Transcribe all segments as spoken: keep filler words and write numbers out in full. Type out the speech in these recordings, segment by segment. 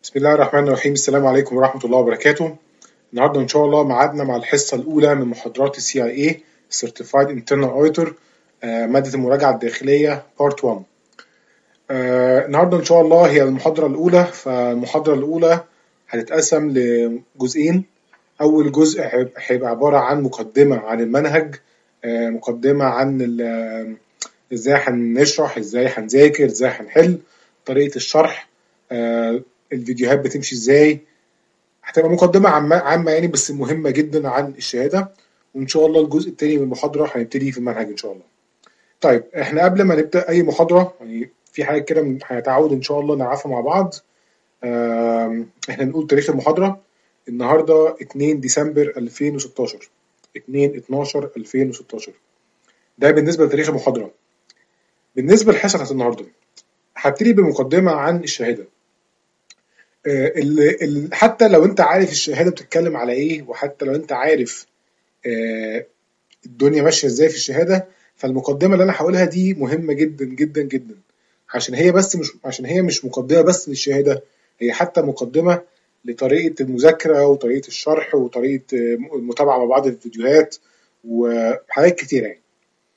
بسم الله الرحمن الرحيم. السلام عليكم ورحمة الله وبركاته. النهارده إن شاء الله ميعادنا مع الحصة الأولى من محاضرات السي اي اي Certified Internal Auditor، آه، مادة المراجعة الداخلية Part واحد. آه، النهارده إن شاء الله هي المحاضرة الأولى، فالمحاضرة الأولى هتتقسم لجزئين. أول جزء هيب- هيبقى عبارة عن مقدمة عن المنهج، آه، مقدمة عن ال- آه، إزاي هنشرح، إزاي هنذاكر، إزاي هنحل، طريقة الشرح، آه، الفيديوهات بتمشي إزاي. هتبقى مقدمة عامة عامة يعني بس مهمة جدا عن الشهادة. وإن شاء الله الجزء التاني من المحاضرة هنبتدي في المنهج إن شاء الله. طيب إحنا قبل ما نبدأ أي محاضرة يعني في حاجة كده من- هنتعود إن شاء الله نعرفها مع بعض. آم، إحنا نقول تاريخ المحاضرة. النهاردة اتنين ديسمبر ألفين وستاشر، اتنين اتناشر ألفين وستاشر. ده بالنسبة لتاريخ المحاضرة. بالنسبة للحصة بتاعت النهاردة هبتدي بمقدمة عن الشهادة. آه، ال- ال- حتى لو أنت عارف الشهادة بتتكلم على إيه، وحتى لو أنت عارف آه، الدنيا ماشيه ازاي في الشهاده، فالمقدمه اللي انا هقولها دي مهمه جدا جدا جدا. عشان هي بس مش عشان هي مش مقدمه بس للشهاده، هي حتى مقدمه لطريقه المذاكره وطريقه الشرح وطريقه آه، المتابعه مع بعض الفيديوهات وحاجات كتيره يعني.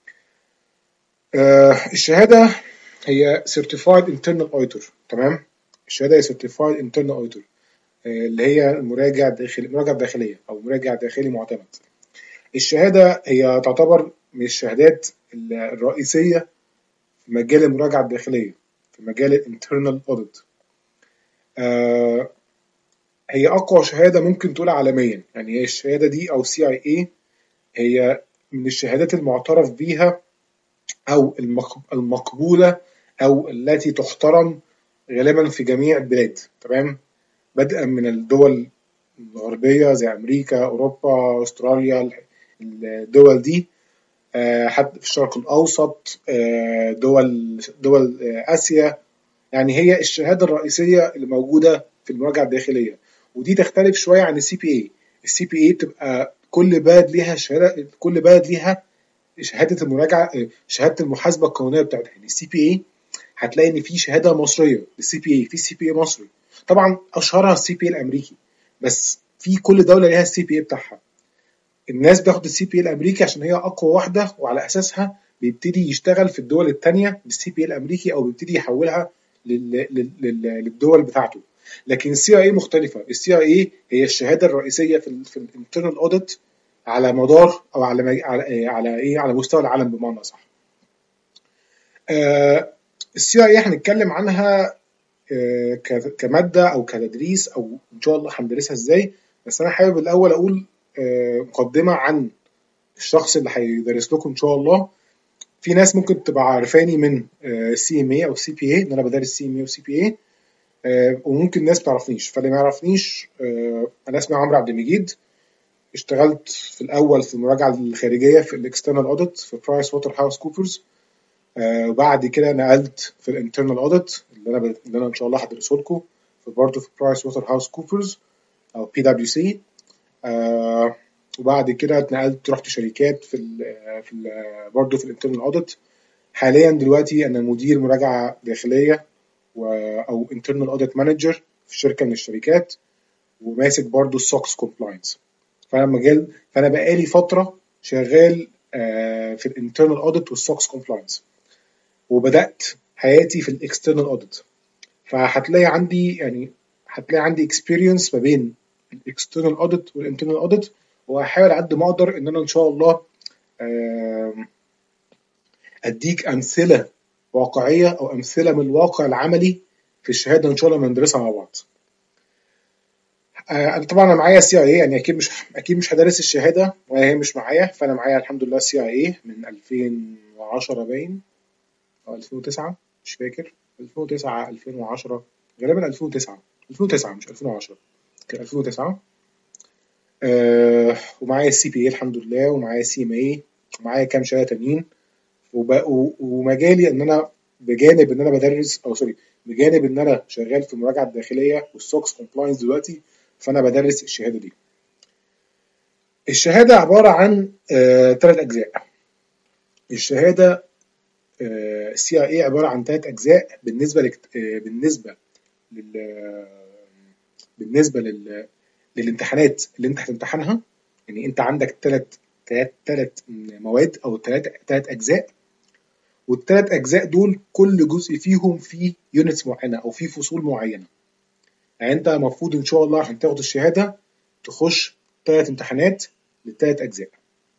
آه، الشهاده هي Certified Internal Auditor. تمام. الشهاده هي Certified Internal Auditor، آه، اللي هي المراجع الداخلي، المراجع الداخليه او مراجع داخلي معتمد. الشهادة هي تعتبر من الشهادات الرئيسية في مجال المراجعة الداخلية، في مجال الانترنال اوديت. آه هي أقوى شهادة ممكن تقول عالميا، يعني هي الشهادة دي أو سي اي اي هي من الشهادات المعترف بيها أو المق- المقبولة أو التي تحترم غالبا في جميع البلاد. تمام. بدءا من الدول الغربية زي أمريكا، أوروبا، أستراليا، الدول دي، آه، حتى في الشرق الأوسط، آه، دول دول آه، آسيا. يعني هي الشهادة الرئيسية اللي موجودة في المراجعة الداخلية. ودي تختلف شوية عن السي بي اي. السي بي اي بتبقى كل بلد ليها شهادة، كل بلد ليها شهادة المراجعة، آه، شهادة المحاسبة القانونية بتاعتها. يعني السي بي اي هتلاقي ان في شهادة مصرية للسي بي اي، في سي بي اي مصري. طبعا اشهرها السي بي اي الامريكي، بس في كل دولة ليها السي بي اي بتاعها. الناس بتاخد السي بي اي الامريكي عشان هي اقوى واحده، وعلى اساسها بيبتدي يشتغل في الدول التانية بالسي بي اي الامريكي، او بيبتدي يحولها لل- لل- لل- للدول بتاعته. لكن السي اي اي مختلفه. السي اي اي هي الشهاده الرئيسيه في ال في الانترنال اوديت على مدار او على مج- على على ايه على مستوى العالم بمعنى صح. السي اي اي هنتكلم عنها آه، ك- كماده او كتدريس، او ان شاء الله هندرسها ازاي. بس انا حابب الاول اقول آه، مقدمه عن الشخص اللي هيدرس لكم ان شاء الله. في ناس ممكن تبقى عارفاني من سي ام اي او سي بي اي، ان انا بدرس سي ام اي وسي بي اي. وممكن ناس ما تعرفنيش. فاللي ما يعرفنيش، آه، انا اسمي عمرو عبد المجيد. اشتغلت في الاول في المراجعه الخارجيه في الاكسترنال اوديت في برايس ووتر هاوس كوبرز. وبعد كده نقلت في الانترنال اوديت اللي انا ب- اللي انا ان شاء الله هدرسه لكم في برضه في برايس ووتر هاوس كوبرز او بي دبليو سي. آه وبعد كده اتنقلت، رحت شركات في ال في ال برضه في الانترنال اوديت. حاليا دلوقتي انا مدير مراجعه داخليه و او internal audit manager في شركه من الشركات، وماسك برضه السوكس كومبلاينس. فانا مجال فانا بقالي فتره شغال آه، في الانترنال اوديت والسوكس كومبلاينس، وبدات حياتي في الاكسترنال اوديت. فهتلاقي عندي يعني هتلاقي عندي اكسبيرينس ما بين الاكسترنال اوديت والانترنال اوديت. وهحاول على قد ما اقدر ان انا ان شاء الله آم، اديك امثله واقعيه او امثله من الواقع العملي في الشهاده ان شاء الله بندرسها مع بعض. آه، انا طبعا انا معايا سي اي اي، يعني اكيد مش اكيد مش هدرس الشهاده وهي مش معايا. فانا معايا الحمد لله سي اي اي من ألفين وعشرة باين او ألفين وتسعة، مش فاكر. ألفين وتسعة ألفين وعشرة، غالبا ألفين وتسعة. ألفين وتسعة مش ألفين وعشرة، كان ألفين وتسعة. آه ومعايا السي بي اي الحمد لله، ومعايا سي ام اي، ومعايا كام شهاده تانيين. وب- و- ومجالي ان انا بجانب ان انا بدرس، او سوري، بجانب ان انا شغال في المراجعه الداخليه والسوكس كومبلاينس دلوقتي، فانا بدرس الشهاده دي. الشهاده عباره عن ثلاث اجزاء. الشهاده السي اي اي عباره عن ثلاث اجزاء بالنسبه لك، آه، بالنسبه لل بالنسبه لل... للامتحانات اللي انت هتمتحنها. يعني انت عندك ثلاث ثلاث ثلاث مواد او ثلاث ثلاث اجزاء، والثلاث اجزاء دول كل جزء فيهم فيه يونتس معينه او فيه فصول معينه. يعني انت المفروض ان شاء الله عشان تاخد الشهاده تخش ثلاث امتحانات للثلاث اجزاء.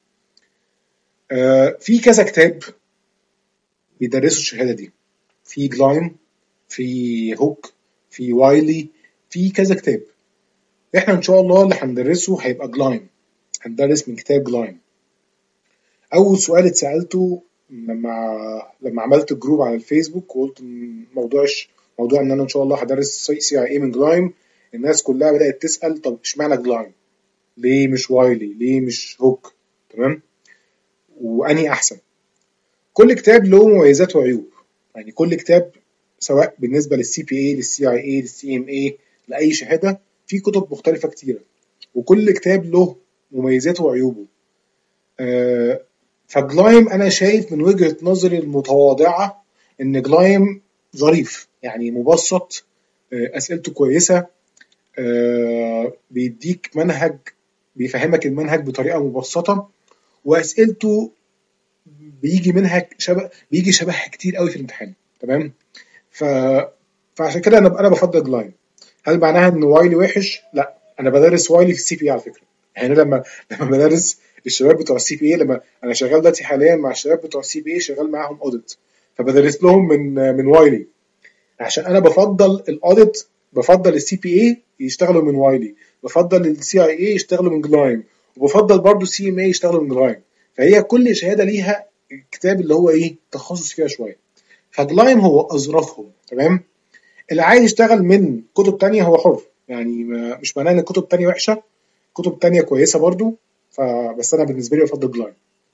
آه في كذا كتاب بيدرسوا الشهاده دي، في جلايم، في هوك، في وايلي، في كذا كتاب. احنا ان شاء الله اللي هندرسه هيبقى جلايم، هندرس من كتاب جلايم. اول سؤال اتسالته لما لما عملت الجروب على الفيسبوك وقلت موضوع موضوع ان انا ان شاء الله هدرس سي اي اي من جلايم، الناس كلها بدات تسال طب اشمعنى جلايم؟ ليه مش وايلي؟ ليه مش هوك؟ تمام؟ وانهي احسن؟ كل كتاب له مميزات وعيوب. يعني كل كتاب سواء بالنسبه للسي بي اي، للسي اي اي، للسي ام اي، لاي شهاده، في كتب مختلفه كتيره، وكل كتاب له مميزاته وعيوبه. آه فجلايم انا شايف من وجهه نظري المتواضعه ان جلايم ظريف، يعني مبسط، آه اسئلته كويسه، آه بيديك منهج، بيفهمك المنهج بطريقه مبسطه، واسئلته بيجي منها شبه بيجي شبهها كتير قوي في الامتحان. تمام؟ ف فعشان كده انا انا بفضل جلايم. هل معناها ان وايلي وحش؟ لا، انا بدرس وايلي في السي بي اي على فكره. يعني لما لما بدرس الشباب بتوع السي بي اي، لما انا شغال دلوقتي حاليا مع الشباب بتوع السي بي اي، شغال معاهم اوديت، فبدرس لهم من من وايلي عشان انا بفضل الاوديت، بفضل السي بي اي يشتغلوا من وايلي، بفضل السي اي اي يشتغلوا من جلايم، وبفضل برضو السي ام اي يشتغلوا من جلايم. فهي كل شهاده ليها الكتاب اللي هو ايه تخصص فيها شويه. فجلايم هو اظرفهم. تمام؟ اللي عايز يشتغل من كتب تانية هو حر، يعني مش معناه ان الكتب التانية وحشه، كتب تانية كويسه برضو، فبس انا بالنسبه لي بفضل جلايم.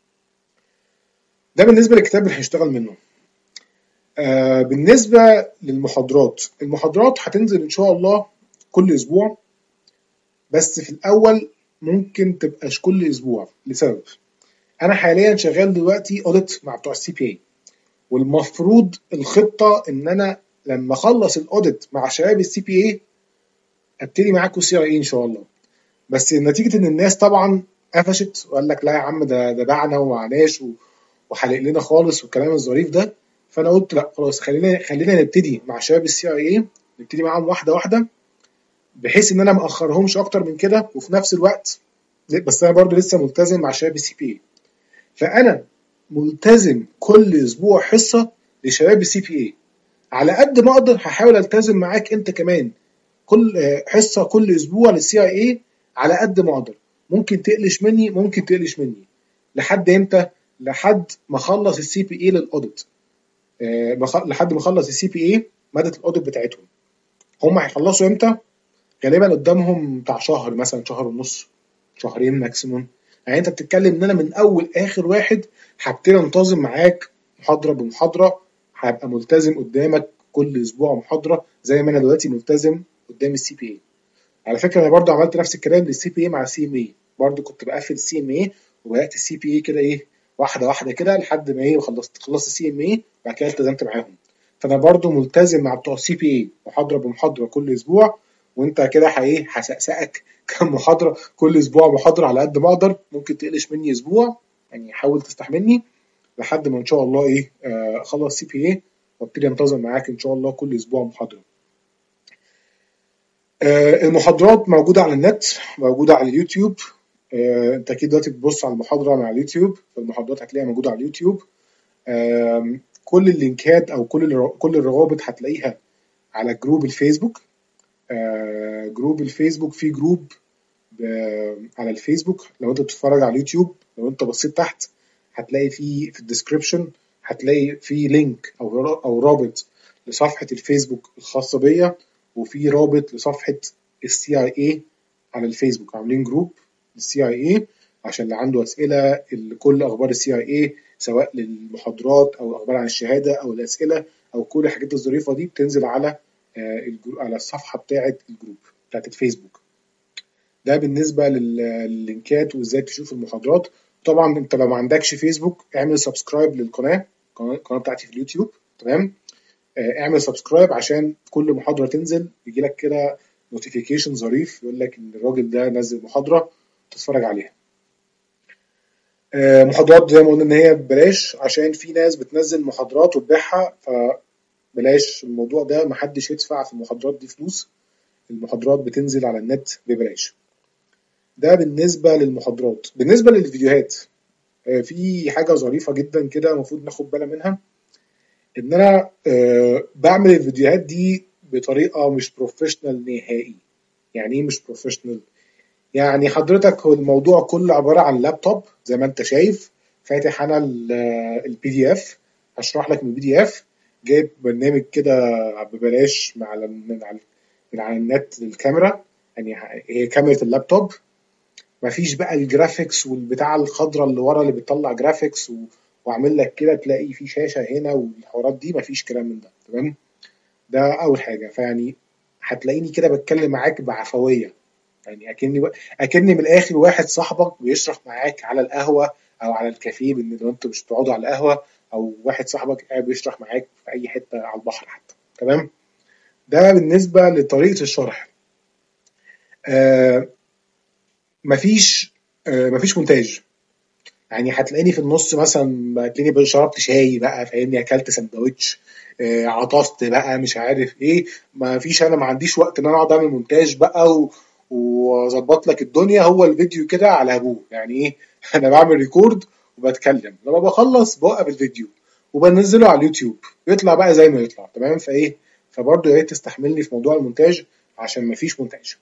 ده بالنسبه للكتاب اللي هيشتغل منه. آه بالنسبه للمحاضرات، المحاضرات هتنزل ان شاء الله كل اسبوع، بس في الاول ممكن تبقاش كل اسبوع لسبب. انا حاليا شغال دلوقتي اوديت مع بتوع السي بي اي، والمفروض الخطه ان انا لما اخلص الاوديت مع شباب السي بي اي ابتدي معاكم سي اي ان شاء الله. بس نتيجه ان الناس طبعا قفشت وقال لك لا يا عم ده ده باعنا ومعناش وحلق لنا خالص والكلام الظريف ده، فانا قلت لا خلاص، خلينا خلينا نبتدي مع شباب السي اي اي، نبتدي معاهم واحده واحده بحيث ان انا ما اخرهمش اكتر من كده، وفي نفس الوقت بس انا برضو لسه ملتزم مع شباب السي بي اي، فانا ملتزم كل اسبوع حصه لشباب السي بي اي. على قد ما اقدر هحاول التزم معاك انت كمان كل حصه كل اسبوع للسي اي اي على قد ما اقدر. ممكن تقلش مني، ممكن تقلش مني لحد امتى؟ لحد ما اخلص السي بي اي للاوديت، أه لحد ما اخلص السي بي اي ماده الاوديت بتاعتهم. هم هيخلصوا امتى؟ غالبا قدامهم بتاع شهر مثلا، شهر ونص، شهرين ماكسيموم. يعني انت بتتكلم ان انا من اول اخر واحد هبتدي انتظم معاك محاضره بمحاضره، هبقى ملتزم قدامك كل اسبوع محاضره زي ما انا دلوقتي ملتزم قدام السي بي اي. على فكره انا برضو عملت نفس الكلام للسي بي اي مع السي ام اي، برضو كنت بقفل السي ام اي وبدات السي بي اي كده ايه واحده واحده كده لحد ما ايه خلصت خلصت السي ام اي، وبعد كده التزمت معاهم. فانا برضو ملتزم مع بتوع السي بي اي محاضره بمحاضره كل اسبوع، وانت كده ايه هسقسقك كم محاضره كل اسبوع محاضره على قد ما اقدر. ممكن تقلش مني اسبوع، يعني حاول تستحملني لحد ما ان شاء الله ايه اخلص سي بي اي وابتدي انتظم معاك ان شاء الله كل اسبوع محاضره. المحاضرات موجودة على النت، موجودة على اليوتيوب. انت اكيد دلوقتي بتبص على المحاضرة مع اليوتيوب، فالمحاضرات هتلاقيها موجودة على اليوتيوب. كل اللينكات او كل كل الروابط هتلاقيها على جروب الفيسبوك. جروب الفيسبوك في جروب على الفيسبوك. لو انت بتتفرج على اليوتيوب، لو انت بصيت تحت هتلاقي في في الديسكريبشن هتلاقي في لينك او او رابط لصفحة الفيسبوك الخاصة بيا، وفي رابط لصفحة السي اي اي على الفيسبوك. عاملين جروب للسي اي اي عشان اللي عنده اسئلة لكل اخبار السي اي اي، سواء للمحاضرات او اخبار عن الشهادة او الاسئلة او كل الحاجات الظريفة دي بتنزل على على الصفحة بتاعة الجروب بتاعة الفيسبوك. ده بالنسبة لللينكات وازاي تشوف المحاضرات. طبعا انت لو ما عندكش فيسبوك اعمل سبسكرايب للقناة، القناة بتاعتي في اليوتيوب. تمام؟ اعمل سبسكرايب عشان كل محاضرة تنزل يجي لك كده نوتيفيكيشن ظريف يقول لك ان الراجل ده نزل محاضره تتفرج عليها. آه، محاضرات زي ما قلنا ان هي ببلاش عشان في ناس بتنزل محاضرات وتبيعها، فبلاش الموضوع ده، محدش يدفع في المحاضرات دي فلوس، المحاضرات بتنزل على النت ببلاش. ده بالنسبه للمحاضرات. بالنسبه للفيديوهات، آه، في حاجه ظريفه جدا كده المفروض ناخد بالنا منها، ان انا آه، بعمل الفيديوهات دي بطريقه مش بروفيشنال نهائي. يعني ايه مش بروفيشنال؟ يعني حضرتك هو الموضوع كله عباره عن لابتوب زي ما انت شايف، فاتح انا البي دي اف، هشرح لك من البي دي اف، جايب برنامج كده ببلاش مع ال- من على من على النت للكاميرا، يعني هي كاميرا اللابتوب، مفيش بقى الجرافيكس والبتاع الخضراء اللي ورا اللي بتطلع جرافيكس و... واعمل لك كده تلاقي في شاشه هنا والحوارات دي، مفيش كلام من ده. تمام؟ ده اول حاجه. فيعني هتلاقيني كده بتكلم معاك بعفويه، يعني اكني و... اكني من الاخر واحد صاحبك بيشرح معاك على القهوه او على الكافيه، بان لو انتوا مش بتقعدوا على القهوه، او واحد صاحبك قاعد بيشرح معاك في اي حته على البحر حتى. تمام؟ ده بالنسبه لطريقه الشرح. آه مفيش آه مفيش مونتاج. يعني هتلاقيني في النص مثلا هتلاقيني شربت شاي بقى، فاهمني، اكلت سندوتش، آه، عطست بقى، مش عارف ايه، ما فيش، انا ما عنديش وقت ان انا اقعد اعمل مونتاج بقى و- واظبط لك الدنيا. هو الفيديو كده على ابوه، يعني ايه انا بعمل ريكورد وبتكلم، لما بخلص بوقف الفيديو وبنزله على اليوتيوب، يطلع بقى زي ما يطلع. تمام؟ فايه، فبرضه يا ريت تستحملني في موضوع المونتاج عشان ما فيش مونتاج.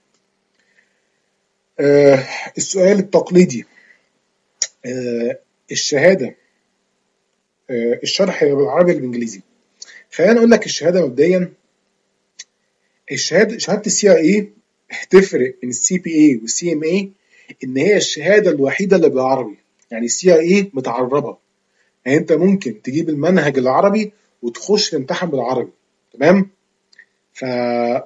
آه السؤال التقليدي، آه الشهاده، آه الشرح بالعربي ولا بالانجليزي؟ خلينا اقول لك الشهاده مبدئيا، الشهاده شهاده السي اي اي تفرق من السي بي اي والسي ام اي، ان هي الشهاده الوحيده اللي بالعربي. يعني السي اي اي متعربه، يعني انت ممكن تجيب المنهج العربي وتخش تمتحن بالعربي. تمام؟ فهي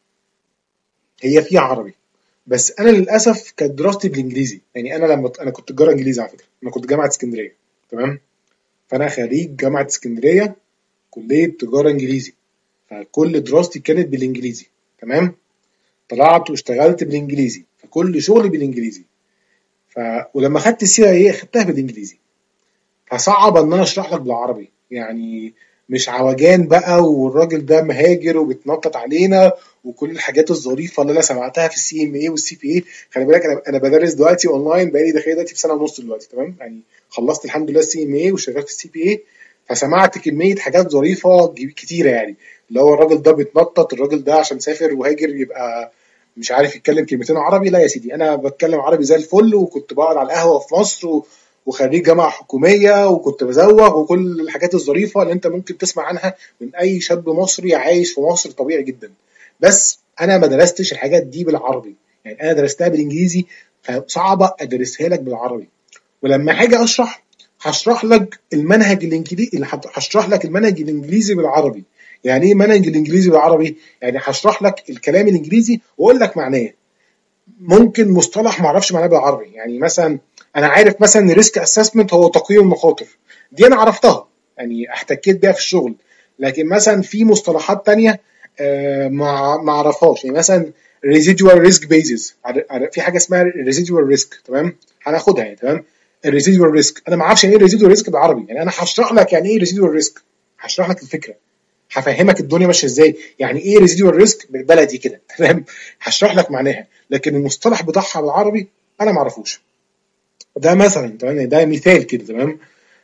فيها عربي، بس انا للاسف كانت دراستي بالانجليزي. يعني انا لما انا كنت تجاره انجليزي على فكره، انا كنت جامعه اسكندريه. تمام؟ فانا خريج جامعه اسكندريه، كليه تجاره انجليزي، فكل دراستي كانت بالانجليزي. تمام؟ طلعت واشتغلت بالانجليزي، فكل شغلي بالانجليزي. ف... ولما خدت السي اي خدتها بالانجليزي، فصعب ان انا اشرح لك بالعربي. يعني مش عوجان بقى والراجل ده مهاجر وبتنطط علينا وكل الحاجات الظريفه اللي انا سمعتها في السي ام اي والسي بي اي. خلي بالك انا انا بدرس دلوقتي اونلاين، بقالي داخل دلوقتي في سنه ونص دلوقتي. تمام؟ يعني خلصت الحمد لله السي ام اي وشغال في السي بي اي، فسمعت كميه حاجات ظريفه كتيره. يعني اللي هو الراجل ده بيتنطط، الراجل ده عشان سافر وهاجر يبقى مش عارف يتكلم كلمتين عربي. لا يا سيدي، انا بتكلم عربي زي الفل، وكنت بقعد على القهوه في مصر و... وخريج جامعه حكوميه، وكنت بزوغ، وكل الحاجات الظريفه اللي انت ممكن تسمع عنها من اي شاب مصري عايش في مصر طبيعي جدا. بس انا ما درستش الحاجات دي بالعربي، يعني انا درستها بالانجليزي، فصعبه ادرسها لك بالعربي. ولما هاجي اشرح، هشرح لك المنهج الانجليزي، هشرح لك المنهج الانجليزي بالعربي. يعني ايه منهج الانجليزي بالعربي؟ يعني هشرح لك الكلام الانجليزي واقول لك معناه. ممكن مصطلح ما اعرفش معناه بالعربي، يعني مثلا انا عارف مثلا ريسك اسسمنت هو تقييم المخاطر، دي انا عرفتها، يعني احتكيت بيها في الشغل. لكن مثلا في مصطلحات تانية آه، ما ما اعرفهاش، يعني مثلا residual risk basis، في حاجه اسمها residual risk. تمام؟ هناخدها يعني. تمام؟ الريزيدوال ريسك انا ما اعرفش يعني ايه ريزيدوال ريسك بالعربي، يعني انا هشرح لك يعني ايه ريزيدوال ريسك، هشرح لك الفكره، هفهمك الدنيا ماشيه ازاي، يعني ايه ريزيدوال ريسك بالبلدي كده. تمام؟ هشرح لك معناها، لكن المصطلح بتاعها بالعربي انا ما اعرفوش. ده مثلا، تمام، ده مثال كده. تمام؟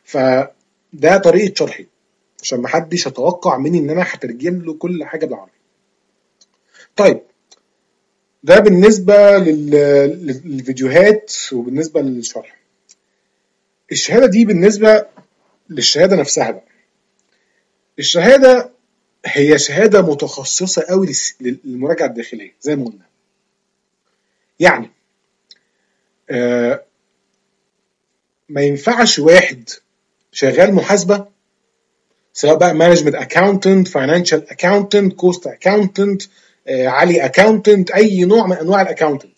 فده طريقه شرحي عشان ما حدش يتوقع مني ان انا هترجم له كل حاجه بالعربي. طيب، ده بالنسبه لل- للفيديوهات وبالنسبه للشرح. الشهاده دي بالنسبه للشهاده نفسها بقى. الشهاده هي شهاده متخصصه قوي للمراجعه الداخليه زي ما قلنا. يعني آه ما ينفعش واحد شغال محاسبه، سواء بقى مانجمنت اكاونتنت، فاينانشال اكاونتنت، كوست اكاونتنت، علي اكاونتنت، اي نوع من انواع الاكاونتنت،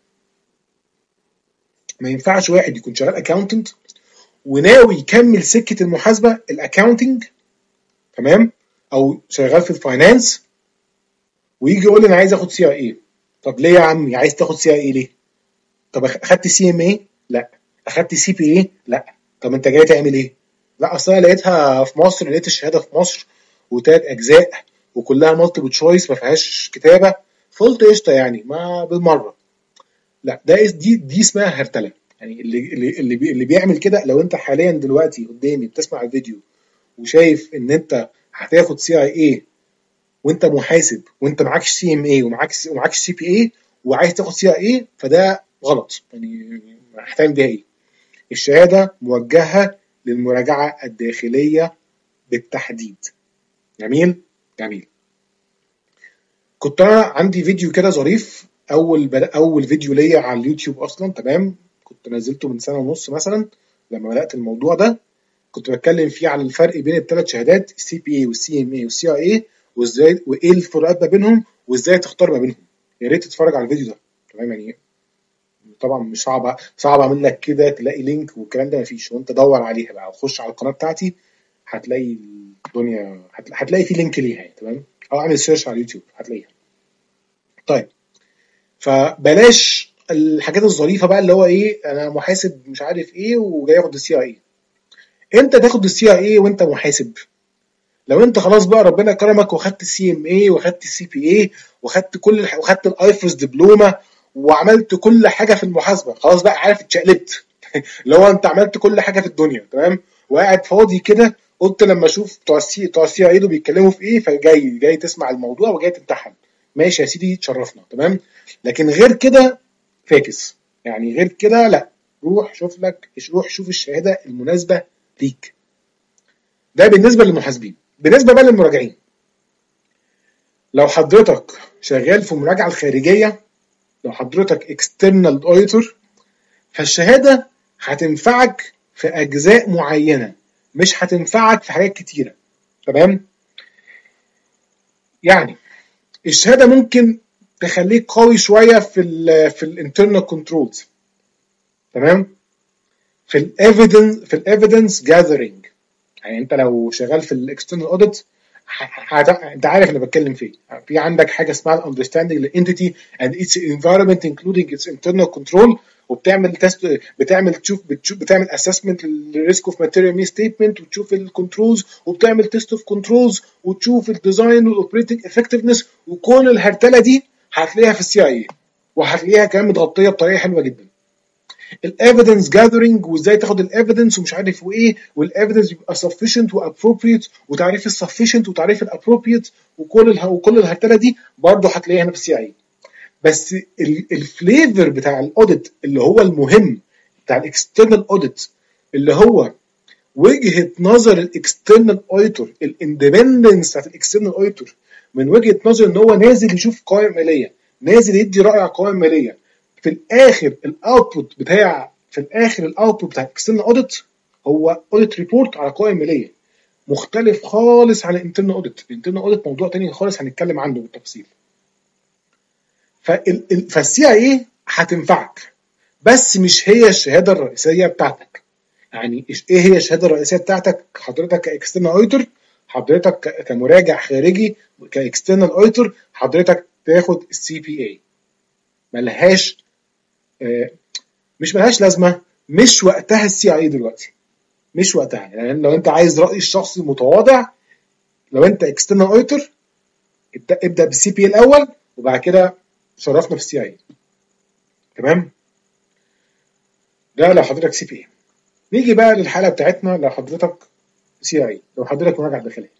ما ينفعش واحد يكون شغال اكاونتنت وناوي يكمل سكه المحاسبه الاكاونتنج، تمام، او شغال في الفاينانس، ويجي يقول لي انا عايز اخد سي اي اي. طب ليه يا عمي عايز تاخد سي اي اي ليه؟ طب اخدت سي ام اي؟ لا. اخدت سي بي اي؟ لا. طب انت جاي تعمل ايه؟ لا اصل انا لقيتها في مصر، لقيت الشهاده في مصر وتلات اجزاء وكلها مالتيبل تشويس ما فيهاش كتابه، فقلت قشطه يعني ما بالمره. لا ده اس- دي دي اسمها هرتله. يعني اللي اللي اللي, بي اللي بيعمل كده، لو انت حاليا دلوقتي قدامي بتسمع الفيديو وشايف ان انت هتاخد سي اي اي وانت محاسب وانت معكش سي ام اي ومعاك ومعكش سي بي اي وعايز تاخد سي اي اي، فده غلط يعني. هتعمل بيها ايه؟ الشهاده موجهه للمراجعه الداخليه بالتحديد. جميل جميل. كنت انا عندي فيديو كده ظريف، اول بل... اول فيديو ليا على اليوتيوب اصلا، تمام؟ كنت نزلته من سنه ونص مثلا لما بدات الموضوع ده. كنت بتكلم فيه على الفرق بين الثلاث شهادات، السي بي اي والسي ام اي والسي اي اي، وازاي وايه الفروقات ما بينهم وازاي تختار ما بينهم. يا ريت تتفرج على الفيديو ده، تمام؟ يعني طبعا مش صعب صعب اعمل لك كده تلاقي لينك والكلام ده مفيش، وانت دور عليها بقى وخش على القناه بتاعتي هتلاقي الدنيا، هتلاقي في لينك ليها يعني، تمام؟ او اعمل سيرش على اليوتيوب هتلاقيها. طيب، فبلاش الحاجات الظريفه بقى اللي هو ايه، انا محاسب مش عارف ايه وجاي اخد السي اي اي. امتى تاخد السي اي اي وانت محاسب؟ لو انت خلاص بقى ربنا كرمك واخدت السي ام اي واخدت السي بي اي واخدت كل الح... واخدت الايفرس دبلومه وعملت كل حاجه في المحاسبه، خلاص بقى عارف اتشقلبت اللي هو انت عملت كل حاجه في الدنيا، تمام؟ وقاعد فاضي كده، قلت لما اشوف بتوع السي بتوع السي اي دول بيتكلموا في ايه، فجاي جاي تسمع الموضوع وجاي تمتحن. ماشي يا سيدي، تشرفنا، تمام. لكن غير كده فاكس، يعني غير كده لا. روح شوف لك، روح شوف الشهاده المناسبه ليك. ده بالنسبه للمحاسبين. بالنسبه بقى للمراجعين، لو حضرتك شغال في المراجعه الخارجيه، لو حضرتك اكسترنال اوديتور، فالشهاده هتنفعك في اجزاء معينه، مش هتنفعك في حاجات كتيره، تمام؟ يعني الشهاده ممكن تخليك قوي شويه في ال في الانترنال كنترولز، تمام؟ في الايفيدنس في الايفيدنس جاذرينج. يعني انت لو شغال في الاكسترنال اوديت، انت عارف انا بتكلم فيه. في عندك حاجه اسمها understanding the entity and its environment including its internal control، وبتعمل تست، بتعمل تشوف بتشوف بتعمل assessment للريسك اوف ماتيريال مي ستيتمنت، وتشوف الكنترولز، وبتعمل تيست اوف كنترولز، وتشوف الديزاين والاوبريتنج افكتفنس، وكل الهرتله دي هتلاقيها في السي اي، وهتلاقيها كمان متغطيه بطريقه حلوه جدا. الايفيدنس جاذرينج، وازاي تاخد الايفيدنس ومش عارف وايه، والايفيدنس يبقى sufficient وابروبريت، وتعريف السفيشنت وتعريف الابروبريت، وكل اله... وكل الهرتله دي برضه هتلاقيها هنا في السي اي. بس الفليفر بتاع الاوديت اللي هو المهم، بتاع الاكسترنال اوديت، اللي هو وجهه نظر الاكسترنال اوديتور، الاندبندنس بتاعت الاكسترنال اوديتور، من وجهه نظر ان هو نازل يشوف قوائم ماليه، نازل يدي راي على قوائم ماليه، في الاخر الاوتبوت بتاع في الاخر الاوتبوت بتاع الاكسترنال اوديت هو اوديت ريبورت على قوائم ماليه، مختلف خالص عن الانترنال اوديت. الانترنال اوديت موضوع تاني خالص هنتكلم عنه بالتفصيل. فالسي اي اي هتنفعك، بس مش هي الشهاده الرئيسيه بتاعتك. يعني ايه هي الشهاده الرئيسيه بتاعتك حضرتك كاكسترنال اوديتور؟ حضرتك كمراجع خارجي كاكسترنال اوديتور، حضرتك تاخد السي بي اي. ملهاش آه مش ملهاش لازمه، مش وقتها السي اي دلوقتي، مش وقتها. يعني لو انت عايز رايي الشخصي المتواضع، لو انت اكسترنال اوديتور ابدا بالسي بي اي الاول، وبعد كده شرفنا في السي اي، تمام؟ ده لو حضرتك سي بي اي. نيجي بقى للحاله بتاعتنا، لو حضرتك سي اي، لو حضرتك مراجعه داخليه.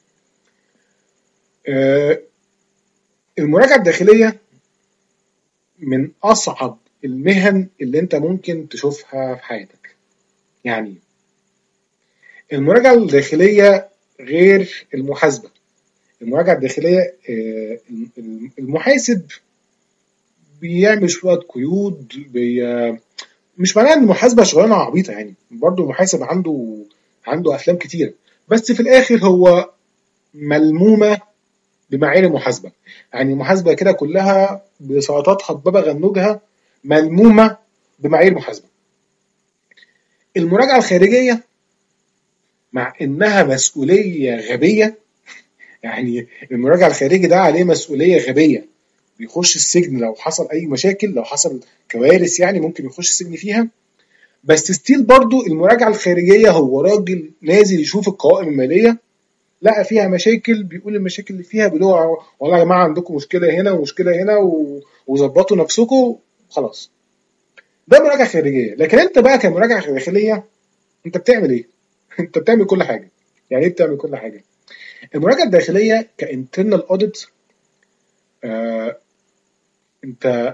آه المراجعه الداخليه من اصعب المهن اللي انت ممكن تشوفها في حياتك. يعني المراجعه الداخليه غير المحاسبه. المراجعه الداخليه، آه المحاسب بيعمل شويه قيود، بي مش معناه ان المحاسبه شغلانه عبيطه، يعني برضو المحاسب عنده عنده افلام كتيره، بس في الاخر هو ملمومه بمعايير المحاسبه. يعني المحاسبه كده كلها بسلطاتها ببابا غنوجها ملمومه بمعايير المحاسبه. المراجعه الخارجيه مع انها مسؤوليه غبيه، يعني المراجع الخارجي ده عليه مسؤوليه غبيه، بيخش السجن لو حصل اي مشاكل، لو حصل كوارث يعني ممكن يخش السجن فيها. بس ستيل برضو المراجعه الخارجيه هو راجل نازل يشوف القوائم الماليه، لقى فيها مشاكل، بيقول المشاكل اللي فيها، بيقول له والله يا جماعه عندكم مشكله هنا ومشكله هنا و- وظبطوا نفسكم خلاص. ده مراجعه خارجيه. لكن انت بقى كمراجعه داخليه انت بتعمل ايه؟ انت بتعمل كل حاجه. يعني ايه بتعمل كل حاجه؟ المراجعه الداخليه كانترنال اوديت، آه انت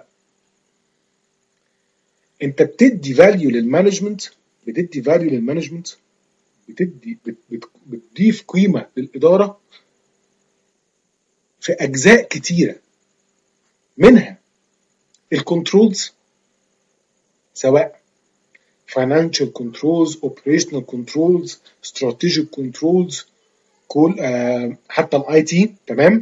انت بتدي فاليو للمانجمنت، بتدي فاليو للمانجمنت، بتدي بت بت بتضيف قيمه للاداره في اجزاء كتيره، منها الكنترولز، سواء financial controls, operational controls, strategic controls، كل آه حتى الاي تي. تمام.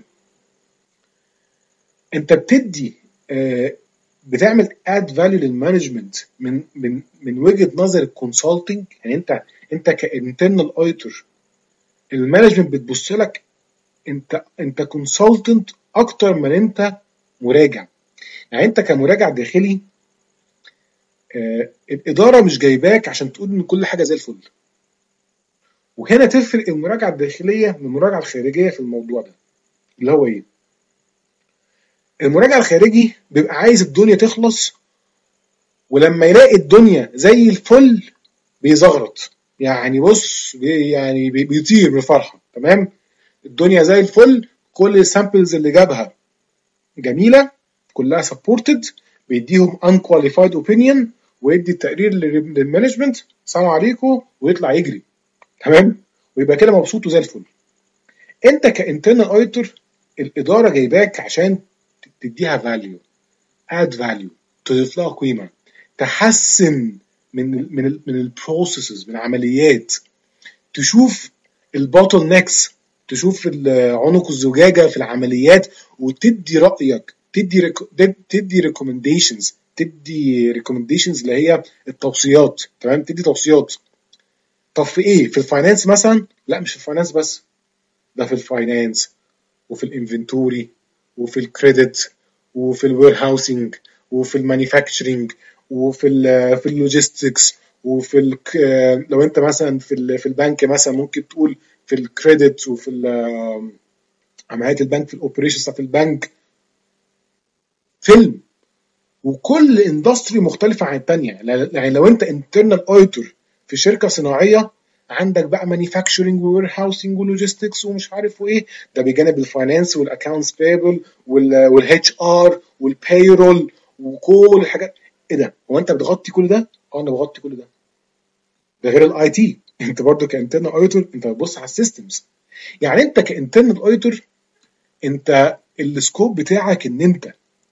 انت بتدي آه بتعمل اد فاليو للمانجمنت من من من وجهه نظر الكونسلتنج. يعني انت انت كانترنال اوديتور المانجمنت بتبص لك، انت انت كونسلتنت اكتر من انت مراجع. يعني انت كمراجع داخلي آه الاداره مش جايباك عشان تقول ان كل حاجه زي الفل. وهنا تفرق المراجعه الداخليه من المراجعه الخارجيه في الموضوع ده، اللي هو ايه؟ المراجع الخارجي بيبقى عايز الدنيا تخلص، ولما يلاقي الدنيا زي الفل بيزغرط. يعني بص بي يعني بي بيطير من الفرحه. تمام. الدنيا زي الفل، كل السامبلز اللي جابها جميله، كلها سبورتد، بيديهم unqualified opinion، ويدي التقرير للمانجمنت سلام عليكم ويطلع يجري. تمام. ويبقى كده مبسوط وزي الفل. انت كانترنال اوديتور الاداره جايباك عشان تديها فاليو، اد فاليو، تضيف لها قيمه، تحسن من ال من ال من البروسيسز، من العمليات، تشوف البوتل نكس، تشوف عنق الزجاجه في العمليات، وتدي رايك، تدي ريك تدي ريكومنديشنز، تدي ريكومنديشنز اللي هي التوصيات. تمام. تدي توصيات. طب في ايه؟ في الفاينانس مثلا؟ لا مش في الفاينانس بس، ده في الفاينانس وفي الانفنتوري وفي الكريدت وفي الوير هاوسنج وفي المانيفاكتشرنج وفي ال في اللوجيستكس وفي ال لو انت مثلا في ال في البنك مثلا ممكن تقول في الكريدت وفي عمليات البنك، في الاوبريشنز في البنك. فيلم. وكل اندستري مختلفه عن الثانيه. يعني لو انت انترنال اوديتور في شركه صناعيه، عندك بقى مانيفاكتشرنج ووير هاوسنج ولوجيستكس ومش عارف وايه، ده بجانب الفاينانس والاكونتس بيبل والاتش ار والبايرول وكل الحاجات. ايه ده؟ هو انت بتغطي كل ده؟ اه انا بغطي كل ده. ده غير الاي تي. انت برضو كانترنال اوديتور انت بتبص على السيستمز. يعني انت كانترنال اوديتور انت السكوب بتاعك ان انت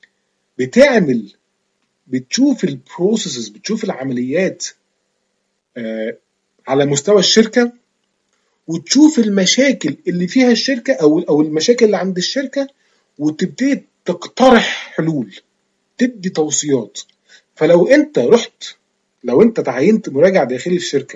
بتعمل، بتشوف البروسيسز، بتشوف العمليات آه على مستوى الشركه، وتشوف المشاكل اللي فيها الشركه او او المشاكل اللي عند الشركه، وتبتدي تقترح حلول، تدي توصيات. فلو انت رحت، لو انت تعينت مراجع داخلي في شركه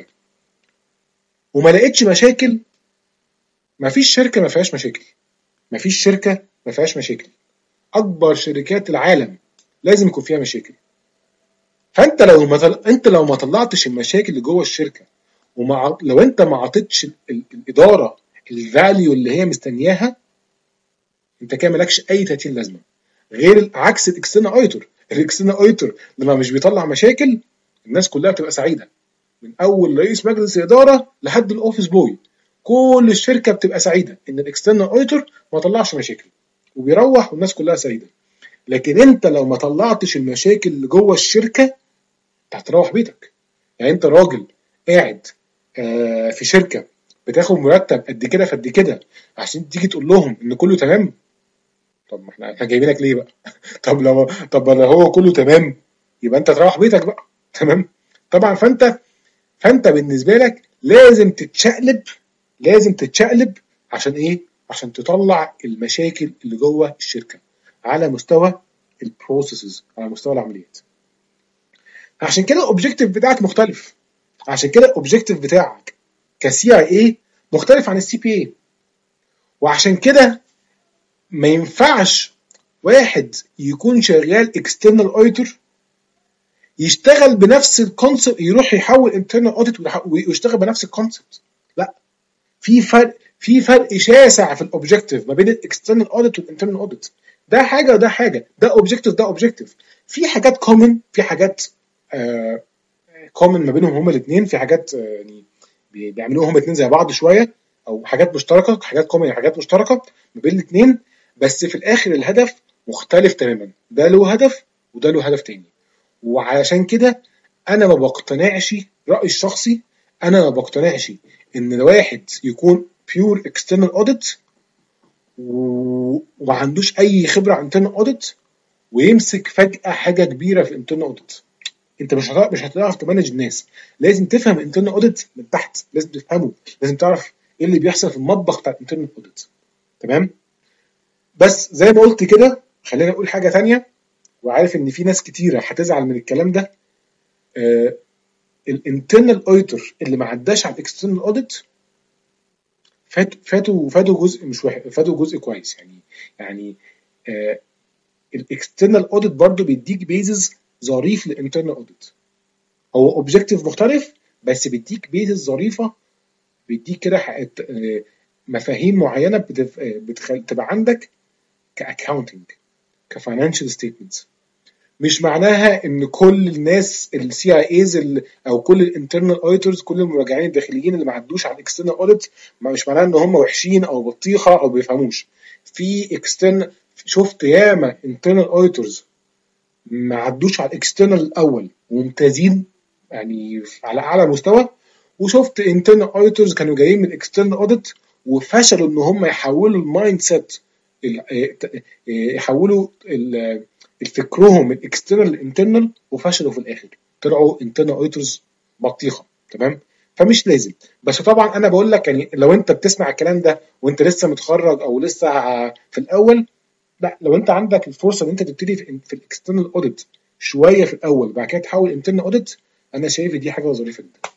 وما لقيتش مشاكل، ما فيش شركه ما فيهاش مشاكل. ما فيش شركه ما فيهاش مشاكل. اكبر شركات العالم لازم يكون فيها مشاكل. فانت لو ما طل... انت لو ما طلعتش المشاكل اللي جوه الشركه، ومع لو انت ما عطيتش ال... الاداره الفاليو اللي هي مستنياها، انت كده مالكش اي تأتين لازمه. غير عكس الاكسترنال اوديتور. الاكسترنال اوديتور لما مش بيطلع مشاكل الناس كلها بتبقى سعيده، من اول رئيس مجلس الاداره لحد الاوفيس بوي، كل الشركه بتبقى سعيده ان الاكسترنال اوديتور ما طلعش مشاكل، وبيروح والناس كلها سعيده. لكن انت لو ما طلعتش المشاكل اللي جوه الشركه انت هتروح بيتك. يعني انت راجل قاعد آه في شركه بتاخد مرتب قد كده فقد كده عشان تيجي تقول لهم ان كله تمام. طب ما احنا احنا جايبينك ليه بقى؟ طب لو طب لو هو كله تمام يبقى انت تروح بيتك بقى. تمام. طبعا فانت فانت بالنسبه لك لازم تتشقلب، لازم تتشقلب عشان ايه؟ عشان تطلع المشاكل اللي جوه الشركه على مستوى البروسيسز، على مستوى العمليات. عشان كده الاوبجيكتيف بتاعك مختلف. عشان كده الاوبجيكتيف بتاعك كسي اي اي مختلف عن السي بي اي. وعشان كده ما ينفعش واحد يكون شغال external auditor يشتغل بنفس الكونسبت، يروح يحول internal audit ويشتغل بنفس الكونسبت. لا، في فرق في فرق شاسع في الاوبجكتيف ما بين الاكسترنال اوديت والانترنال اوديت. ده حاجه وده حاجه، ده اوبجكتيف ده اوبجكتيف. في حاجات كومن، في حاجات كومن ما بينهم هما الاثنين، في حاجات آه يعني بيعملوها هما الاثنين زي بعض شويه، او حاجات مشتركه، حاجات كومن حاجات مشتركه ما بين الاثنين، بس في الاخر الهدف مختلف تماما. ده له هدف وده له هدف تاني. وعلشان كده انا ما بقتنعش، رايي الشخصي انا ما بقتنعش ان الواحد يكون بيور اكسترنال اوديت وما عندوش اي خبره عن انترنال اوديت ويمسك فجاه حاجه كبيره في الانترنال اوديت. انت مش هتعرف مش هتعرف تمانج الناس. لازم تفهم الانترنال اوديت من تحت، لازم تفهمه، لازم تعرف ايه اللي بيحصل في المطبخ بتاع الانترنال اوديت. تمام؟ بس زي ما قلت كده، خلينا اقول حاجه ثانيه، وعارف ان في ناس كتيره هتزعل من الكلام ده. آه الانترنال اوديتور اللي ما عداش على الاكسترنال اوديت فات فاتوا فاتوا جزء مش واحد، فاتوا جزء كويس يعني. يعني آه الاكسترنال اوديت برضو بيديك بيزز ظريف للانترنال اوديت. هو اوبجكتيف مختلف بس بيديك بيزز ظريفه، بيديك كده آه مفاهيم معينه بتبقى عندك كاكاونتنج، كفاينانشال ستيتمنتس. مش معناها ان كل الناس السي اي ايز او كل الانترنال اوديتورز، كل المراجعين الداخليين اللي ما عدوش على الاكسترنال اوديت، مش معناها ان هم وحشين او بطيخه او بيفهموش. في اكسترنال، شفت ياما انترنال اوديتورز ما عدوش على الاكسترنال الاول وممتازين يعني على اعلى مستوى، وشفت انترنال اوديتورز كانوا جايين من الاكسترنال اوديت وفشلوا ان هم يحولوا المايند سيت، يحولوا فكرهم من اكسترنال لانترنال، وفشلوا في الاخر طلعوا انترنال اوديتورز بطيخه. تمام؟ فمش لازم. بس طبعا انا بقول لك يعني لو انت بتسمع الكلام ده وانت لسه متخرج او لسه في الاول، لا، لو انت عندك الفرصه ان انت تبتدي في, في الاكسترنال اوديت شويه في الاول بعد كده تحول انترنال اوديت، انا شايف دي حاجه ظريفه جدا.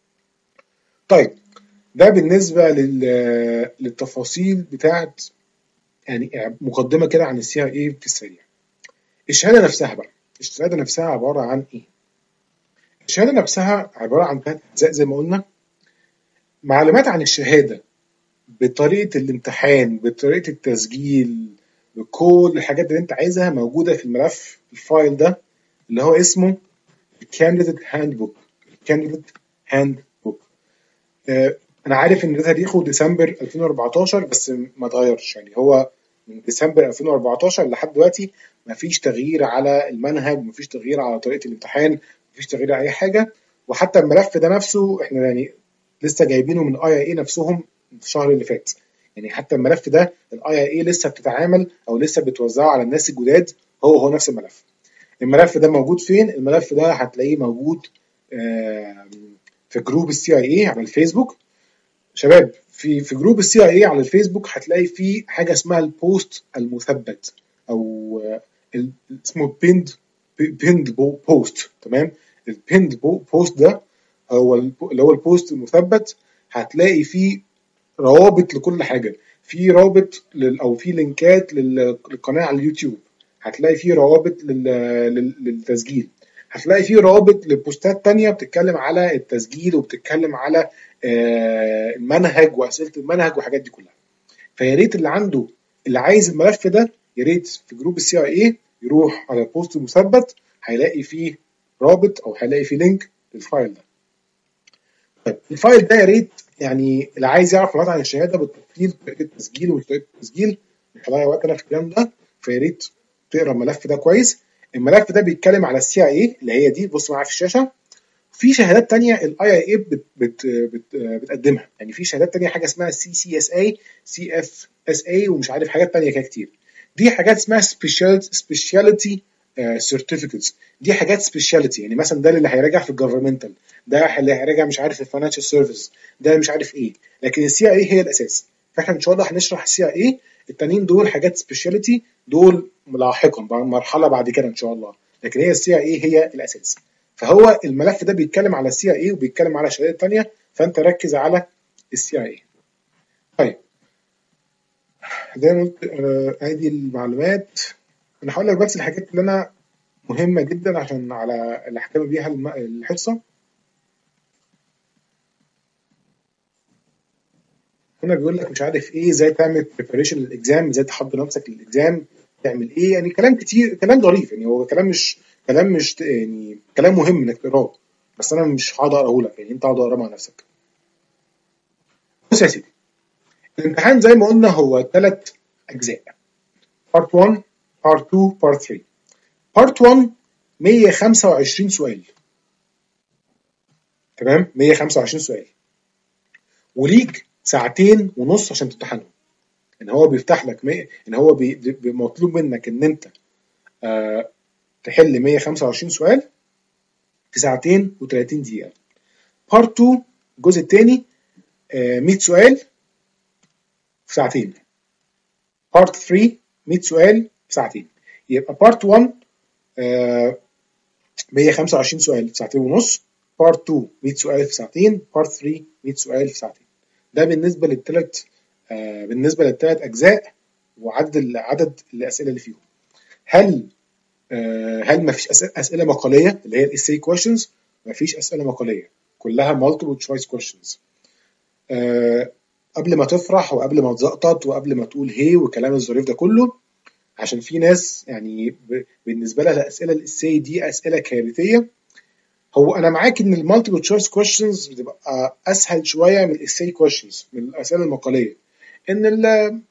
طيب، ده بالنسبه لل للتفاصيل بتاعت يعني مقدمه كده عن السي اي اي في السريع. الشهاده نفسها بقى، الشهاده نفسها عباره عن ايه؟ الشهاده نفسها عباره عن ثلاث اجزاء زي ما قلنا. معلومات عن الشهاده بطريقه الامتحان، بطريقه التسجيل، بكل الحاجات اللي انت عايزها موجوده في الملف الفايل ده اللي هو اسمه الكانديديت هاند بوك. الكانديديت هاند بوك. آه انا عارف ان ده تاريخه ديسمبر ألفين وأربعتاشر بس ما اتغيرش، يعني هو من ديسمبر ألفين وأربعتاشر لحد دلوقتي ما فيش تغيير على المنهج، ما فيش تغيير على طريقه الامتحان، ما فيش تغيير على اي حاجه. وحتى الملف ده نفسه احنا يعني لسه جايبينه من اي اي نفسهم الشهر اللي فات. يعني حتى الملف ده الاي اي لسه بتتعامل او لسه بتوزعه على الناس الجداد، هو هو نفس الملف. الملف ده موجود فين؟ الملف ده هتلاقيه موجود في جروب السي اي اي على الفيسبوك. شباب، في في جروب السي اي اي على الفيسبوك هتلاقي فيه حاجه اسمها البوست المثبت، او اسمه بيند بيند بوست. تمام؟ البيند بوست ده هو اللي هو البوست المثبت. هتلاقي فيه روابط لكل حاجه، في رابط لل او في لينكات للقناه على اليوتيوب، هتلاقي فيه روابط للتسجيل، هتلاقي فيه روابط لبوستات تانية بتتكلم على التسجيل وبتتكلم على المنهج واسئله المنهج والحاجات دي كلها. فيا ريت اللي عنده اللي عايز الملف ده يا ريت في جروب السي اي اي يروح على البوست المثبت، هيلاقي فيه رابط او هيلاقي فيه لينك للفايل ده. طيب الفايل ده يا ريت يعني اللي عايز يعرف معلومات عن الشهاده بالتفصيل، طريقه التسجيل وطريقه التسجيل، مش هضيع وقت انا في الكلام ده، فيا ريت تقرا الملف ده كويس. الملف ده بيتكلم على السي اي اي اللي هي دي، بص معايا في الشاشه. في شهادات تانية الاي اي اي بت بت بت بتقدمها، يعني في شهادات تانية حاجه اسمها سي سي اس اي، سي اف اس اي، ومش عارف حاجات تانية كده كتير. دي حاجات اسمها سبيشاليتي سيرتيفيكتس. دي حاجات سبيشاليتي، يعني مثلا ده اللي هيراجع في الجفرمنتال، ده اللي هيراجع مش عارف في الفاينانشال سيرفيس، ده مش عارف ايه. لكن السي اي هي الاساس، فاحنا ان شاء الله هنشرح السي اي. التانيين دول حاجات سبيشاليتي، دول لاحقا مرحله بعد كده ان شاء الله، لكن هي السي اي هي الاساس. فهو الملف ده بيتكلم على السي اي وبيتكلم على شهادات تانية، فانت ركز على السي اي. طيب زي ما قلت آه، ادي المعلومات. انا هقول لك بس الحاجات اللي انا مهمه جدا عشان على اللي احكم بيها الم- الحصه. هنا بيقول لك مش عارف ايه، ازاي تعمل بريباريشن للاكزام، ازاي تحضر نفسك للاكزام، تعمل ايه، يعني كلام كتير، كلام ظريف، يعني هو كلام مش كلام مش يعني كلام مهم انك تقراه، بس انا مش هقعد اقراه لك، يعني انت اقعد اقراه مع نفسك. بص يا سيدي، الامتحان زي ما قلنا هو ثلاث اجزاء: بارت واحد، بارت اتنين، بارت تلاتة. بارت واحد مية وخمسة وعشرين سؤال، تمام، مية وخمسة وعشرين سؤال، وليك ساعتين ونص عشان تمتحنهم. ان هو بيفتح لك مية، ان هو بي... بي- مطلوب منك ان انت آه تحل مية وخمسة وعشرين سؤال في ساعتين و30 دقيقة. بارت اتنين الجزء الثاني آه مية سؤال في ساعتين. بارت تلاتة مية سؤال في ساعتين. يبقى بارت واحد آه مية وخمسة وعشرين سؤال في ساعتين ونص، بارت اتنين مية سؤال في ساعتين، بارت تلاتة مية سؤال في ساعتين. ده بالنسبة للثلاث آه بالنسبة للثلاث أجزاء وعدد عدد الأسئلة اللي فيهم. هل آه هل ما فيش أسئلة, أسئلة مقالية اللي هي الإساي كويشنز؟ ما فيش أسئلة مقالية، كلها multiple choice questions. آه قبل ما تفرح وقبل ما تزقطط وقبل ما تقول هي والكلام الظريف ده كله، عشان في ناس يعني ب- بالنسبة لها الأسئلة الإساي دي أسئلة كارثية. هو أنا معاك إن المالتيبل تشويس كويشنز بتبقى أسهل شوية من الإساي كويشنز، من الأسئلة المقالية. إن ال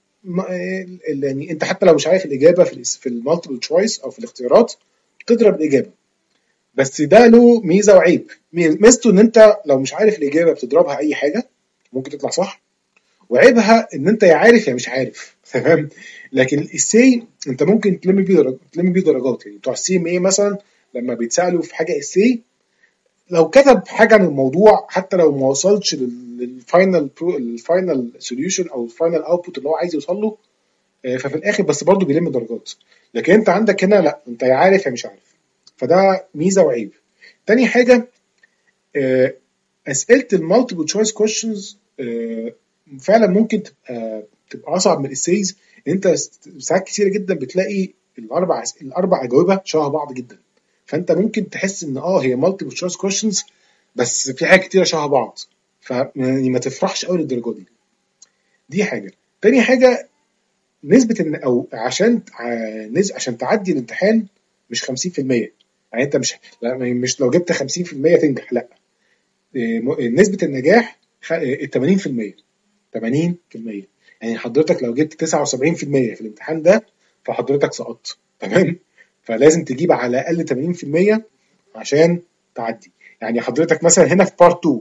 ال- يعني أنت حتى لو مش عارف الإجابة في ال في المالتيبل تشويس أو في الاختيارات تضرب الإجابة. بس ده له ميزة وعيب. ميزته إن أنت لو مش عارف الإجابة بتضربها أي حاجة ممكن تطلع صح، وعيبها ان انت يا عارف يا مش عارف. تمام. لكن السي انت ممكن تلم بيه درجات، تلم بيه درجات. يعني بتوع السي ام اي مثلا لما بيتسالوا في حاجه السي، لو كتب حاجه عن الموضوع حتى لو ما وصلش للفاينل الفاينل سوليوشن او الفاينل اوتبوت اللي هو عايز يوصل له، آه، ففي الاخر بس برضه بيلم درجات. لكن انت عندك هنا لا، انت يا عارف يا مش عارف. فده ميزه وعيب. تاني حاجه، آه، اسئله المالتيبل تشويس كويشنز فعلا ممكن تبقى تبقى اصعب من الاسايز. انت ساعات كتيره جدا بتلاقي الاربع الاربع اجوبه شبه بعض جدا، فانت ممكن تحس ان اه هي مالتيبل تشويس كويشنز بس في حاجات كتيره شبه بعض، ف يعني ما تفرحش قوي للدرجه دي. دي حاجه. تاني حاجه، نسبه ان او عشان ع- نز... عشان تعدي الامتحان مش خمسين في المية. يعني انت مش لا مش لو جبت خمسين في المية تنجح، لا. إيه، م- نسبه النجاح خ- إيه، ثمانين في المية. ثمانين في المية. يعني حضرتك لو جبت تسعة وسبعين في المية في الامتحان ده فحضرتك سقطت. تمام. فلازم تجيب على الاقل ثمانين في المية عشان تعدي. يعني حضرتك مثلا هنا في بارت اتنين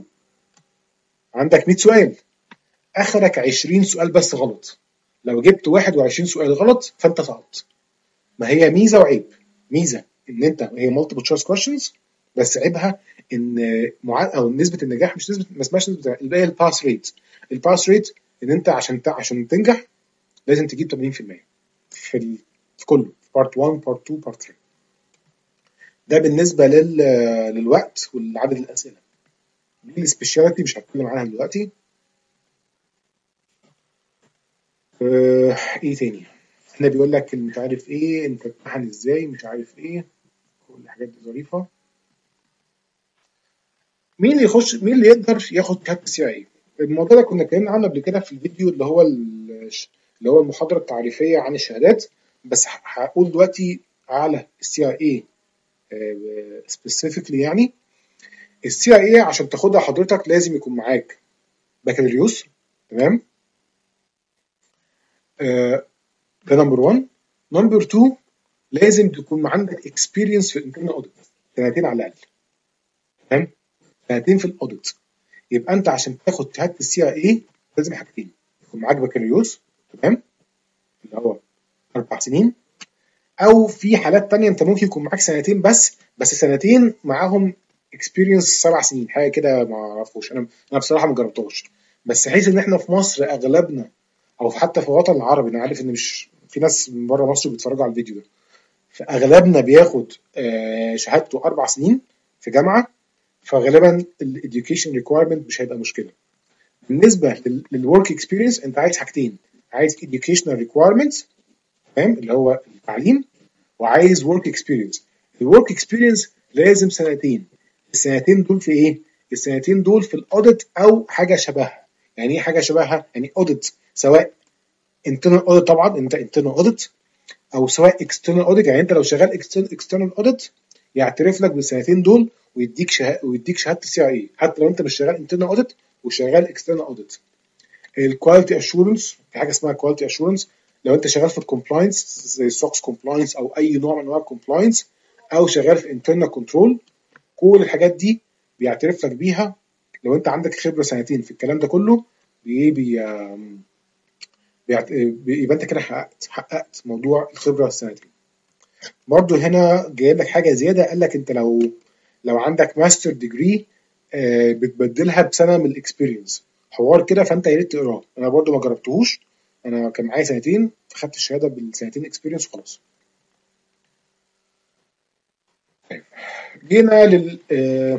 عندك مية سؤال، اخرك عشرين سؤال بس غلط. لو جبت واحد وعشرين سؤال غلط فانت سقطت. ما هي ميزه وعيب. ميزه ان انت هي مالتيبل تشويس كويشنز، بس عيبها ان مع... او نسبه النجاح مش نسبه، ما اسمهاش نسبه، اللي هي الباس ريت. الباس ريت ان انت عشان ت... عشان تنجح لازم تجيب ثمانين في المية في ال... في كله، في بارت واحد، بارت اتنين، بارت تلاتة. ده بالنسبه لل... للوقت والعدد الاسئله. دي السبيشاليتي مش هتكلم عنها دلوقتي. آه... ايه تاني؟ هنا بيقول لك مش عارف ايه، انت تمتحن ازاي، مش عارف ايه، كل الحاجات دي ظريفه. مين اللي يخش، مين اللي يقدر ياخد شهاده السي اي؟ الموضوع ده كنا اتكلمنا عنه قبل كده في الفيديو اللي هو ال- اللي هو المحاضره التعريفيه عن الشهادات. بس ه- هقول دلوقتي على السي اي اي سبيسيفيكلي. يعني السي اي اي عشان تاخدها حضرتك لازم يكون معاك بكالوريوس. تمام. آه، ده نمبر واحد. نمبر اتنين، لازم تكون عندك اكسبيرينس في الانترنال اوديت، سنتين على الاقل. تمام. سنتين في الاوديت. يبقى انت عشان تاخد شهاده السي اي اي لازم حاجتين: يكون معاك بكالوريوس، تمام، اللي هو اربع سنين، او في حالات تانية انت ممكن يكون معاك سنتين بس، بس سنتين معاهم اكسبيرينس سبع سنين حاجه كده، ما اعرفوش انا. انا بصراحه ما جربتهاش. بس حيث ان احنا في مصر اغلبنا، او حتى في الوطن العربي، انا عارف ان مش في ناس من بره مصر بيتفرجوا على الفيديو ده، فاغلبنا بياخد آه، شهادته اربع سنين في جامعه. فغالبا الاديوكيشن ريكويرمنت مش هيبقى مشكله. بالنسبه للورك اكسبيرينس انت عايز حاجتين: عايز educational requirements تمام اللي هو التعليم، وعايز work experience. الwork experience لازم سنتين. السنتين دول في ايه؟ السنتين دول في الاوديت او حاجه شبهها. يعني ايه حاجه شبهها؟ يعني اوديت سواء internal audit طبعا انت internal audit، او سواء external audit. يعني انت لو شغال external audit يعترف لك بالسنتين دول ويديك شهاده ويديك شهاده السي اي حتى لو انت مش شغال internal audit وشغال external audit. الكواليتي اشورنس، في حاجه اسمها كواليتي اشورنس لو انت شغال في الكومبلاينس زي السوكس كومبلاينس او اي نوع من انواع الكومبلاينس، او شغال في انترنال كنترول. كل الحاجات دي بيعترف لك بيها لو انت عندك خبره سنتين في الكلام ده كله. بي بي يبقى انت كده حققت حققت موضوع الخبره السنتين. برضو هنا جايب لك حاجه زياده، قال لك انت لو لو عندك ماستر ديجري بتبدلها بسنه من الاكسبيرينس، حوار كده، فانت يا ريت تقراه. انا برضو ما جربتهوش، انا كان معايا سنتين فخدت الشهاده بالسنتين اكسبيرينس وخلاص. جينا لل آه،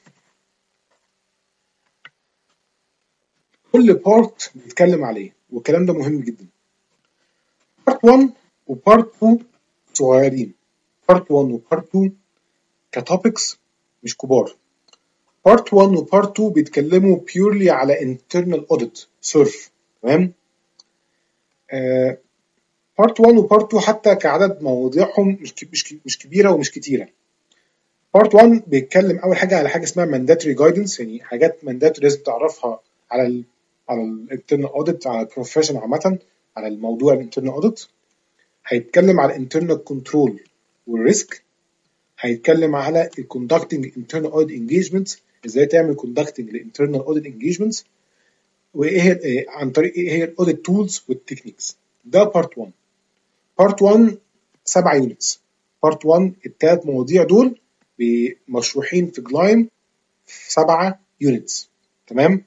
كل بارت بيتكلم عليه، والكلام ده مهم جدا. بارت واحد وبارت اتنين صغيرين. بارت واحد وبارت اتنين كتوبكس مش كبار. بارت واحد وبارت اتنين بيتكلموا purely على internal audit صرف، تمام. آه بارت واحد وبارت اتنين حتى كعدد مواضيعهم مش مش مش كبيره ومش كتيره. بارت واحد بيتكلم اول حاجه على حاجه اسمها mandatory guidance، يعني حاجات mandatory لازم تعرفها على ال على الانترنال اوديت، على البروفيشن عامه، على الموضوع الانترنال اوديت. هيتكلم على الانترنال كنترول والريسك. هيتكلم على الكوندكتنج انترنال اوديت انجيجمنت، ازاي تعمل كوندكتنج للانترنال اوديت انجيجمنت، وايه هي عن طريق ايه هي الاوديت تولز والتكنيكس. ده بارت واحد. بارت واحد سبعة يونتس. بارت واحد الثلاث مواضيع دول مشروحين في جلايم في سبعة يونتس، تمام.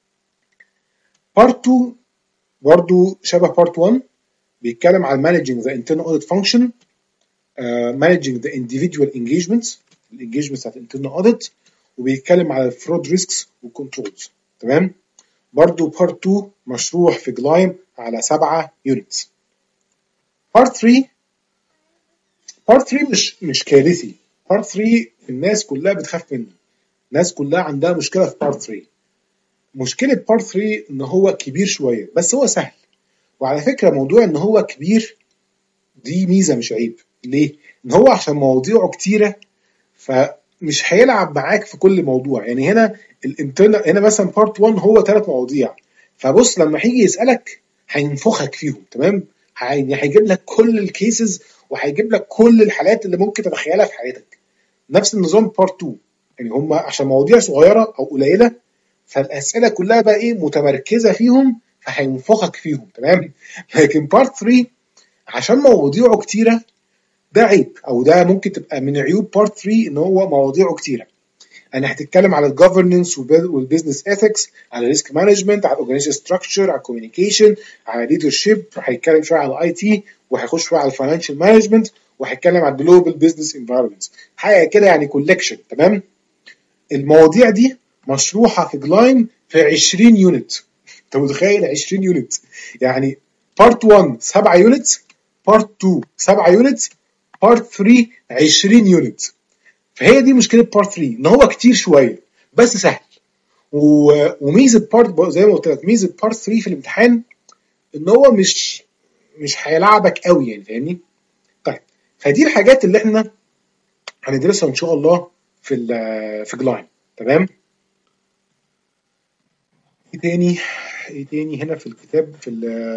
بارت اتنين برضو شبه بارت واحد، بيتكلم على managing the internal audit function, uh, managing the individual engagements الانجيجمنتس بتاعت internal audit، وبيتكلم على fraud risks والcontrols، تمام. برضو بارت اتنين مشروح في جلايم على سبعة يونتس. بارت تلاتة بارت تلاتة مش مش كارثي. بارت تلاتة الناس كلها بتخاف منه، الناس كلها عندها مشكله في بارت تلاتة. مشكله بارت تلاتة ان هو كبير شويه بس هو سهل. وعلى فكره موضوع ان هو كبير دي ميزه مش عيب. ليه؟ ان هو عشان مواضيعه كتيره فمش هيلعب معاك في كل موضوع. يعني هنا الانترنال هنا مثلا بارت واحد هو ثلاث مواضيع، فبص لما هيجي يسالك هينفخك فيهم، تمام. هيجيب لك كل الكيسز وهيجيب لك كل الحالات اللي ممكن تتخيلها في حياتك. نفس النظام بارت اتنين، يعني هم عشان مواضيع صغيره او قليله فالاسئله كلها بقى ايه متمركزه فيهم فهينفخك فيهم، تمام. لكن بارت تلاتة عشان مواضيعه كتيره ده عيب، او ده ممكن تبقى من عيوب بارت تلاتة ان هو مواضيعه كتيره. انا هتتكلم على الجفرنس والبيزنس اثكس، على الريسك مانجمنت، على الاورجانيزيشن ستراكشر، على الكوميونيكيشن، على الليدرشيب، هيتكلم شويه على الاي تي، وهيخش شويه على الفاينانشال مانجمنت، وهيتكلم على الجلوبال بيزنس انفايرمنت. حاجه كده يعني كولكشن، تمام. المواضيع دي مشروحه في جلايم في عشرين يونت. انت متخيل عشرين يونت؟ يعني بارت واحد سبعة يونت، بارت اتنين سبعة يونت، بارت تلاتة عشرين يونت. فهي دي مشكله بارت تلاتة ان هو كتير شويه بس سهل. وميزه بارت زي ما قلت لك ميزه بارت تلاتة في الامتحان ان هو مش مش هيلعبك قوي، يعني فاهمني. طيب فدي الحاجات اللي احنا هندرسها ان شاء الله في في جلايم، تمام. ايه تاني ايه تاني هنا في الكتاب في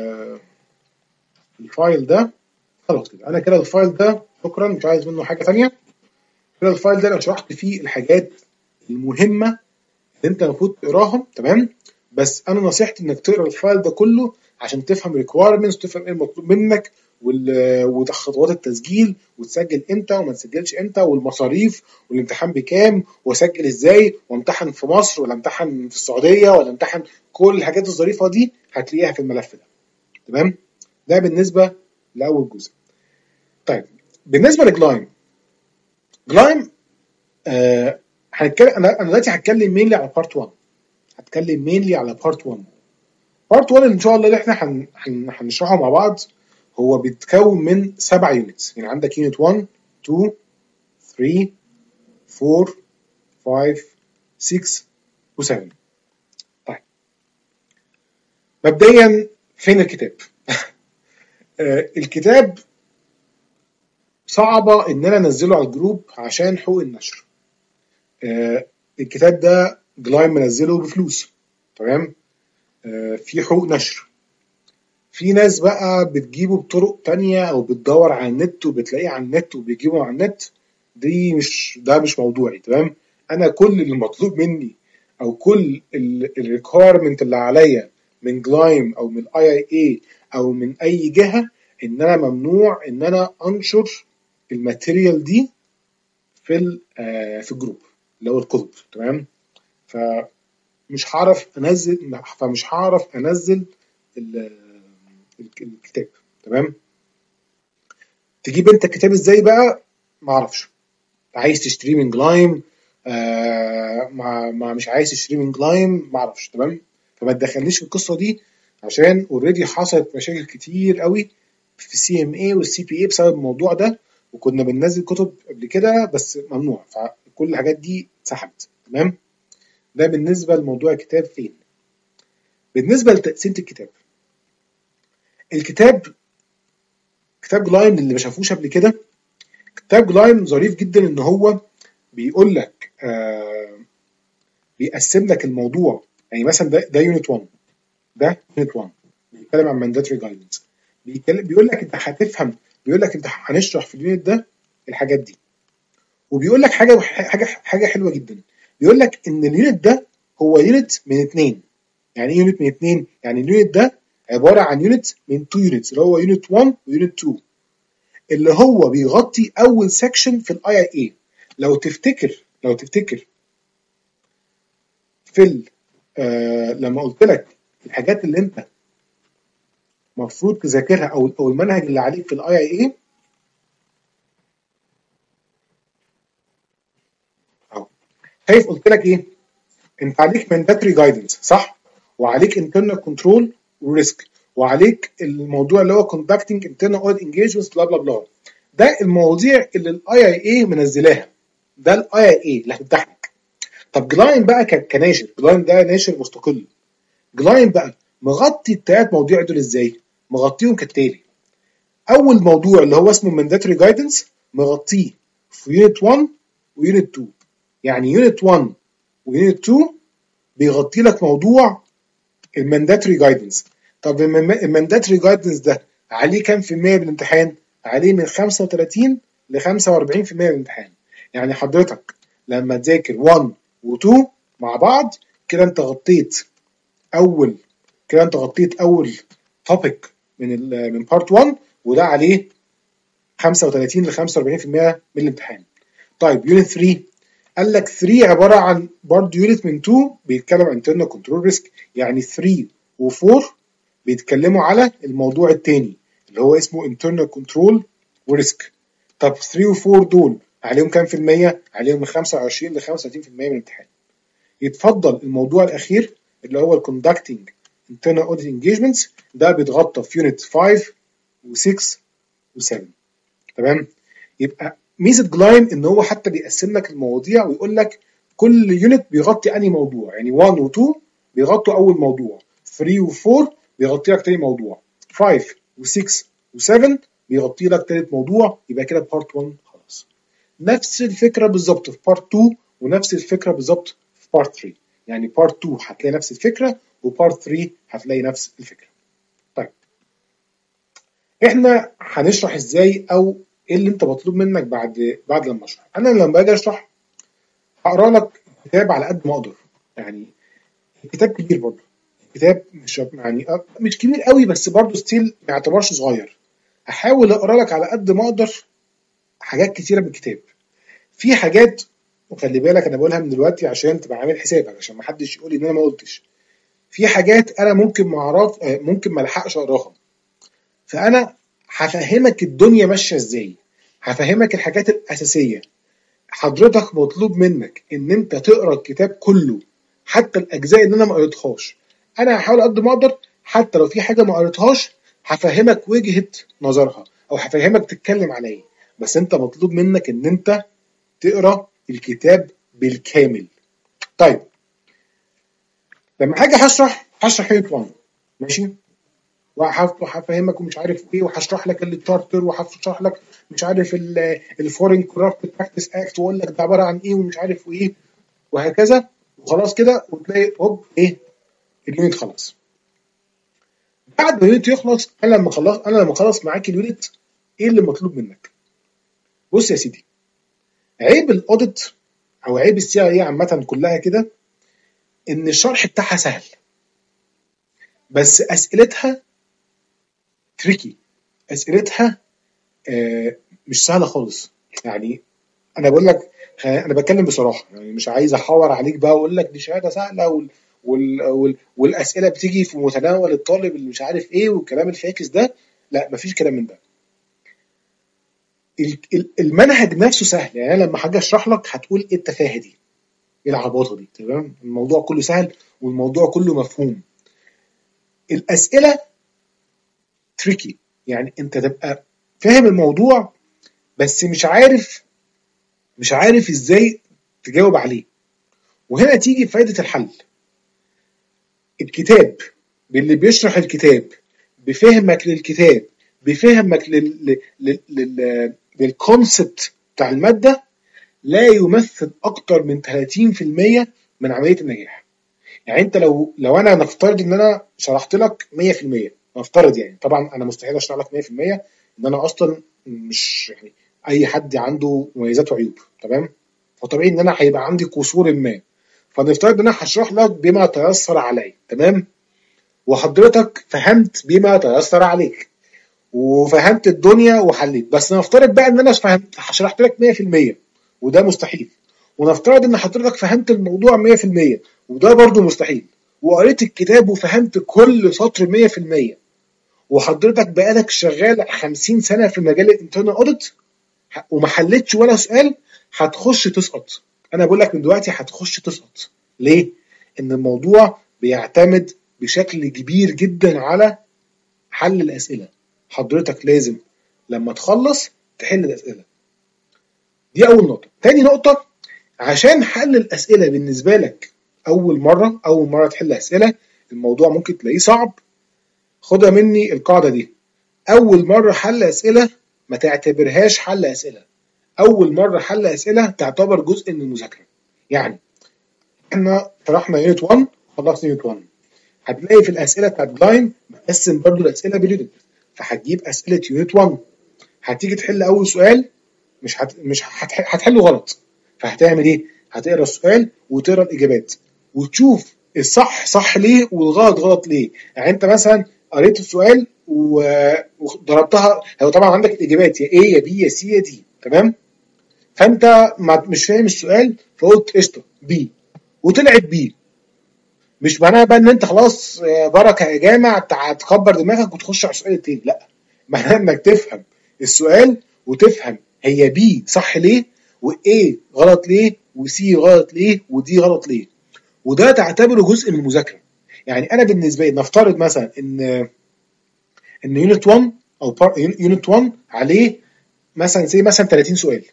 الفايل ده. خلاص كده انا كده الفايل ده شكرا، مش عايز منه حاجه ثانيه. كده الفايل ده انا شرحت فيه الحاجات المهمه اللي انت المفروض تقراهم، تمام. بس انا نصيحتي انك تقرا الفايل ده كله عشان تفهم الريكويرمنتس وتفهم ايه المطلوب منك وخطوات التسجيل، وتسجل امتى وما تسجلش امتى، والمصاريف، والامتحان بكام، واسجل ازاي، وامتحن في مصر ولا امتحن في السعوديه ولا امتحن. كل الحاجات الظريفه دي هتلاقيها في الملف ده، تمام. ده بالنسبه لاول جزء. طيب بالنسبه لجلايم جلايم آه هنتكلم. انا انا دلوقتي هتكلم مينلي على بارت واحد. هتكلم مينلي على بارت واحد. بارت واحد ان شاء الله اللي احنا هن- هن- هنشرحه مع بعض هو بيتكون من سبع يونتس. يعني عندك يونت واحد اتنين تلاتة اربعة خمسة ستة و7. طيب مبدئيا فين الكتاب؟ آه، الكتاب صعبة ان انا انزله على الجروب عشان حقوق النشر. آه، الكتاب ده جلايم منزله بفلوس، تمام؟ آه، في حقوق نشر. في ناس بقى بتجيبه بطرق تانية او بتدور على النت وبتلاقيه على النت وبيجيبه على النت. دي مش ده مش موضوعي، تمام؟ انا كل اللي مطلوب مني او كل الريكويرمنت اللي عليا من جلايم او من الاي اي اي او من اي جهه ان انا ممنوع ان انا انشر الماتيريال دي في ال- آه، في الجروب اللي هو الكتب، تمام؟ فمش هعرف انزل فمش هعرف انزل ال- الكتاب، تمام؟ تجيب انت الكتاب ازاي بقى؟ ما اعرفش. عايز تشتريه من جلايم، آه ما, ما مش عايز تشتريه من جلايم، ما اعرفش، تمام؟ فما تدخلنيش في القصه دي عشان اوريدي حصلت مشاكل كتير قوي في السي ام اي والسي بي اي بسبب الموضوع ده، وكنا بننزل كتب قبل كده بس ممنوع، فكل الحاجات دي اتسحبت، تمام؟ ده بالنسبه لموضوع الكتاب. فين بالنسبه لتقسيمه الكتاب؟ الكتاب كتاب جلايم اللي ما شافوش قبل كده، كتاب جلايم ظريف جدا ان هو بيقول لك آه بيقسم لك الموضوع. يعني مثلا ده ده يونت واحد، ده يونت واحد بيتكلم عن مانداتوري جايدنس. بيتكلم بيقول لك انت هتفهم، بيقول لك انت هنشرح في اليونت ده الحاجات دي. وبيقول لك حاجه حاجه حاجه حلوه جدا، بيقول لك ان اليونت ده هو يونت من اتنين. يعني ايه يونت من اتنين؟ يعني اليونت ده عباره عن يونت من تو يونتس اللي هو يونت واحد ويونت اتنين، اللي هو بيغطي اول سيكشن في الاي اي اي. لو تفتكر لو تفتكر في ال- آه لما قلت لك الحاجات اللي انت المفروض تذاكرها او او المنهج اللي عليك في الاي اي اي، اهو شايف قلت لك ايه؟ انت عليك مانداتوري جايدنس، صح؟ وعليك انترنال كنترول وريسك، وعليك الموضوع اللي هو كوندكتنج انترنال اوديت انجيجمنتس بلا بلا بلا. ده المواضيع اللي الاي اي اي منزلاها، ده الاي اي اي اللي هتمتحنك. طب جلاين بقى ك- كناشر، جلاين ده ناشر مستقل. جلاين بقى مغطي الثلاث مواضيع دول ازاي؟ مغطيهم كالتالي. اول موضوع اللي هو اسمه mandatory guidance مغطيه في يونت واحد ويونت اتنين. يعني يونت واحد ويونت اتنين بيغطي لك موضوع المانداتوري جايدنس. طب المانداتوري جايدنس ده عليه كام في المية بالامتحان؟ عليه من خمسة وتلاتين ل خمسة واربعين في المية بالامتحان. يعني حضرتك لما تذاكر واحد و2 مع بعض كده انت غطيت اول كده انت غطيت اول توبيك من ال من بارت واحد، وده عليه خمسة وتلاتين ل خمسة واربعين في المية من الامتحان. طيب يونت تلاتة قال لك تلاتة عباره عن برضه يونت من اتنين بيتكلم عن internal control risk. يعني تلاتة و4 بيتكلموا على الموضوع الثاني اللي هو اسمه internal control وريسك. طب تلاتة و4 دول عليهم كام في المية؟ عليهم من خمسة وعشرين ل خمسة وتلاتين في المية من الامتحان. يتفضل الموضوع الاخير اللي هو الكوندكتنج internal audit engagements، ده بيتغطى في يونت خمسة و6 و7، تمام؟ يبقى ميزه جلايم ان هو حتى بيقسم لك المواضيع ويقول لك كل يونت بيغطي انهي موضوع. يعني واحد و2 بيغطوا اول موضوع، تلاتة و4 بيغطي لك تاني موضوع، خمسة و6 و7 بيغطي لك تالت موضوع. يبقى كده بارت واحد خلاص. نفس الفكره بالظبط في بارت اتنين، ونفس الفكره بالظبط في بارت تلاتة. يعني بارت اتنين هتلاقي نفس الفكره، وبارت تلاتة هتلاقي نفس الفكره. طيب احنا هنشرح ازاي او ايه اللي انت مطلوب منك بعد بعد لما اشرح؟ انا لما باجي اشرح هقرا لك كتاب على قد ما اقدر. يعني الكتاب كبير برضه، الكتاب مش يعني مش كبير قوي بس برضه ستيل ما يعتبرش صغير. هحاول اقرا لك على قد ما اقدر حاجات كتيره من الكتاب. في حاجات، وخلي بالك انا بقولها من دلوقتي عشان تبقى عامل حسابك عشان ما حدش يقول ان انا ما قلتش. في حاجات انا ممكن ما اعرف ممكن ما الحقش اقراها، فانا هفهمك الدنيا ماشيه ازاي، هفهمك الحاجات الاساسيه. حضرتك مطلوب منك ان انت تقرا الكتاب كله حتى الاجزاء اللي انا ما قريتهاش. انا هحاول قد ما اقدر حتى لو في حاجه ما قريتهاش هفهمك وجهه نظرها او هفهمك تتكلم على ايه، بس انت مطلوب منك ان انت تقرا الكتاب بالكامل. طيب لما حاجه هشرح هشرح يونت واحد ماشي، وهفهمك ومش عارف ايه، وهشرح لك التشارتر، وهشرح لك مش عارف الفورين كورابت براكتس اكت، واقول لك ده عباره عن ايه ومش عارف ايه وهكذا، وخلاص كده وتلاقي هوب ايه اليونت خلاص. بعد ما اليونت يخلص، انا لما خلص انا لما خلص معاك اليونت، ايه اللي مطلوب منك؟ بص يا سيدي، عيب الاوديت او عيب السي اي عامه كلها كده ان الشرح بتاعها سهل بس اسئلتها تريكي، اسئلتها آه مش سهله خالص. يعني انا بقول لك، انا بتكلم بصراحه، يعني مش عايز احور عليك بقى واقول لك دي شهاده سهله وال وال وال والاسئله بتيجي في متناول الطالب اللي مش عارف ايه والكلام الفاكس ده، لا مفيش كلام من ده. المنهج نفسه سهل، يعني انا لما حاجه اشرح لك هتقول ايه التفاهه دي، ايه العباطه دي، تمام؟ الموضوع كله سهل والموضوع كله مفهوم. الاسئله تريكي، يعني انت تبقى فاهم الموضوع بس مش عارف مش عارف ازاي تجاوب عليه، وهنا تيجي فايده الحل. الكتاب باللي بيشرح الكتاب بفهمك للكتاب بفهمك لل لل لل للكونسبت بتاع الماده لا يمثل اكتر من ثلاثين في المية من عمليه النجاح. يعني انت لو لو انا نفترض ان انا شرحت لك مية في المية، نفترض يعني، طبعا انا مستحيل اشرح لك مية في المية، ان انا اصلا مش يعني اي حد عنده مميزات وعيوب، تمام؟ فطبيعي ان انا هيبقى عندي قصور ما، فنفترض ان انا هشرح لك بما تيسر علي، تمام؟ وحضرتك فهمت بما تيسر عليك وفهمت الدنيا وحليت، بس نفترض بقى ان انا فهمت شرحت لك مية في المية وده مستحيل، ونفترض ان حضرتك فهمت الموضوع مية في المية وده برضو مستحيل، وقريت الكتاب وفهمت كل سطر مية في المية، وحضرتك بقالك شغال خمسين سنة في مجال الانترنال اوديت وما حلتش ولا سؤال، هتخش تسقط. انا بقول لك من دلوقتي هتخش تسقط. ليه؟ ان الموضوع بيعتمد بشكل كبير جدا على حل الاسئله. حضرتك لازم لما تخلص تحل الاسئله دي، اول نقطه. تاني نقطه، عشان حل الاسئله بالنسبه لك اول مره اول مره تحل اسئله الموضوع ممكن تلاقيه صعب، خدها مني القاعده دي: اول مره حل اسئله ما تعتبرهاش حل اسئله، اول مره حل اسئله تعتبر جزء من المذاكره. يعني احنا شرحنا يونت واحد، خلصنا يونت واحد، هتلاقي في الاسئله بتاعت بلاين مقسم برضو الاسئله باليونت، فهتجيب اسئله يونت واحد، هتيجي تحل اول سؤال مش هت... مش هتح... هتحله غلط، فهتعمل ايه؟ هتقرا السؤال وتقرا الاجابات وتشوف الصح صح ليه والغلط غلط ليه. يعني انت مثلا قريت السؤال و... وضربتها، هو طبعا عندك الاجابات يا ايه يا بي يا سي يا دي، تمام؟ فانت مش فاهم السؤال فقلت قشطه بي وطلعت بي، مش معناها بقى ان انت خلاص بركه يا جامع تكبر دماغك وتخش على السؤال التاني، لا، معناها انك تفهم السؤال وتفهم هي بي صح ليه وايه غلط ليه وسي غلط ليه ودي غلط ليه، وده تعتبره جزء من المذاكره. يعني انا بالنسبه لي نفترض مثلا ان ان يونت واحد او يونت واحد عليه مثلا زي مثلا ثلاثين سؤال،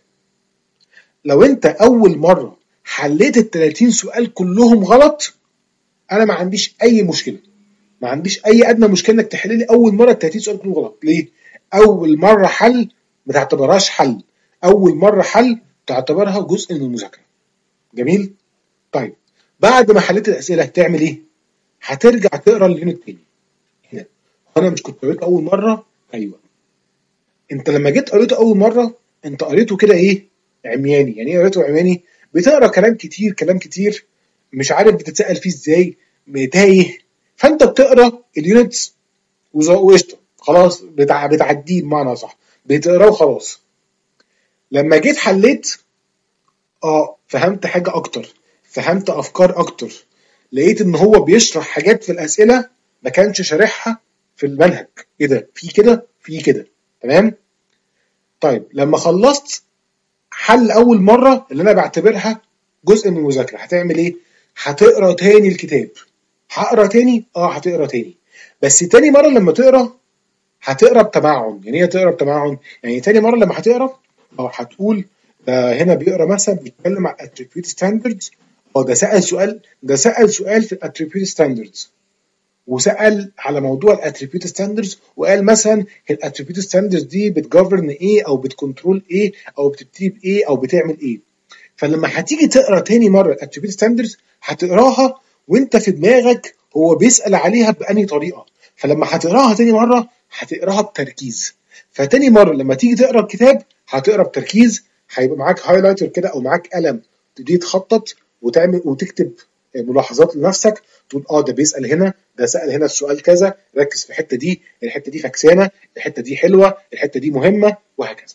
لو انت اول مره حليت ال ثلاثين سؤال كلهم غلط انا ما عنديش اي مشكله، ما عنديش اي ادنى مشكله انك تحل لي اول مره ال ثلاثين سؤال كلهم غلط. ليه؟ اول مره حل ما تعتبرهاش حل، اول مره حل تعتبرها جزء من المذاكره. جميل؟ طيب بعد ما حليت الاسئله هتعمل ايه؟ هترجع تقرا اليونت تاني. هنا انا مش كنت قريته اول مره؟ ايوه، انت لما جيت قريته اول مره انت قريته كده ايه؟ عمياني. يعني ايه قريته عمياني؟ بتقرا كلام كتير كلام كتير مش عارف بتتسال فيه ازاي، تايه، فانت بتقرا اليونتس وقشطه خلاص بتع... بتعديه بمعنى صح، بتقراه وخلاص. لما جيت حليت اه فهمت حاجه اكتر، فهمت افكار اكتر، لقيت ان هو بيشرح حاجات في الاسئله ما كانش شارحها في المنهج. ايه ده؟ في كده في كده، تمام؟ طيب لما خلصت حل اول مره اللي انا بعتبرها جزء من المذاكره هتعمل ايه؟ هتقرا تاني الكتاب. هقرا تاني؟ اه هتقرا تاني، بس تاني مره لما تقرا هتقرا بتمعن. يعني ايه تقرا بتمعن؟ يعني تاني مره لما هتقرا او هتقول ده هنا بيقرا مثلا بيتكلم عن attribute standards، او ده سأل سؤال ده سأل سؤال في attribute standards، وسأل على موضوع الاتريبيوت ستاندردز، وقال مثلا الاتريبيوت ستاندردز دي بتجفرن ايه او بتكنترول ايه او بتبتدي بايه او بتعمل ايه. فلما هتيجي تقرا تاني مره الاتريبيوت ستاندردز هتقراها وانت في دماغك هو بيسأل عليها بأنهي طريقه، فلما هتقراها تاني مره هتقراها بتركيز. فتاني مره لما تيجي تقرا الكتاب هتقرا بتركيز، هيبقى معاك هايلايتر كده او معاك قلم تبتدي تخطط وتعمل وتكتب ملاحظات لنفسك، تقول اه ده بيسأل هنا، ده سأل هنا السؤال كذا، ركز في الحته دي، الحته دي فكسانه، الحته دي حلوه، الحته دي مهمه، وهكذا.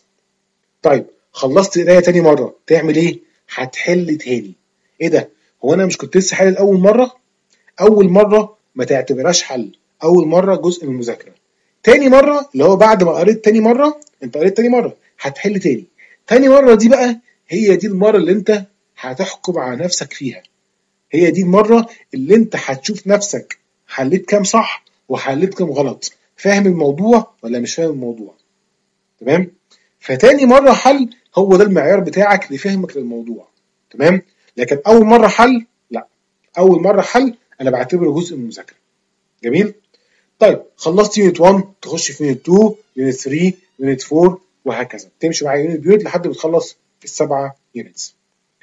طيب خلصت قرايه تاني مره تعمل ايه؟ هتحل تاني. ايه ده؟ هو انا مش كنت لسه حل اول مره؟ اول مره ما تعتبرهاش حل، اول مره جزء من المذاكره. تاني مره اللي هو بعد ما قريت تاني مره، انت قريت تاني مره هتحل تاني. تاني مره دي بقى هي دي المره اللي انت هتحكم على نفسك فيها، هي دي المره اللي انت هتشوف نفسك حليت كام صح وحليت كام غلط، فاهم الموضوع ولا مش فاهم الموضوع. تمام؟ فتاني مره حل هو ده المعيار بتاعك لفهمك للموضوع. تمام؟ لكن اول مره حل لا، اول مره حل انا بعتبره جزء من المذاكره. جميل؟ طيب خلصت يونت واحد تخش في يونت اتنين، يونت تلاتة، يونت اربعة، وهكذا تمشي مع يونت بيونت لحد ما تخلص السبعه يونتس.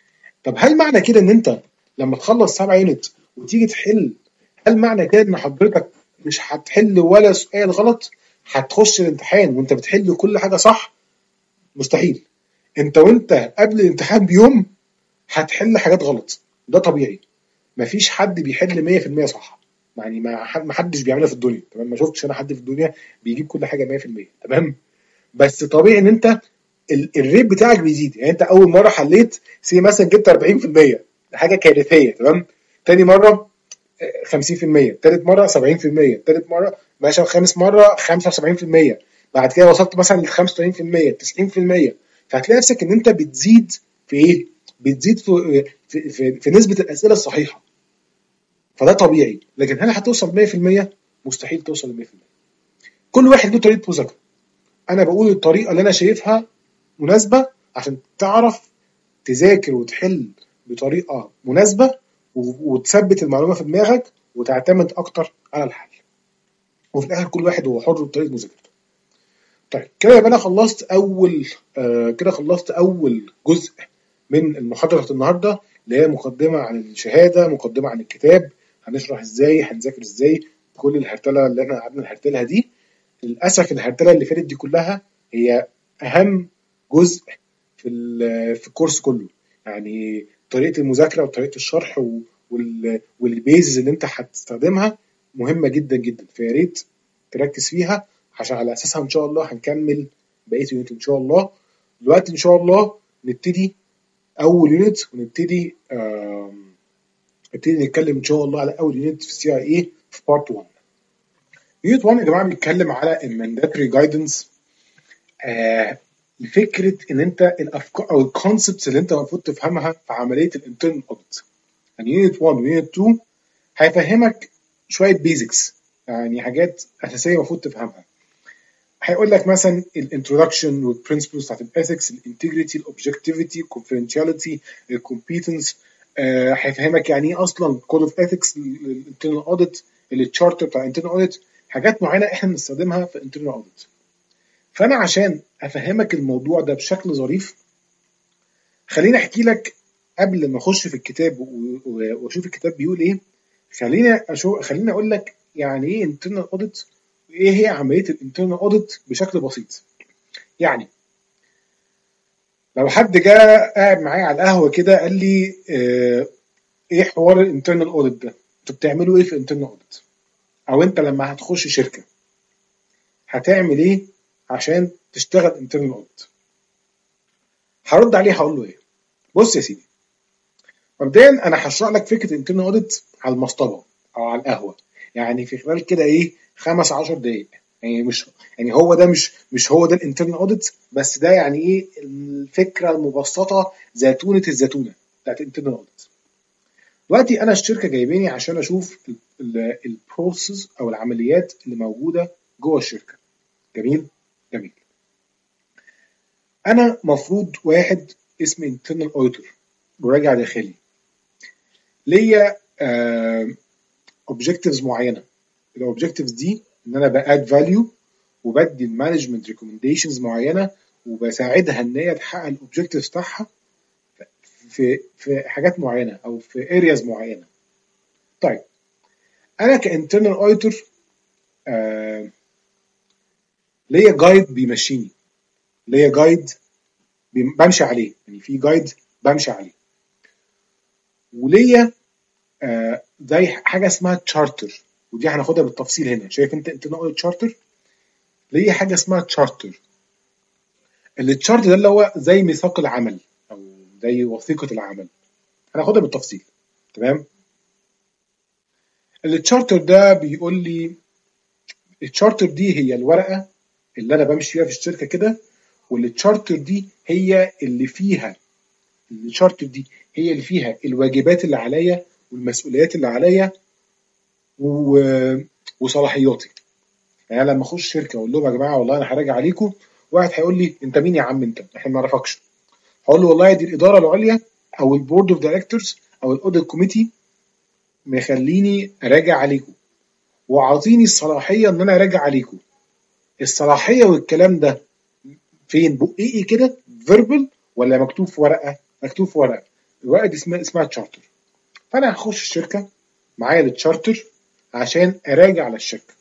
طب هل معنى كده ان انت لما تخلص سبعه يونت وتيجي تحل، هل معنى كده ان حضرتك مش هتحل ولا سؤال غلط؟ هتخش الامتحان وانت بتحل كل حاجه صح؟ مستحيل. انت وانت قبل الامتحان بيوم هتحل حاجات غلط، ده طبيعي. مفيش حد بيحل مية في المية صح، يعني ما حد ما حدش بيعملها في الدنيا. تمام؟ ما شفتش انا حد في الدنيا بيجيب كل حاجه مية في المية. تمام؟ بس طبيعي ان انت ال- الريت بتاعك بيزيد. يعني انت اول مره حليت سي مثلا جبت اربعين في المية، حاجه كارثيه. تمام؟ تاني مره آه، خمسين في المية، تالت مره سبعين في المية، تالت مره ماشي، خامس مره خمسة وسبعين في المية، بعد كده وصلت مثلا ل خمسة وتمانين في المية تسعين في المية. فهتلاقي نفسك ان انت بتزيد في ايه؟ بتزيد في في, في, في نسبه الاسئله الصحيحه. فده طبيعي. لكن هل هتوصل مية في المية؟ مستحيل توصل ل مية في المية. كل واحد له طريقه مذاكره. انا بقول الطريقه اللي انا شايفها مناسبه عشان تعرف تذاكر وتحل بطريقه مناسبه وتثبت المعلومه في دماغك وتعتمد اكتر على الحل. وفي الاخر كل واحد هو حر بطريقه مذاكرته. طيب كده يبقى انا خلصت اول آه كده خلصت اول جزء من المحاضره النهارده، اللي هي مقدمه عن الشهاده، مقدمه عن الكتاب، هنشرح ازاي، هنذاكر ازاي، كل الهرتله اللي احنا قعدنا نهرتلها دي. للاسف الهرتله اللي فاتت دي كلها هي اهم جزء في في الكورس كله. يعني طريقه المذاكره وطريقه الشرح والبيزز اللي انت هتستخدمها مهمه جدا جدا، فيا ريت تركز فيها عشان على اساسها ان شاء الله هنكمل بقيه يونت ان شاء الله. دلوقتي ان شاء الله نبتدي اول يونت، ونبتدي نبتدي نتكلم ان شاء الله على اول يونت في السي اي اي في بارت واحد. يونت واحد يا جماعه بيتكلم على المانداتوري جايدنس، فكره ان انت الافكار او الكونسبتس اللي انت المفروض تفهمها في عمليه الانترنال اوديت. يعني يونت واحد ويونت اتنين هيفهمك شويه بيزكس، يعني حاجات اساسيه المفروض تفهمها. هيقول لك مثلا الانترودكشن والبرنسبلز بتاعت الاثكس، الانتجريتي، الاوبجكتيفيتي، الكونفيدنشاليتي، الكومبيتنس. هيفهمك يعني ايه اصلا كود اوف اثكس للانترنال اوديت، التشارتر بتاع الانترنال اوديت، حاجات معينه احنا بنستخدمها في الانترنال اوديت. فانا عشان افهمك الموضوع ده بشكل ظريف خليني احكي لك قبل ما اخش في الكتاب واشوف الكتاب بيقول ايه. خليني اشوف خليني اقول لك يعني ايه انترنال اوديت وايه هي عمليه الانترنال اوديت بشكل بسيط. يعني لو حد جاء قاعد معايا على القهوه كده قال لي اه ايه حوار الانترنال اوديت ده، انتوا بتعملوا ايه في الانترنال اوديت، او انت لما هتخش شركه هتعمل ايه عشان تشتغل انترنال اوديت؟ هرد عليه هقول له ايه؟ بص يا سيدي، مبدئيا انا هشرح لك فكره انترنال اوديت على المصطبه او على القهوه، يعني في خلال كده ايه خمس عشر دقائق. يعني مش يعني هو ده مش مش هو ده الانترنال اوديت، بس ده يعني ايه الفكره المبسطه، زيتونه الزيتونه بتاعت الانترنال اوديت. دلوقتي انا الشركه جايباني عشان اشوف البروسيس او العمليات اللي موجوده جوه الشركه. جميل جميل. انا مفروض واحد اسمه internal auditor، مراجع داخلي، ليا اوبجكتيفز معينه. الاوبجكتيفز دي ان انا باد فاليو وبدي المانجمنت ريكومنديشنز معينه وبساعدها ان هي تحقق الاوبجكتيفز بتاعها في في حاجات معينه او في ارياز معينه. طيب انا كانترنال اوديتور آه ليا جايد بيمشيني، ليا جايد بمشي عليه، يعني في جايد بمشي عليه، وليا آه زي حاجه اسمها تشارتر، ودي هناخدها بالتفصيل هنا. شايف انت انترنال اوديت تشارتر؟ ليا حاجه اسمها تشارتر. التشارت ده اللي هو زي ميثاق العمل او زي وثيقه العمل، هناخدها بالتفصيل. تمام. التشارتر ده بيقول لي، التشارتر دي هي الورقه اللي انا بمشي فيها في الشركه كده، والتشارتر دي هي اللي فيها التشارتر دي هي اللي فيها الواجبات اللي عليا والمسؤوليات اللي عليا و... وصلاحياتي. يعني لما اخش شركه اقول لهم يا جماعه والله انا هراجع عليكم، واحد هيقول لي انت مين يا عم انت؟ احنا ما نعرفكش. هقول له والله دي الاداره العليا او البورد اوف دايركتورز او الاوديت كوميتي مخليني اراجع عليكم وعاطيني الصلاحيه ان انا اراجع عليكم. الصلاحيه والكلام ده فين؟ بقي ايه كده فيربال ولا مكتوب في ورقه؟ مكتوب في ورقه. الورقه دي اسمها اسمها تشارتر. فانا هخش الشركه معايا التشارتر عشان اراجع على الشركه.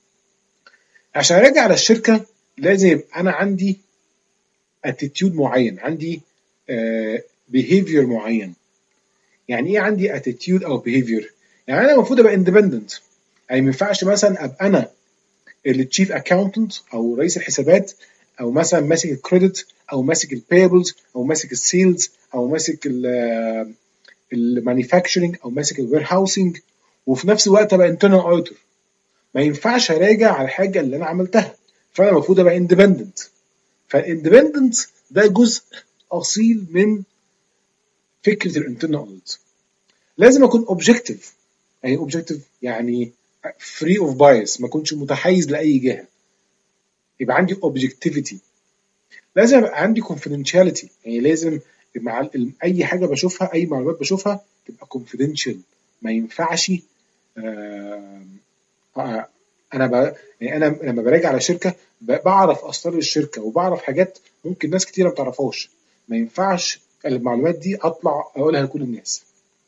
عشان اراجع على الشركه لازم يبقى انا عندي اتيتيود معين، عندي بيهيفير معين. يعني ايه عندي اتيتيود او بيهيفير؟ يعني انا المفروض ابقى اندبندنت، يعني ما ينفعش مثلا ابقى انا التشيف اكاونتنت او رئيس الحسابات او مثلا ماسك الكريدت او ماسك البيبلز او ماسك السيلز او ماسك المانيفاكتشرنج او ماسك الوير هاوسنج، وفي نفس الوقت ابقى انترنال اوديتور. ما ينفعش اراجع على الحاجه اللي انا عملتها، فانا المفروض ابقى اندبندنت. فالاندبندنت ده جزء اصيل من فكره الانترنال اوديت. لازم اكون اوبجكتيف. يعني اوبجكتيف يعني فري اوف بايس، ما اكونش متحيز لاي جهه، يبقى عندي اوبجكتيفيتي. لازم يبقى عندي confidentiality، يعني لازم مع اي حاجه بشوفها، اي معلومات بشوفها تبقى confidential. ما ينفعش آه آه انا ب... يعني انا لما براجع على شركه بعرف اسرار الشركه وبعرف حاجات ممكن ناس كتيره ما تعرفهاش. ما ينفعش المعلومات دي اطلع اقولها لكل الناس.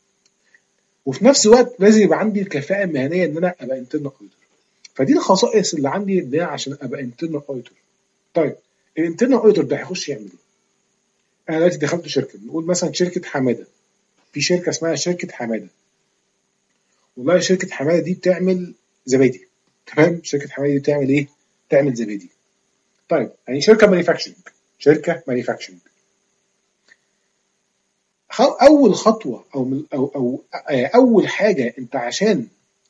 وفي نفس الوقت لازم يبقى عندي الكفاءه المهنيه ان انا ابقى انترنال اوديتور. فدي الخصائص اللي عندي ده عشان ابقى انترنال اوديتور. طيب الانترنال اوديتور ده هيخش يعمل ايه؟ انا دلوقتي دخلت شركه، بنقول مثلا شركه حماده، في شركه اسمها شركه حماده. والله شركه حماده دي بتعمل زبادي. تمام. شركه حماده دي بتعمل ايه؟ بتعمل زبادي. طيب يعني شركه مانيفاكتشرنج، شركه مانيفاكتشرنج. اول خطوه او او او اول حاجه انت عشان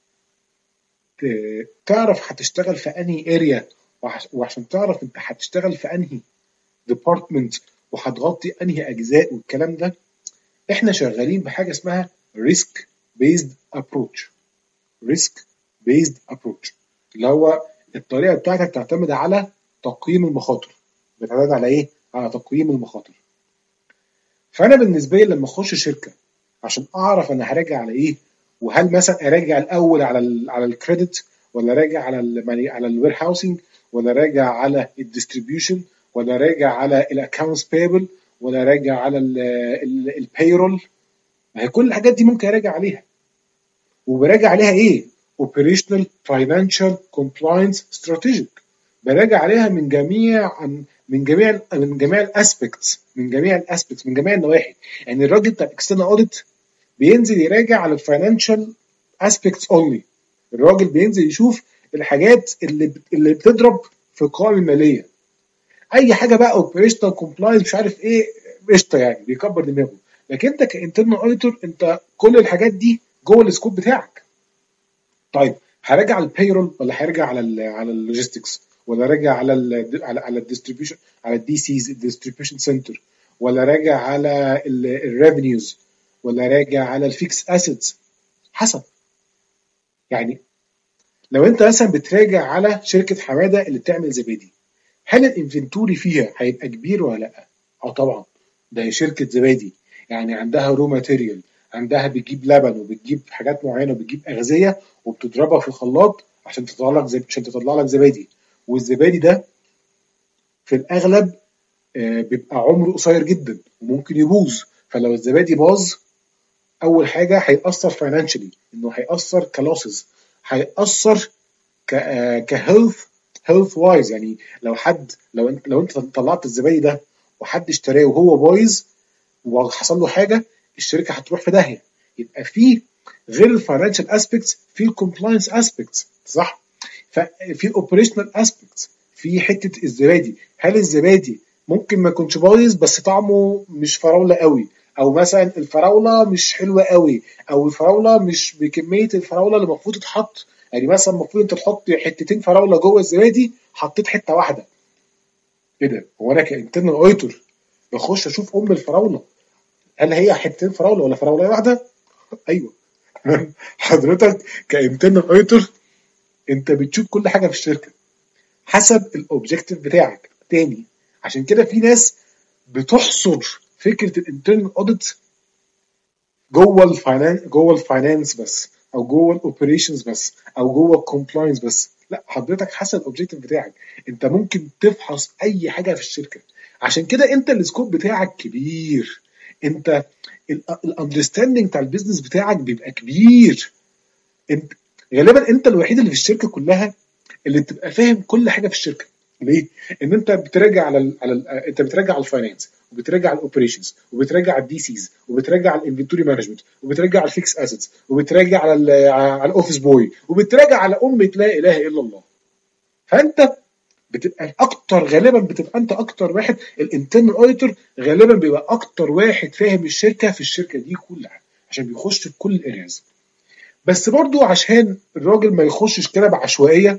تعرف هتشتغل في انهي اريا، وعشان تعرف انت هتشتغل في انهي ديبارتمنت وهتغطي انهي اجزاء والكلام ده، احنا شغالين بحاجه اسمها ريسك بيزد ابروتش. ريسك بيزد ابروتش اللي هو الطريقه بتاعتك تعتمد على تقييم المخاطر. بتعتمد على ايه؟ على تقييم المخاطر. فانا بالنسبه لي لما اخش شركه عشان اعرف انا هراجع على ايه، وهل مثلا اراجع الاول على ال على الكريدت، ولا راجع على ال على الوير هاوسنج، ولا راجع على الديستريبيوشن، ولا راجع على الاكونتس بيبل، ولا راجع على البايرول. ما هي كل الحاجات دي ممكن اراجع عليها. وبراجع عليها ايه؟ اوبريشنال فاينانشال كومبلاينس استراتيجيك. براجع عليها من جميع من جميع من جميع الاسبكتس من جميع الاسبكتس من جميع النواحي. يعني الراجل بتاع الاكسترنال اوديت بينزل يراجع على الفاينانشال اسبكتس اونلي. الراجل بينزل يشوف الحاجات اللي اللي بتضرب في القوائم الماليه. اي حاجه بقى اوبريشنال كومبلاينس مش عارف ايه، قشطه يعني بيكبر دماغه. لكن انت كانترنال اوديتور انت كل الحاجات دي جوه السكوب بتاعك. طيب هراجع على البيرول ولا هرجع على ال على اللوجيستكس، ولا راجع على ال على على الديستريبيوشن، على الدي سيز الديستريبيوشن سنتر، ولا راجع على الريفينيوز، ولا راجع على الفيكس اسيتس؟ حسب. يعني لو انت مثلا بتراجع على شركه حماده اللي بتعمل زبادي، هل الانفنتوري فيها هيبقى كبير ولا لا؟ اه طبعا، ده شركه زبادي، يعني عندها رو ماتيريال، عندها بتجيب لبن وبتجيب حاجات معينه وبتجيب اغذيه وبتضربها في الخلاط عشان تطلع لك زب... عشان تطلع لك زبادي. والزبادي ده في الاغلب آه، بيبقى عمره قصير جدا وممكن يبوظ. فلو الزبادي باظ، اول حاجه هيأثر فاينانشالي، انه هيأثر كلوسز، هيأثر ك كهيلث هيلث وايز. يعني لو حد لو انت لو انت طلعت الزبادي ده وحد اشتراه وهو بايظ وحصل له حاجه، الشركه هتروح في داهيه. يبقى في غير الفاينانشال اسبيكتس في الكومبلاينس اسبيكتس، صح؟ ففي الاوبريشنال اسبيكتس، في حته الزبادي، هل الزبادي ممكن ما يكونش بايظ بس طعمه مش فراوله قوي، او مثلا الفراوله مش حلوه قوي، او الفراوله مش بكميه الفراوله اللي المفروض تتحط. يعني مثلا المفروض انت تحط حتتين فراوله جوه الزبادي، حطيت حته واحده. ايه ده؟ هو انا كانترنال اوديتور بخش اشوف ام الفراوله هل هي حتتين فراوله ولا فراوله واحده؟ ايوه. حضرتك كانترنال اوديتور انت بتشوف كل حاجه في الشركه حسب الاوبجيكتيف بتاعك. تاني، عشان كده في ناس بتحصر فكره الانترنال اوديت جوه الفاينانس جوه الفاينانس بس، او جوه الاوبريشنز بس، او جوه الكومبلاينس بس. لا، حضرتك حسب الاوبجيكتيف بتاعك، انت ممكن تفحص اي حاجه في الشركه. عشان كده انت السكوب بتاعك كبير، انت الاندرستاندنج بتاع البيزنس بتاعك بيبقى كبير. انت غالبا انت الوحيد اللي في الشركه كلها اللي بتبقى فاهم كل حاجه في الشركه. ليه؟ ان انت بتراجع على ال على ال انت بتراجع على الفاينانس، وبتراجع على الاوبريشنز، وبتراجع على الدي سيز، وبتراجع على الانفنتوري مانجمنت، وبتراجع على الفيكس اسيتس، وبتراجع على ال على الاوفيس بوي، وبتراجع على امه لا اله الا الله. فانت بتبقى اكتر، غالبا بتبقى انت اكتر واحد، الانترنال اوديتور غالبا بيبقى اكتر واحد فاهم الشركه في الشركه دي كلها، عشان بيخش في كل الارياز. بس برضو عشان الراجل ما يخشش كده بعشوائيه،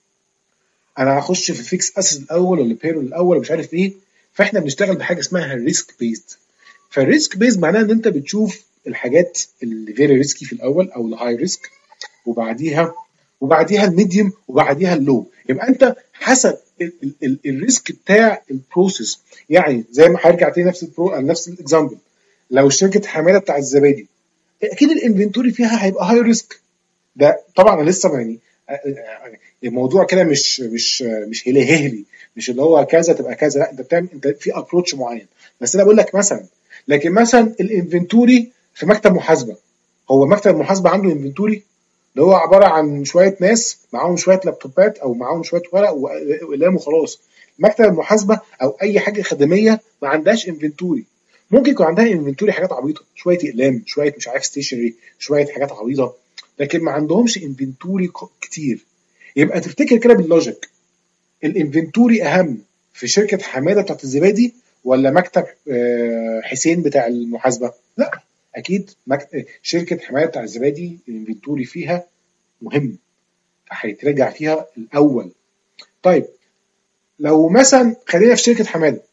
انا هخش في فيكس اسيت الاول ولا بيرول الاول ومش عارف ايه. فاحنا بنشتغل بحاجه اسمها ريسك بيزد. فالريسك بيزد معناها ان انت بتشوف الحاجات اللي فيري ريسكي في الاول او الهاي ريسك، وبعديها وبعديها الميديوم، وبعديها اللو. يبقى انت حسب الريسك بتاع البروسيس. يعني زي ما هرجع تاني نفس البرو نفس الاكزامبل، لو شركه حماده بتاع الزبادي، اكيد الانفنتوري فيها هيبقى هاي ريسك. ده طبعا انا لسه يعني الموضوع كده مش مش مش هلي، مش اللي هو كذا تبقى كذا، لا، انت بتعمل انت في ابروتش معين. بس انا بقول لك مثلا، لكن مثلا الانفنتوري في مكتب محاسبه، هو مكتب المحاسبه عنده انفنتوري اللي هو عباره عن شويه ناس معاهم شويه لابتوبات او معاهم شويه ورق واقلام وخلاص. مكتب المحاسبه او اي حاجه خدميه ما عندهاش انفنتوري. ممكن يكون عندها انفنتوري حاجات عبيطه، شويه اقلام، شويه مش عارف ستيشنري، شويه حاجات عبيطه، لكن ما عندهمش انفنتوري كتير. يبقى تفتكر كده باللوجيك، الانفنتوري اهم في شركه حماده بتاعت الزبادي ولا مكتب آه، حسين بتاع المحاسبه؟ لا، اكيد مكتب شركه حماده بتاع الزبادي الانفنتوري فيها مهم، فهيتراجع فيها الاول. طيب، لو مثلا خلينا في شركه حماده،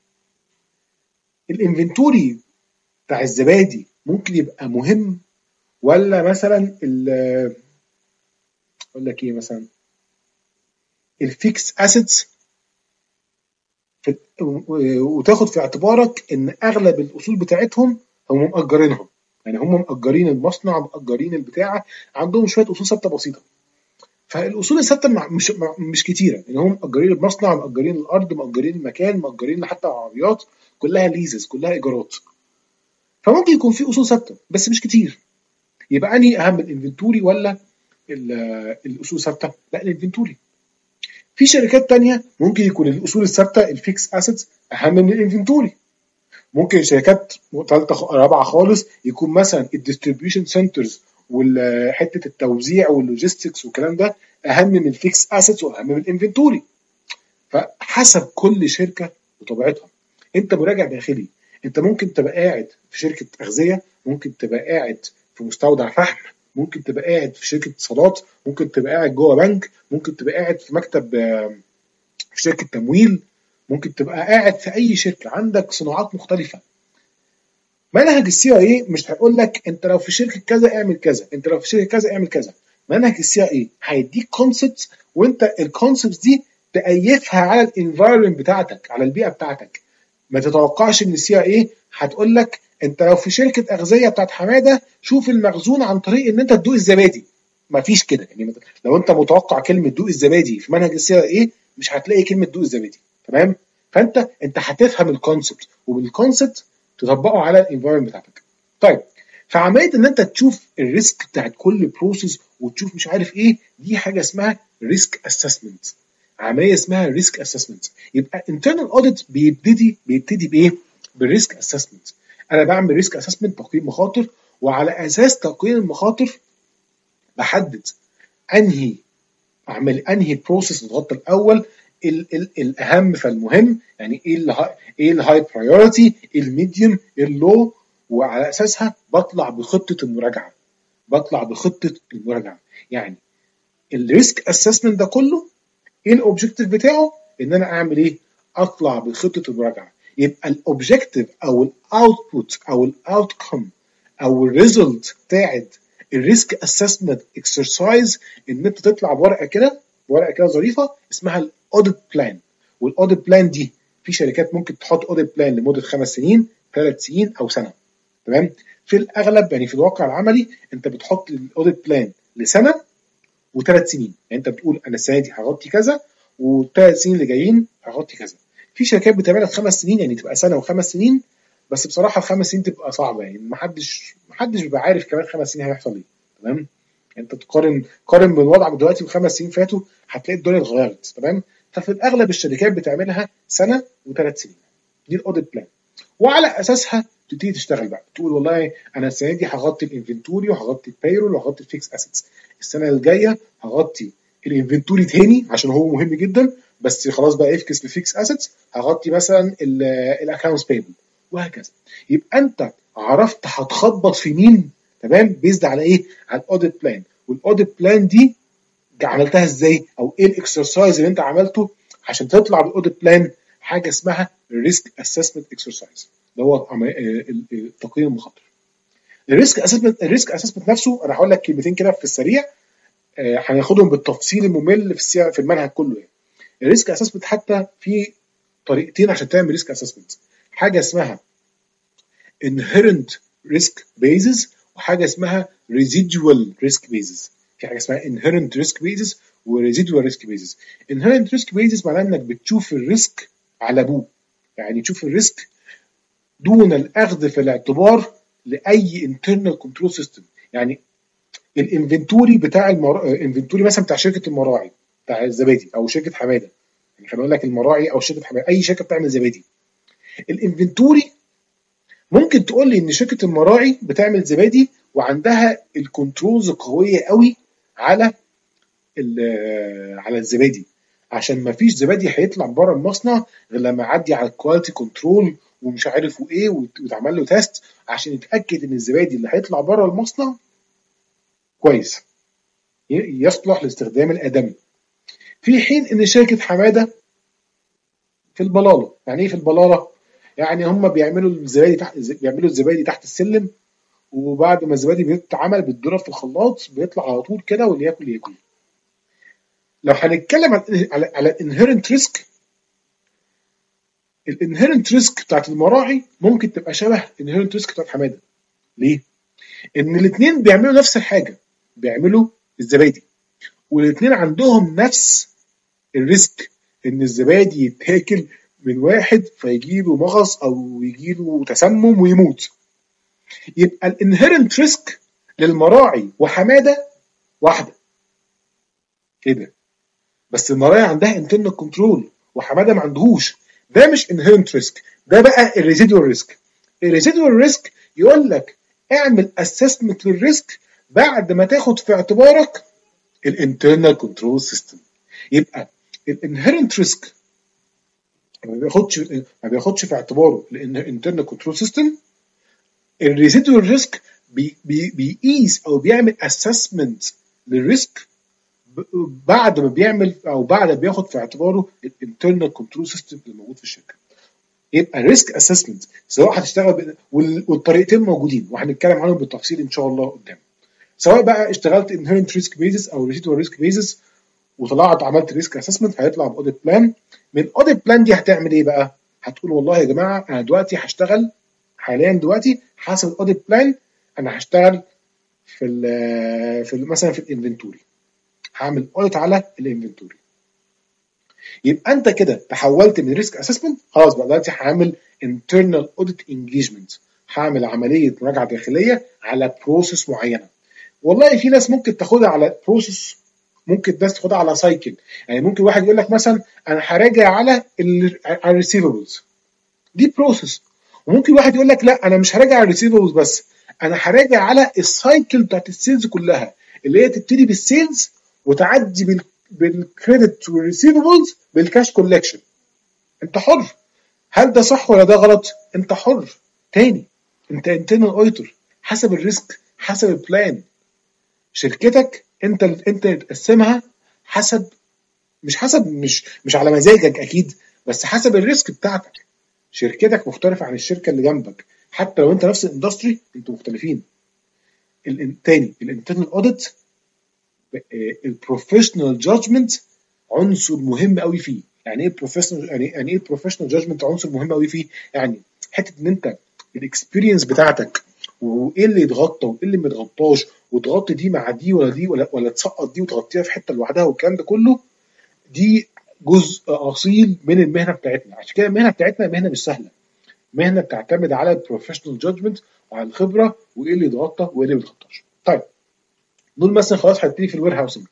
الانفنتوري بتاع الزبادي ممكن يبقى مهم، ولا مثلا اقول لك ايه، مثلا الفيكس اسيتس، في وتاخد في اعتبارك ان اغلب الاصول بتاعتهم هم مأجرينها. يعني هم مأجرين المصنع، مأجرين البتاعه، عندهم شويه اصول ثابته بسيطه. فالاصول الثابته مش مش كتيره، يعني هم مأجرين المصنع، مأجرين الارض، مأجرين المكان، مأجرين حتى العربيات، كلها ليزز، كلها ايجارات. فممكن يكون في اصول ثابته بس مش كتير. يبقى انهي اهم، الانفنتوري ولا الاصول الثابته؟ لا، الانفنتوري. في شركات تانية ممكن يكون الاصول الثابته الفيكس اسيتس اهم من الانفنتوري. ممكن شركات ثالثه رابعه خالص يكون مثلا الديستريبيوشن سنترز وحته التوزيع واللوجيستكس والكلام ده اهم من الفيكس اسيتس واهم من الانفنتوري. فحسب كل شركه وطبيعتها. انت مراجع داخلي، انت ممكن تبقى قاعد في شركه اغذيه، ممكن تبقى قاعد في مستودع فحم، ممكن تبقى قاعد في شركه اتصالات، ممكن تبقى قاعد جوه بنك، ممكن تبقى قاعد في مكتب آه، في شركه تمويل، ممكن تبقى قاعد في اي شركه، عندك صناعات مختلفه. منهج السي اي اي مش هيقول لك انت لو في شركه كذا اعمل كذا، انت لو في شركه كذا اعمل كذا. منهج السي اي اي هيديك كونسبتس، وانت الكونسبتس دي تأيفها على الانفايرمنت بتاعتك، على البيئه بتاعتك. ما تتوقعش ان السي اي اي هتقول لك انت لو في شركه اغذيه بتاعت حماده شوف المخزون عن طريق ان انت تدوق الزبادي. ما فيش كده يعني. لو انت متوقع كلمه دوق الزبادي في منهج السي اي اي مش هتلاقي كلمه دوق الزبادي. تمام؟ فانت انت هتفهم الكونسبت، وبالكونسبت تطبقه على الانفايرمنت بتاعتك. طيب، فعمليه ان انت تشوف الريسك بتاعت كل بروسيس وتشوف مش عارف ايه، دي حاجه اسمها ريسك اسسمنت. عمليه اسمها ريسك اسسمنت. يبقى انترنال اوديت بيبتدي بيبتدي بايه؟ بالريسك اسسمنت. انا بعمل ريسك اسسمنت، تقييم مخاطر، وعلى اساس تقييم المخاطر بحدد انهي اعمل انهي بروسيس نغطي الاول، ال ال الاهم فالمهم، يعني ايه الهاي ايه الهاي برايورتي، الميديوم، اللو، وعلى اساسها بطلع بخطه المراجعه. بطلع بخطه المراجعه يعني الريسك اسسمنت ده كله ايه الاوبجيكتيف بتاعه؟ ان انا اعمل ايه؟ اطلع بخطه المراجعه. يبقى الاوبجيكتيف او الاوتبوت او الاوتكم او الريزلت بتاعت الريسك اسسمنت اكسرسايز ان انت تطلع بورقه كده، ورقه كده ظريفه اسمها الاوديت بلان. والاوديت بلان دي في شركات ممكن تحط اوديت بلان لمده خمس سنين، ثلاث سنين او سنه. تمام؟ في الاغلب يعني في الواقع العملي انت بتحط الاوديت بلان لسنه وثلاث سنين. يعني انت بتقول انا السنه دي هغطي كذا، والثلاث سنين اللي جايين هغطي كذا. في شركات بتعملها في خمس سنين، يعني تبقى سنه وخمس سنين. بس بصراحه الخمس سنين تبقى صعبه، يعني ما حدش ما حدش بيبقى عارف كمان خمس سنين هيحصل ايه. تمام؟ يعني انت تقارن قارن بين وضعك دلوقتي وخمس سنين فاتوا هتلاقي الدنيا اتغيرت. تمام؟ ففي الاغلب الشركات بتعملها سنه وثلاث سنين. دي الاوديت بلان، وعلى اساسها تبتدي تشتغل بقى. تقول والله انا السنه دي هغطي الانفنتوري وهغطي البايرول وهغطي الفيكس اسيتس. السنه الجايه هغطي الانفنتوري تاني عشان هو مهم جدا، بس خلاص بقى افكس للفيكس اسيتس. هغطي مثلا الاكونتس بايبل، وهكذا. يبقى انت عرفت هتخبط في مين. تمام؟ بيزد على ايه؟ على الاوديت بلان. والاوديت بلان دي عملتها ازاي؟ او ايه الاكسرسايز اللي انت عملته عشان تطلع بالاوديت بلان؟ حاجه اسمها ريسك اسسمنت اكسرسايز، اللي هو تقييم المخاطر. الريسك اسسمنت الريسك اسسمنت نفسه انا هقول لك كلمتين كده في السريع، هناخدهم بالتفصيل الممل في في المنهج كله. يعني الريسك اسسمنت حتى في طريقتين عشان تعمل ريسك اسسمنت. حاجه اسمها inherent risk basis، وحاجه اسمها residual risk basis. في حاجه اسمها inherent risk basis و residual risk basis. inherent risk basis معناه انك بتشوف الريسك على ابوه، يعني تشوف الريسك دون الاخذ في الاعتبار لاي internal control system. يعني الانفنتوري بتاع المرا... الانفنتوري مثلا بتاع شركه المراعي بتاع الزبادي او شركه حماده، يعني خلينا نقول لك المراعي او شركه حماده، اي شركه بتعمل زبادي. الانفنتوري ممكن تقول لي ان شركه المراعي بتعمل زبادي وعندها الكنترولز قويه قوي على على الزبادي، عشان ما فيش زبادي هيطلع بره المصنع غير لما يعدي على الكواليتي كنترول ومش عارف وايه، ويتعمل له تيست عشان يتاكد ان الزبادي اللي هيطلع بره المصنع كويس يصلح لاستخدام الادمي. في حين ان شركه حماده في البلاله. يعني ايه في البلاله؟ يعني هم بيعملوا الزبادي تحت بيعملوا الزبادي تحت السلم، وبعد ما الزبادي بيتعمل بيتضرب في الخلاط بيطلع على طول كده، واللي ياكل ياكل. لو هنتكلم على على, على الانهيرنت ريسك، الانهيرنت ريسك بتاعت المراعي ممكن تبقى شبه الانهيرنت ريسك بتاعت حماده. ليه؟ ان الاثنين بيعملوا نفس الحاجه، بيعملوا الزبادي، والاثنين عندهم نفس الريسك ان الزبادي يتاكل من واحد فيجيله مغص او يجيله تسمم ويموت. يبقى الانهيرنت ريسك للمراعي وحماده واحده كده، بس المراعي عندها انترنال كنترول وحماده ما عندهوش. ده مش انهيرنت ريسك، ده بقى الريزيدوال ريسك. الريزيدوال ريسك يقول لك اعمل اسسمنت للريسك بعد ما تاخد في اعتبارك الانترنال كنترول سيستم. يبقى الانهيرنت ريسك ما بياخدش ما بياخدش في اعتباره الانترنال كنترول سيستم. الريزيدوال ريسك بي بي بيقيس او بيعمل اسسمنت للريسك بعد ما بيعمل او بعد ما بياخد في اعتباره الانترنال كنترول سيستم اللي موجود في الشركه. يبقى ريسك اسسمنت سواء هتشتغل والطريقتين موجودين وهنتكلم عنهم بالتفصيل ان شاء الله قدام. سواء بقى اشتغلت انهيرنت ريسك بيزس او ريسيدوال ريسك بيزس وطلعت عملت ريسك اسسمنت، هيطلع باوديت بلان. من الاوديت بلان دي هتعمل ايه بقى؟ هتقول والله يا جماعه انا دلوقتي هشتغل حاليا دلوقتي حسب الاوديت بلان، انا هشتغل في ال في ال مثلا في الانفنتوري، هعمل اوديت على الانفنتوري. يبقى انت كده تحولت من ريسك اسسمنت خلاص بقى دلوقتي هعمل internal audit engagement، هعمل عمليه مراجعه داخليه على بروسيس معينه. والله في ناس ممكن تاخدها على بروسيس، ممكن ناس تاخدها على سايكل. يعني ممكن واحد يقول لك مثلا انا هراجع على الريسيفبلز، دي بروسيس. وممكن واحد يقول لك لا انا مش هراجع على الريسيفبلز بس، انا هراجع على السايكل بتاعت السيلز كلها، اللي هي تبتدي بالسيلز وتعدي بال بالكريدت والريسيفبلز بالكاش كولكشن. انت حر، هل ده صح ولا ده غلط؟ انت حر. تاني انت انترنال اوديتور، حسب الريسك حسب البلان. شركتك انت انت تقسمها حسب، مش حسب مش مش على مزاجك اكيد، بس حسب الريسك بتاعتك. شركتك مختلفه عن الشركه اللي جنبك، حتى لو انت نفس الاندستري انتوا مختلفين. التاني الانترنال اوديت البروفيشنال جادجمنت عنصر مهم قوي فيه. يعني ايه بروفيشنال يعني يعني ايه بروفيشنال جادجمنت عنصر مهم قوي فيه؟ يعني حته ان انت الاكسبيرينس بتاعتك وايه اللي يتغطى وايه اللي ما يتغطاش، وتغطي دي مع دي ولا دي ولا ولا تسقط دي وتغطيها في حته لوحدها والكلام ده كله، دي جزء اصيل من المهنه بتاعتنا. عشان كده المهنه بتاعتنا مهنه مش سهله، مهنه بتعتمد على البروفيشنال جادجمنت وعلى الخبره وايه اللي يتغطى وايه اللي ما يتغطاش. طيب دول مثلا خلاص هبتدي في الوير هاوسنج،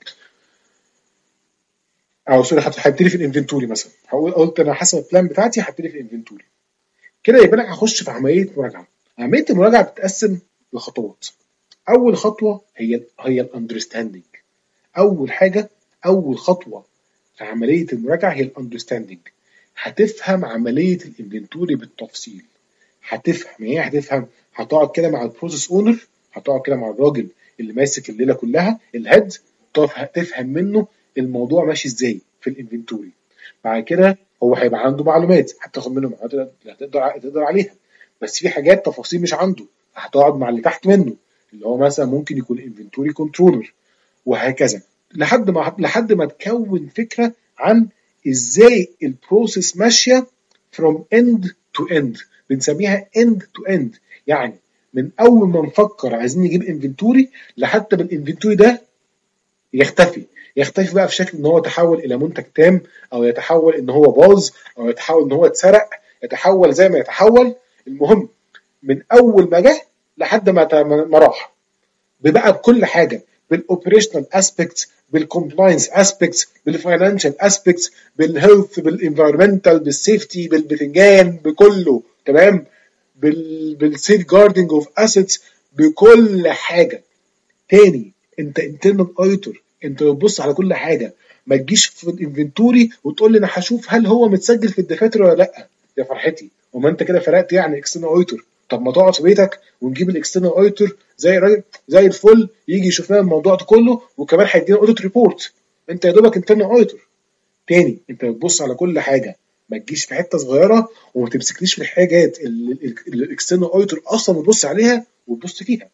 او سوري هبتدي في الانفنتوري مثلا. هقول قلت انا حسب البلان بتاعتي هبتدي في الانفنتوري كده. يبقى انا هخش في عمليه مراجعه. عمليه المراجعه بتتقسم لخطوات. اول خطوه هي هي الاندرستاندنج. اول حاجه اول خطوه في عمليه المراجعه هي الاندرستاندنج. هتفهم عمليه الانفنتوري بالتفصيل. هتفهم يعني ايه هتفهم؟ هتقعد كده مع البروسيس اونر، هتقعد كده مع الراجل اللي ماسك الليله كلها الهيد، تفهم منه الموضوع ماشي ازاي في الانفنتوري. بعد كده هو هيبقى عنده معلومات، هتاخد منه معلومات هتقدر تقدر عليها، بس في حاجات تفاصيل مش عنده، هتقعد مع اللي تحت منه اللي هو مثلا ممكن يكون انفنتوري كنترولر، وهكذا لحد ما لحد ما تكون فكره عن ازاي البروسيس ماشيه from end to end. بنسميها end to end، يعني من اول ما نفكر عايزين نجيب انفنتوري لحد ما الانفنتوري ده يختفي. يختفي بقى في شكل ان هو يتحول الى منتج تام، او يتحول ان هو باظ، او يتحول ان هو اتسرق، يتحول زي ما يتحول. المهم من اول ما جه لحد ما ما راح، بقى بكل حاجه، بالاوبريشنال اسبيكتس، بالكومبلاينس اسبيكتس، بالفاينانشال اسبيكتس، بالهيلث، بالانفايرمنتال، بالسيفتي، بالبتنجان، بكله تمام، بال بالسيف جاردنج اوف اسيتس، بكل حاجه. تاني انت انترنال اوديتور، انت بتبص على كل حاجه. ما تجيش في الانفنتوري وتقول لي انا هشوف هل هو متسجل في الدفاتر ولا لا. يا فرحتي، وما انت كده فرقت يعني اكسترنال اوديتور. طب ما تقعد في بيتك ونجيب الاكسترنال اوديتور زي راجل زي الفل يجي يشوف لنا الموضوع ده كله، وكمان هيدينا اوديت ريبورت. انت يا دوبك انترنال اوديتور. تاني انت بتبص على كل حاجه، ما تجيش في حته صغيره وما تمسكنيش في الحاجات اللي الاكسترنال اوديتور اصلا بيبص عليها وتبص فيها.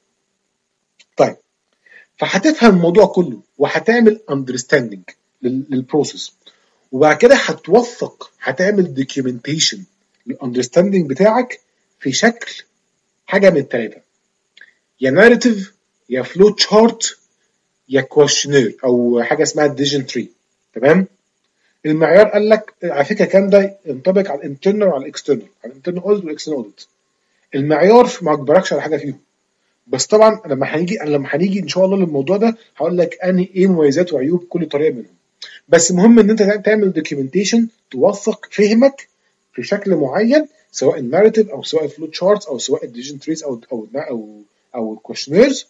طيب فهتفهم الموضوع كله وهتعمل اندرستاندنج للبروسيس، وبعد كده هتوثق، هتعمل دوكيومنتيشن للاندرستاندنج بتاعك في شكل حاجه من الثلاثه، يا ناريتيف يا فلو تشارت يا كويشنير او حاجه اسمها ديجن تري. تمام. المعيار قال لك على فكره الكلام ده ينطبق على الانترنال وعلى الاكسترنال، على الانترنال اوديت والاكسترنال اوديت. المعيار ما اجبركش على حاجه فيهم، بس طبعا لما هنيجي لما هنيجي ان شاء الله للموضوع ده هقول لك انهي ايه مميزات وعيوب كل طريقه منهم. بس المهم ان انت تعمل دوكيومنتيشن توثق فهمك في شكل معين، سواء الناريتيف او سواء الفلو تشارتس او سواء الديجن تريز او او او او الكويشنيرز،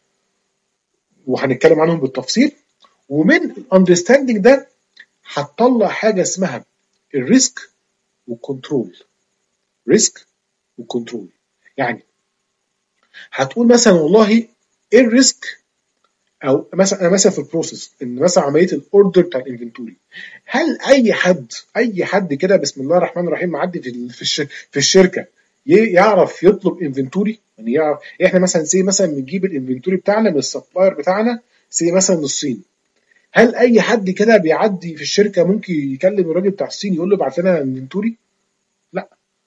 وهنتكلم عنهم بالتفصيل. ومن الاندرستاندنج ده هتطلع حاجه اسمها الريسك والكنترول. ريسك وكنترول يعني هتقول مثلا والله ايه الريسك او مثلا انا مثلا في البروسيس ان مثلا عمليه الاوردر بتاع الانفنتوري، هل اي حد اي حد كده بسم الله الرحمن الرحيم معدي في في, الش في الشركه يعرف يطلب انفنتوري؟ يعني يعرف احنا مثلا سي مثلا بنجيب الانفنتوري بتاعنا من السبلاير بتاعنا سي مثلا من الصين، هل اي حد كده بيعدي في الشركه ممكن يكلم الراجل بتاع الصين يقول له ابعت لنا انفنتوري؟ لا.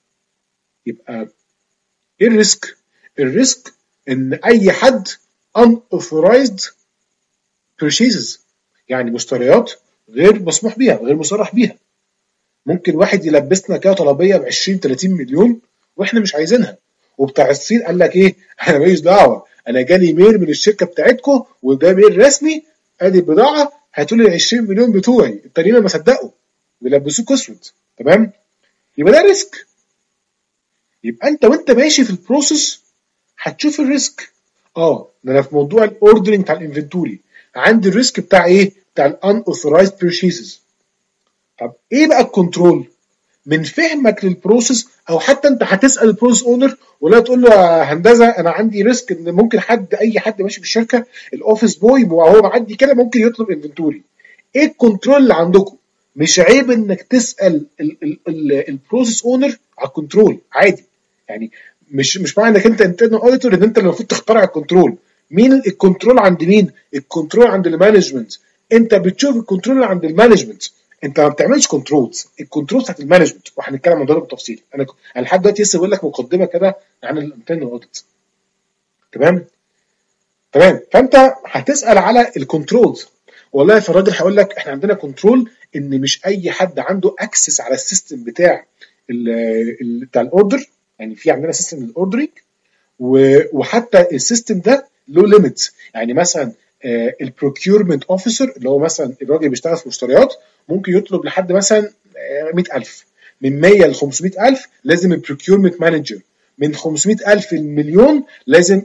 يبقى ايه الريسك؟ الريسك ان اي حد unauthorized purchases، يعني مشتريات غير مسموح بيها غير مصرح بيها. ممكن واحد يلبسنا كده طلبيه ب عشرين تلاتين مليون واحنا مش عايزينها، وبتاع الصين قال لك ايه؟ انا ماليش دعوه، انا جالي ميل من الشركه بتاعتكم وده ميل رسمي، ادي البضاعه هاتوا لي ال عشرين مليون بتوعي. التانيين ما صدقوا بيلبسوك اسود. تمام؟ يبقى ده ريسك. يبقى انت وانت ماشي في البروسيس هتشوف الريسك. اه ده انا في موضوع الاوردرنج بتاع الانفنتوري عندي الريسك بتاع ايه؟ بتاع الان اوثرايزد بيرشيزز. طب ايه بقى الكنترول؟ من فهمك للبروسيس، او حتى انت هتسال البروسيس اونر ولا تقول له يا هندسه انا عندي ريسك ان ممكن حد اي حد ماشي في الشركه الاوفيس بوي وهو معدي كده ممكن يطلب انفنتوري. ايه الكنترول اللي عندكم؟ مش عيب انك تسال البروسيس اونر على الكنترول عادي. يعني مش مش معنى انك انت انترنال اوديتور ان انت اللي المفروض تخترع الكنترول. مين الكنترول عند مين؟ الكنترول عند المانجمنت. انت بتشوف الكنترول عند المانجمنت، انت ما بتعملش كنترولز. الكنترولز بتاعت المانجمنت وهنتكلم عن ده بالتفصيل. انا انا لحد دلوقتي لسه بقول لك مقدمه كده عن الانترنال اوديت. تمام؟ تمام. فانت هتسال على الكنترولز. والله فالراجل هيقول لك احنا عندنا كنترول ان مش اي حد عنده اكسس على السيستم بتاع ال ال بتاع الاوردر. يعني في عندنا سيستم للاوردرنج، وحتى السيستم ده له ليميتس. يعني مثلا البروكيورمنت اوفيسر اللي هو مثلا الراجل اللي بيشتغل في مشتريات ممكن يطلب لحد مثلا مئة ألف، من مية ل خمسمئة ألف لازم البروكيورمنت مانجر، من خمسمئة ألف للمليون لازم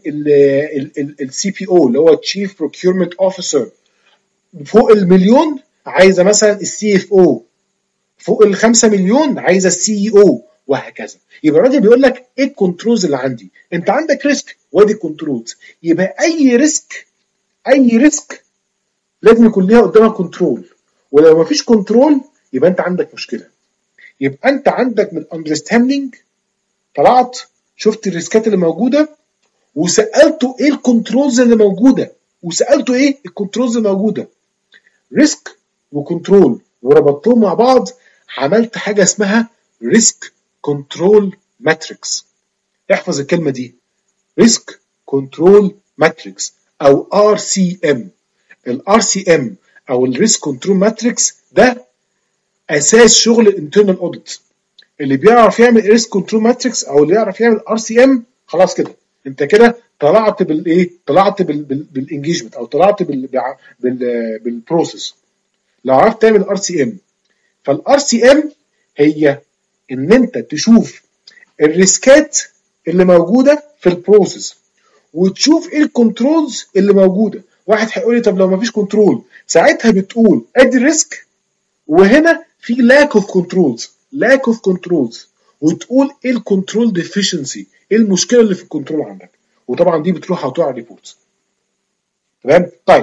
السي بي او اللي هو تشيف بروكيورمنت اوفيسر، فوق المليون عايزه مثلا السي اف او، فوق ال خمسة مليون عايزه السي اي او، وهكذا. يبقى الراجل بيقول لك ايه الكنترولز اللي عندي؟ انت عندك ريسك وادي الكنترولز. يبقى اي ريسك اي ريسك لازم يكون ليها قدامها كنترول، ولو ما فيش كنترول يبقى انت عندك مشكله. يبقى انت عندك من اندرستاندينج طلعت شفت الريسكات اللي موجوده وسالته ايه الكنترولز اللي موجوده، وسالته ايه الكنترولز اللي موجوده. ريسك وكنترول وربطتهم مع بعض، عملت حاجه اسمها ريسك كنترول ماتريكس. احفظ الكلمه دي، ريسك كنترول ماتريكس او ار سي ام. الار سي ام او الريسك كنترول ماتريكس ده اساس شغل الانترنال اوديت. اللي بيعرف يعمل ريسك كنترول ماتريكس او اللي يعرف يعمل ار سي ام خلاص كده انت كده طلعت بالايه؟ طلعت بالانجيجمنت او طلعت بال بال بالبروسيس. لو عرفت تعمل ار سي ام، فالار سي ام هي ان انت تشوف الريسكات اللي موجوده في البروسيس وتشوف ايه الكنترولز اللي موجوده. واحد هيقول لي طب لو ما فيش كنترول، ساعتها بتقول ادي الريسك وهنا في lack of controls lack of controls وتقول ايه الكنترول ديفيشنسي، ايه المشكله اللي في الكنترول عندك، وطبعا دي بتروح هتقع على الريبورت. تمام؟ طيب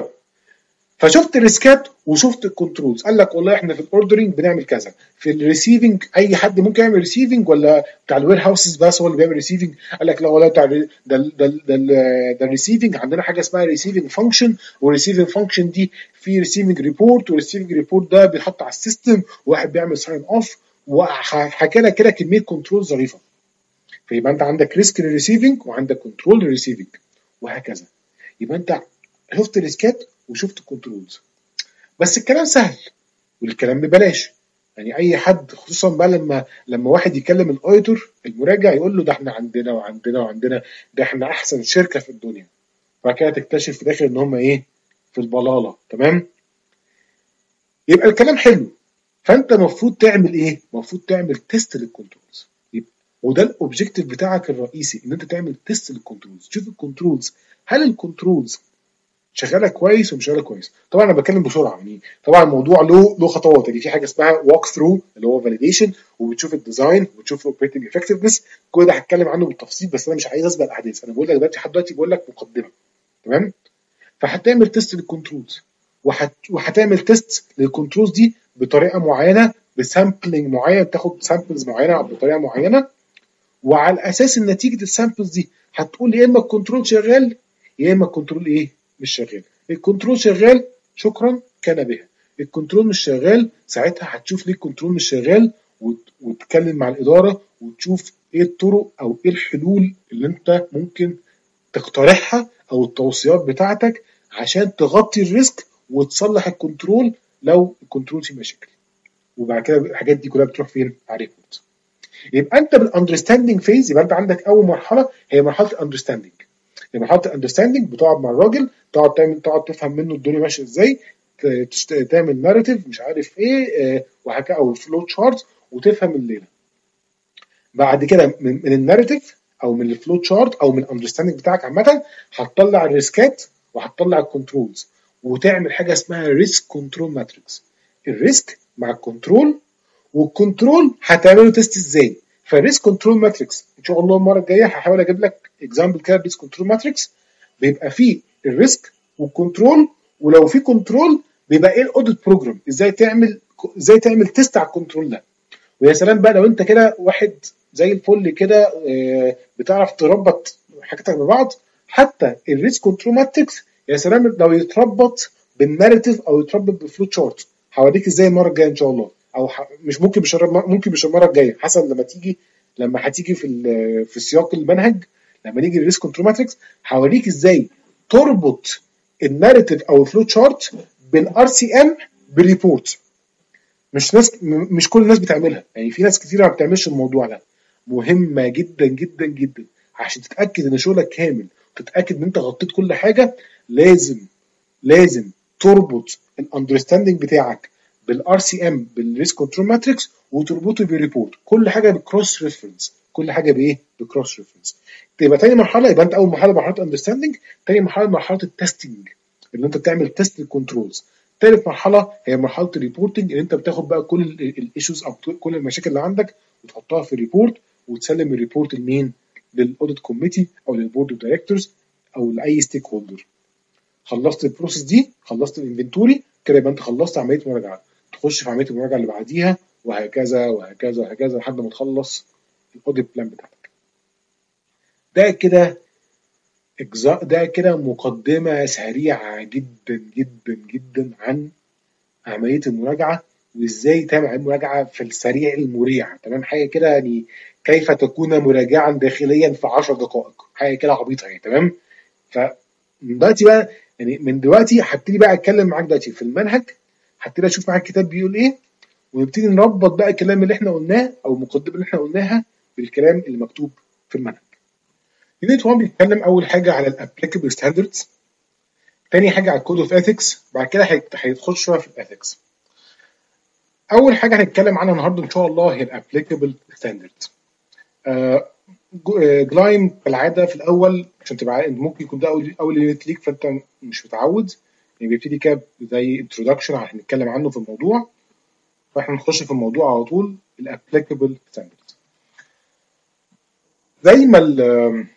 فشفت الريسكات وشفت الكنترولز. قال لك والله احنا في الاوردرنج بنعمل كذا، في الريسيفنج اي حد ممكن يعمل ريسيفنج ولا بتاع الوير هاوسز بس هو اللي بيعمل ريسيفنج؟ قال لك لا والله بتاع ده ده ده ده الريسيفنج عندنا حاجه اسمها ريسيفنج فانكشن، والريسيفنج فانكشن دي في ريسيفنج ريبورت، والريسيفنج ريبورت ده بيتحط على السيستم وواحد بيعمل ساين اوف، وحكى لك كده كميه كنترول ظريفه. فيبقى انت عندك ريسك للريسيفنج وعندك كنترول للريسيفنج وهكذا. يبقى انت شفت الريسكات وشفت الكنترولز. بس الكلام سهل والكلام ببلاش. يعني اي حد خصوصا بقى لما لما واحد يكلم الاوديتور المراجع يقول له ده احنا عندنا وعندنا وعندنا، ده احنا احسن شركه في الدنيا، بعد كده تكتشف في الاخر ان هم ايه؟ في البلاله. تمام؟ يبقى الكلام حلو. فانت المفروض تعمل ايه؟ المفروض تعمل تيست للكنترولز. وده الاوبجيكتيف بتاعك الرئيسي، ان انت تعمل تيست للكنترولز، تشوف الكنترولز هل الكنترولز شغاله كويس ومش شغاله كويس. طبعا انا بتكلم بسرعه، يعني طبعا الموضوع له له خطوات. يعني في حاجه اسمها ووك ثرو اللي هو فاليديشن، وبتشوف الديزاين وبتشوف الاوبريتنج افكتفنس. كل ده هتكلم عنه بالتفصيل بس انا مش عايز اسبق الاحداث. انا بقول لك دلوقتي لحد دلوقتي بقول لك مقدمه. تمام؟ فهتعمل تيست للكنترولز، وهت... وهتعمل تيست للكنترولز دي بطريقه معينه، بسامبلنج معين، تاخد سامبلز معينه بطريقه معينه، وعلى اساس نتيجه السامبلز دي هتقول يا اما الكنترول شغال يا اما الكنترول ايه مش شغال. الكنترول شغال شكرا كان بها، الكنترول مش شغال ساعتها هتشوف ليه الكنترول مش شغال وت... وتتكلم مع الاداره وتشوف ايه الطرق او ايه الحلول اللي انت ممكن تقترحها او التوصيات بتاعتك عشان تغطي الريسك وتصلح الكنترول لو الكنترول فيه مشاكل. وبعد كده الحاجات دي كلها بتروح فين؟ على ريبورت. يبقى انت بالاندرستاندنج فيز، يبقى انت عندك اول مرحله هي مرحله الاندرستاندنج. هي مرحله الاندرستاندنج بتقعد مع الراجل، تقعد تعمل تقعد تفهم منه الدنيا ماشيه ازاي، تعمل ناريتيف مش عارف ايه وهكذا، او فلو تشارت، وتفهم الليله. بعد كده من, من الناريتيف او من الفلو تشارت او من الاندرستاندنج بتاعك عامه هتطلع الريسكات وهتطلع الكنترولز، وتعمل حاجه اسمها ريسك كنترول ماتريكس. الريسك مع الكنترول، والكنترول هتعمله تيست ازاي. فالريسك كنترول ماتريكس ان شاء الله المره الجايه هحاول اجيب لك اكزامبل كده ريسك كنترول ماتريكس بيبقى فيه الريسك والكنترول، ولو في كنترول بيبقى ايه الاوديت بروجرام، ازاي تعمل ازاي تعمل تيست على الكنترول ده. ويا سلام بقى لو انت كده واحد زي الفل كده بتعرف تربط حاجتك ببعض، حتى الريسك كنترول ماتريكس يا سلام لو يتربط بالناريتيف او يتربط بالفلو تشارت. هوريك ازاي المره الجايه ان شاء الله، او مش ممكن مش ممكن مش المره الجايه، حسب لما تيجي لما هتيجي في في سياق المنهج. لما نيجي للريسك كنترول ماتريكس هوريك ازاي تربط الناريتيف او الفلو تشارت بالار سي ام بالريبورت. مش ناس مش كل الناس بتعملها، يعني في ناس كتير ما بتعملش الموضوع ده. مهمه جدا جدا جدا عشان تتاكد ان شغلك كامل وتتاكد ان انت غطيت كل حاجه. لازم لازم تربط الاندرستاندنج بتاعك بالار سي ام بالريسك كنترول ماتريكس، وتربطه بالريبورت. كل حاجه بكروس ريفرنس، كل حاجه بايه؟ بكروس ريفرنس. يبقى تاني مرحله، يبقى انت اول مرحله مرحله اندرستاندنج، تاني مرحله مرحله التستنج اللي انت بتعمل تيست للكنترولز. ثالث مرحله هي مرحله الريبورتنج، ان انت بتاخد بقى كل الايشوز او كل المشاكل اللي عندك وتحطها في ريبورت، وتسلم الريبورت لمين؟ للاوديت كوميتي او للبورد اوف دايركتورز او لاي ستيك هولدر. خلصت البروسيس دي، خلصت الانفنتوري كده، يبقى انت خلصت عمليه مراجعه. تخش في عمليه المراجعه اللي بعديها، وهكذا وهكذا وهكذا لحد ما تخلص الاوديت بلان بتاعتك. ده كده اجزاء، ده كده مقدمه سريعه جدا جدا جدا عن عمليه المراجعه، وازاي تعمل مراجعه في السريع المريع. تمام، حاجه كده يعني كيف تكون مراجعا داخليا في عشر دقائق، حاجه كده عبيطه يعني. تمام، فدلوقتي بقى يعني من دلوقتي هبتدي بقى اتكلم معاك دلوقتي في المنهج، هبتدي اشوف معاك الكتاب بيقول ايه، ونبتدي نربط بقى الكلام اللي احنا قلناه او المقدمه اللي احنا قلناها بالكلام اللي مكتوب في المنهج. يونت واحد بيتكلم اول حاجه على الابليكابل ستاندردز، تاني حاجه على الكود اوف اثكس، بعد كده هيدخل شويه في الاثكس. اول حاجه هنتكلم عنها النهارده ان شاء الله هي الابليكابل ستاندرد. جلايم كالعاده في الاول عشان تبقى ممكن يكون ده اول اول يونت ليك فانت مش متعود، يعني بيبتدي كده زي انتروداكشن هنتكلم عنه في الموضوع، فاحنا نخش في الموضوع على طول. الابليكابل ستاندرد زي ما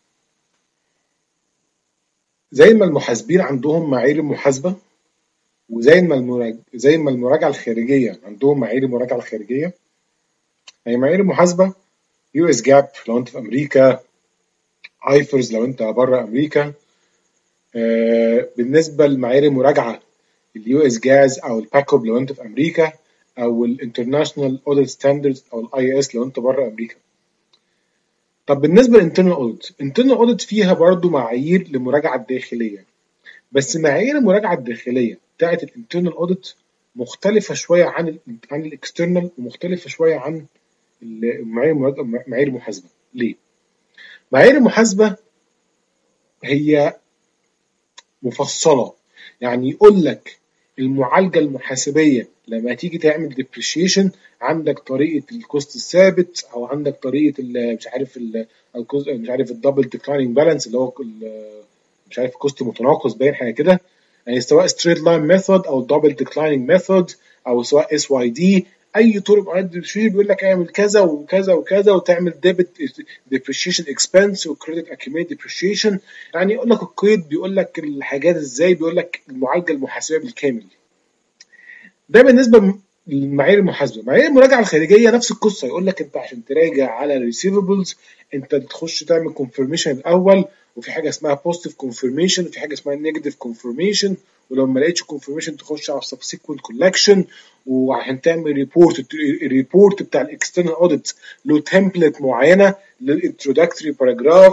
زي ما المحاسبين عندهم معايير المحاسبه، وزي ما المراجع زي ما المراجعه الخارجيه عندهم معايير المراجعه الخارجيه. يعني معايير المحاسبه يو اس جاب لو انت في امريكا، ايفرز لو انت بره امريكا. آه بالنسبه لمعايير المراجعه اليو اس جاز او الباكوب لو انت في امريكا، او الانترناشونال اوديت ستاندردز او الاي اس لو انت بره امريكا. طب بالنسبه للانترنال اوديت، الانترنال اوديت فيها برضو معايير للمراجعه الداخليه، بس معايير المراجعه الداخليه بتاعه الانترنال اوديت مختلفه شويه عن ال عن الاكسترنال، ومختلفه شويه عن معايير معايير المحاسبه. ليه؟ معايير المحاسبه هي مفصله، يعني يقول لك المعالجه المحاسبيه لما تيجي تعمل ديبريشيشن عندك طريقه الكوست الثابت، او عندك طريقه مش عارف مش عارف الدبل ديكلايننج بالانس اللي هو مش عارف كوست متناقص باين حاجه كده، يعني سواء ستريت لاين ميثود او دبل ديكلايننج ميثود او سواء اس واي دي اي طرق معينه ديبريشيشن بيقول لك اعمل كذا وكذا وكذا وتعمل ديبت ديبريشيشن اكسبنس وكريدت اكيوميت ديبريشيشن. يعني يقول لك القيد، بيقول لك الحاجات ازاي، بيقول لك المعالجه المحاسبيه بالكامل. ده بالنسبه للمعايير المحاسبه. معايير المراجعه الخارجيه نفس القصه، يقول لك انت عشان تراجع على الريسيفبلز انت تخش تعمل كونفirmation الاول، وفي حاجه اسمها بوزيتيف كونفirmation وفي حاجه اسمها نيجاتيف كونفirmation، ولو ما لقيتش كونفirmation تخش على subsequent collection. وعشان تعمل ريبورت، الريبورت بتاع الاكسترنال اوديت له تمبلت معينه للانتروداكتوري باراجراف،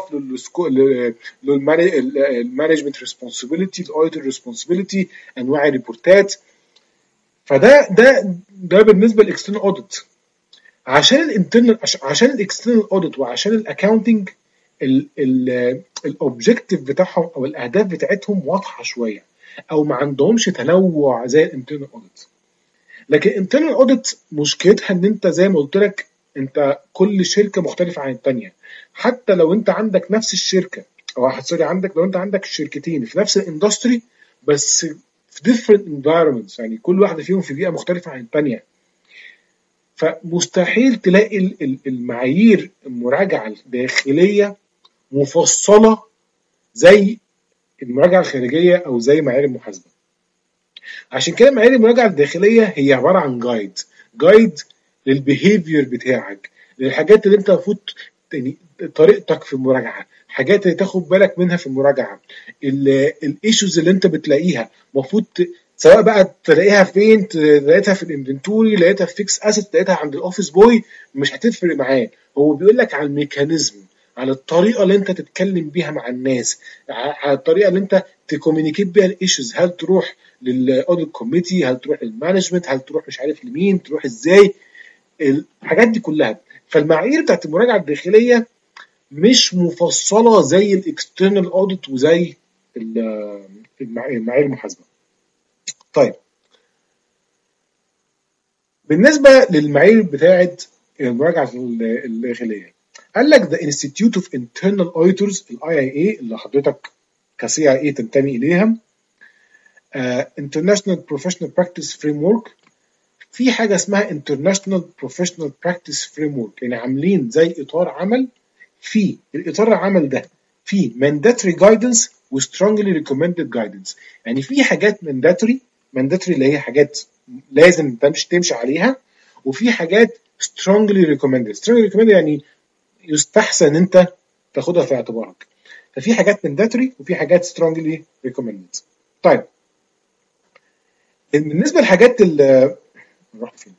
للمانجمنت ريسبونسبيلتي، الاوديتور ريسبونسبيلتي، انواع الريبورتات. فده ده ده بالنسبه للاكسترنال اوديت. عشان الانترنال عشان الاكسترنال اوديت وعشان الاكاونتنج الاوبجكتيف بتاعهم او الاهداف بتاعتهم واضحه شويه، او ما عندهمش تنوع زي الانترنال اوديت. لكن الانترنال اوديت مشكلتها ان انت زي ما قلت لك، انت كل شركه مختلفه عن الثانيه. حتى لو انت عندك نفس الشركه، او سوري عندك لو انت عندك شركتين في نفس الاندستري بس في different environments، يعني كل واحده فيهم في بيئه مختلفه عن الثانيه، فمستحيل تلاقي المعايير المراجعه الداخليه مفصله زي المراجعه الخارجيه او زي معايير المحاسبه. عشان كده معايير المراجعه الداخليه هي عباره عن جايد جايد للبيهيفير بتاعك، للحاجات اللي انت المفروض طريقتك في المراجعه، حاجات اللي تاخد بالك منها في المراجعه، الايشوز اللي انت بتلاقيها المفروض سواء بقى تلاقيها فين، لقيتها في الانفنتوري، لقيتها في فيكس اسيت، لقيتها عند الاوفيس بوي، مش هتفرق معاه. هو بيقول لك على الميكانيزم، على الطريقه اللي انت تتكلم بيها مع الناس، على الطريقه اللي انت تكومينيكيت بيها الايشوز. هل تروح للاوديت كوميتي، هل تروح للمانجمنت، هل تروح مش عارف لمين، تروح ازاي، الحاجات دي كلها. فالمعايير بتاعت المراجعه الداخليه مش مفصله زي الاكسترنال اوديت وزي المعايير المحاسبه. طيب بالنسبه للمعايير بتاعت المراجعه الداخليه، قال لك The Institute of Internal Auditors الاي اي اي اللي حضرتك كسي اي اي تنتمي اليها، uh, International Professional Practice Framework، في حاجه اسمها International Professional Practice Framework، يعني عاملين زي اطار عمل. في الاطار العمل ده في mandatory guidance و strongly recommended guidance. يعني في حاجات mandatory mandatory اللي هي حاجات لازم تمشي تمشي عليها، وفي حاجات strongly recommended. strongly recommended يعني يستحسن انت تاخدها في اعتبارك. ففي حاجات mandatory وفي حاجات strongly recommended. طيب بالنسبه للحاجات اللي نروح فين،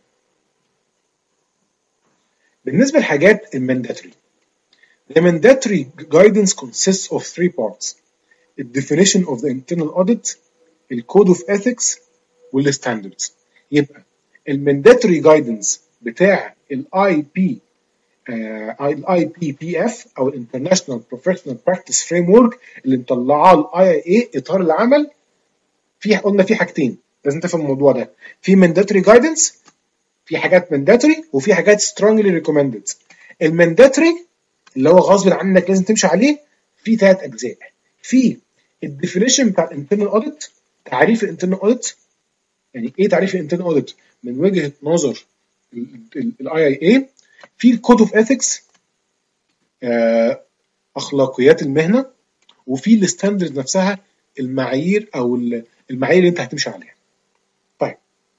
بالنسبه للحاجات المانداتوري، the mandatory guidance consists of three parts: the definition of the internal audit, the code of ethics والstandards. يبقى المانداتوري جايدنس بتاع الاي بي الاي بي بي اف او الانترناشونال بروفيشنال براكتس فريم ورك اللي مطلعاه الاي اي اي اطار العمل، في قلنا في حاجتين لازم تفهم الموضوع ده: في مانداتوري جايدنس، في حاجات مانداتوري وفي حاجات سترونجلي ريكومندد. المانداتوري اللي هو غصب عنك لازم تمشي عليه في ثلاث اجزاء: في الديفينيشن بتاع الانترنال اوديت، تعريف الانترنال اوديت، يعني ايه تعريف الانترنال اوديت من وجهه نظر الاي اي اي، في الكود اوف اثكس اخلاقيات المهنه، وفي الستاندرد نفسها المعايير او المعايير اللي انت هتمشي عليها. طيب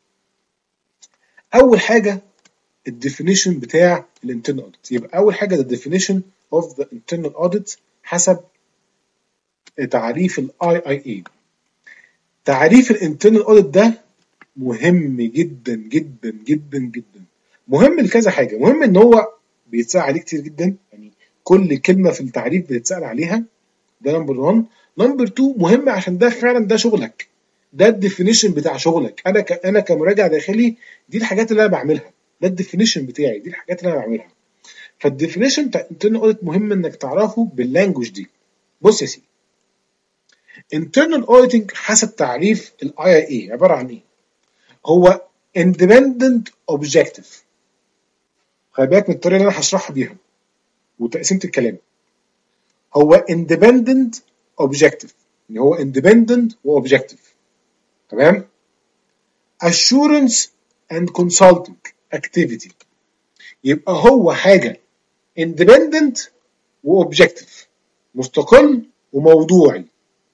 اول حاجه الديفينيشن بتاع الانترنال اوديت. يبقى اول حاجه الديفينيشن اوف ذا انترنال اوديت حسب تعريف الاي اي اي. تعريف الانترنال اوديت ده مهم جدا جدا جدا جدا. مهم لكذا حاجه. مهم ان هو بيتسال عليه كتير جدا، يعني كل كلمه في التعريف بتتسال عليها، ده نمبر واحد. نمبر اتنين مهم عشان ده فعلا ده شغلك، ده الديفينيشن بتاع شغلك. انا ك... انا كمراجع داخلي دي الحاجات اللي انا بعملها، ده الديفينيشن بتاعي، دي الحاجات اللي انا بعملها. فالديفينيشن بتاع internal audit مهم انك تعرفه باللانجوج دي. بص يا سيدي، internal auditing حسب تعريف الاي اي اي عباره عن ايه؟ هو independent objective. خلي بالك من الطريقه اللي انا هشرحها بيها وتقسيمه الكلام. هو independent objective، يعني هو independent و objective. تمام؟ assurance and consulting، activity. يبقى هو حاجة independent وobjective، مستقل وموضوعي،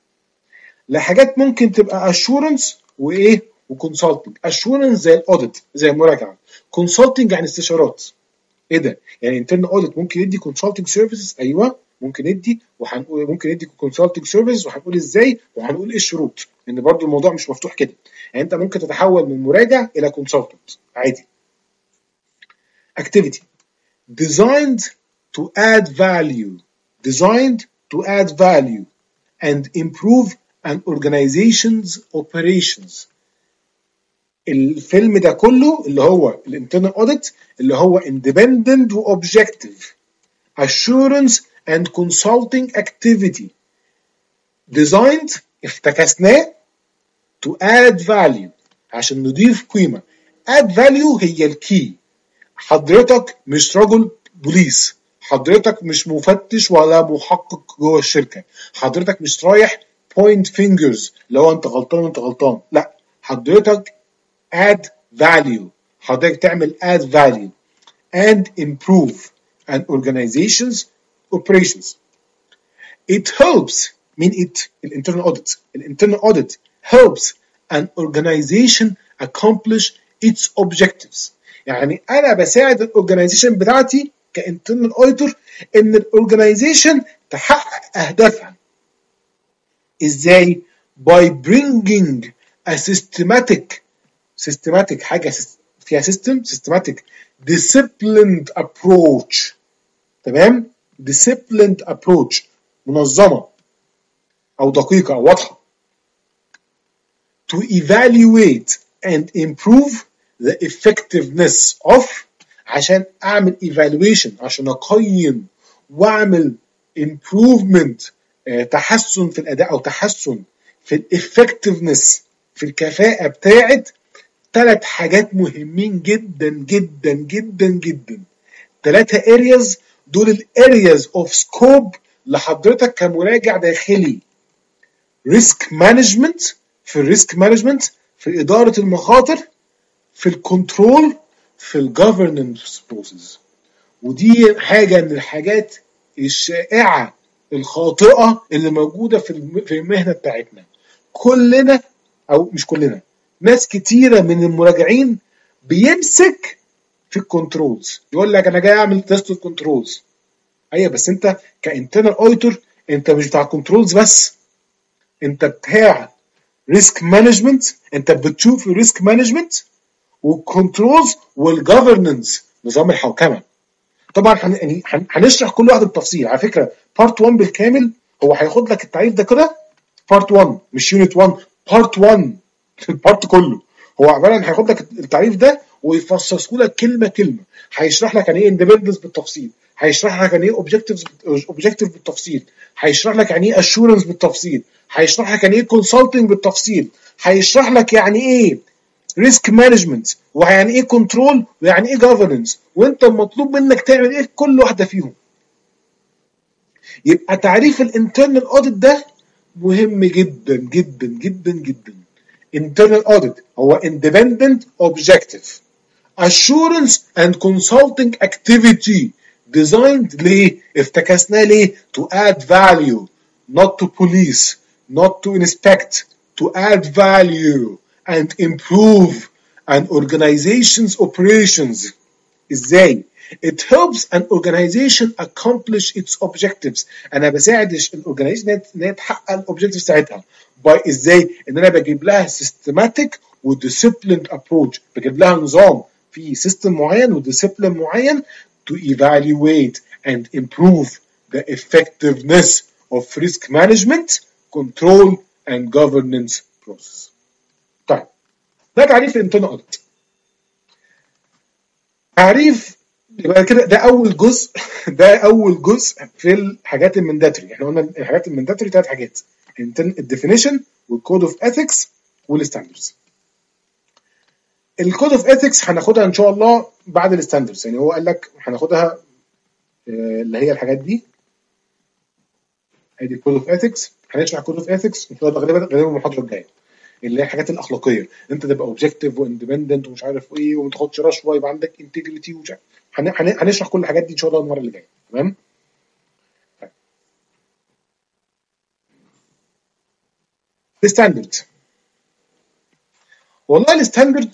لحاجات ممكن تبقى assurance وايه وconsulting. assurance زي الاوديت، زي المراجعة. consulting يعني استشارات. ايه ده؟ يعني internal audit ممكن يدي consulting services؟ ايوه ممكن يدي، وهنقول ممكن يدي consulting services، وهنقول ازاي، وهنقول ايه الشروط، ان برضو الموضوع مش مفتوح كده. يعني انت ممكن تتحول من مراجع الى consultant عادي. activity designed to add value designed to add value and improve an organization's operations. الفيلم ده كله اللي هو الانترنال اوديت، اللي هو independent و objective assurance and consulting activity designed، افتكسناه to add value، عشان نضيف قيمة. add value هي الكي. حضرتك مش رجل بوليس، حضرتك مش مفتش ولا محقق جوه الشركة، حضرتك مش رايح point fingers لو انت غلطان وانت غلطان، لا، حضرتك add value، حضرتك تعمل add value and improve an organization's operations. It helps mean it الinternal audit. الinternal audit helps an organization accomplish its objectives. يعني انا بساعد الاورجنايزيشن بتاعتي كانترنال auditor ان الاورجنايزيشن تحقق اهدافها. ازاي؟ by bringing a systematic systematic حاجه فيها system systematic disciplined approach. تمام؟ disciplined approach، منظمه او دقيقه او واضحه. to evaluate and improve the effectiveness of، عشان اعمل evaluation، عشان اقيم واعمل improvement، اه تحسن في الاداء او تحسن في الeffectiveness، في الكفاءه بتاعت ثلاث حاجات مهمين جدا جدا جدا جدا. ثلاثه areas دول ال areas of scope لحضرتك كمراجع داخلي. risk management، في الريسك مانجمنت، في إدارة المخاطر، في الكنترول، في الجفرننس بروسيس. ودي حاجة من الحاجات الشائعة الخاطئة اللي موجودة في في المهنة بتاعتنا. كلنا أو مش كلنا، ناس كتيرة من المراجعين بيمسك في الكنترولز، يقول لك أنا جاي أعمل تيست الكنترولز. أيوة بس أنت كإنترنال أوديتور أنت مش بتاع كنترولز بس، أنت بتاع ريسك مانجمنت، انت بتشوف الريسك مانجمنت والكنترولز والجفرننس، نظام الحوكمه. طبعا يعني هنشرح كل واحد بالتفصيل. على فكره بارت واحد بالكامل هو هياخد لك التعريف ده كده، بارت واحد مش يونت واحد، بارت واحد البارت كله هو عباره عن هياخد لك التعريف ده ويفصصه لك كلمه كلمه. هيشرح لك يعني ايه اندبندنس بالتفصيل، هيشرح لك يعني ايه اوبجكتيفز اوبجكتيف بالتفصيل، هيشرح لك يعني ايه اشورنس بالتفصيل، هيشرح لك يعني ايه كونسلتنج بالتفصيل، هيشرح لك يعني ايه ريسك مانجمنت، ويعني ايه كنترول، ويعني ايه جفرنس، وانت المطلوب منك تعمل ايه كل واحده فيهم. يبقى تعريف الانترنال اوديت ده مهم جدا جدا جدا جدا. internal audit هو independent objective assurance and consulting activity designed ليه؟ افتكسناه ليه؟ to add value not to police not to inspect to add value and improve an organization's operations. ازاي؟ It helps an organization accomplish its objectives. انا بساعد الاورجنايزيشن ان هي تحقق الاوبجكتيف بتاعتها باي ازاي؟ ان انا بجيب لها systematic و disciplined approach، بجيب لها نظام في سيستم معين وديسيبلين معين to evaluate and improve the effectiveness of risk management, control and governance process. طيب ده تعريف الانترنال اوديت. تعريف يبقى كده ده اول جزء ده اول جزء في الحاجات المانداتوري. احنا قلنا الحاجات المانداتوري ثلاث حاجات: الديفينيشن والكود اوف اثكس والستاندردز. الكود اوف اثكس هناخدها ان شاء الله بعد الستاندردز، يعني هو قال لك هناخدها اللي هي الحاجات دي. ادي الكود اوف اثكس، هنشرح كود اوف اثكس ان شاء الله غالبا غالبا المحاضره الجايه. اللي هي الحاجات الاخلاقيه، انت تبقى اوبجكتيف واندبندنت ومش عارف ايه وما تاخدش رشوه، يبقى عندك انتجريتي ومش عارف. هن- هن- هنشرح كل الحاجات دي ان شاء الله المره اللي جايه. تمام. الستاندرد، والله الستاندرد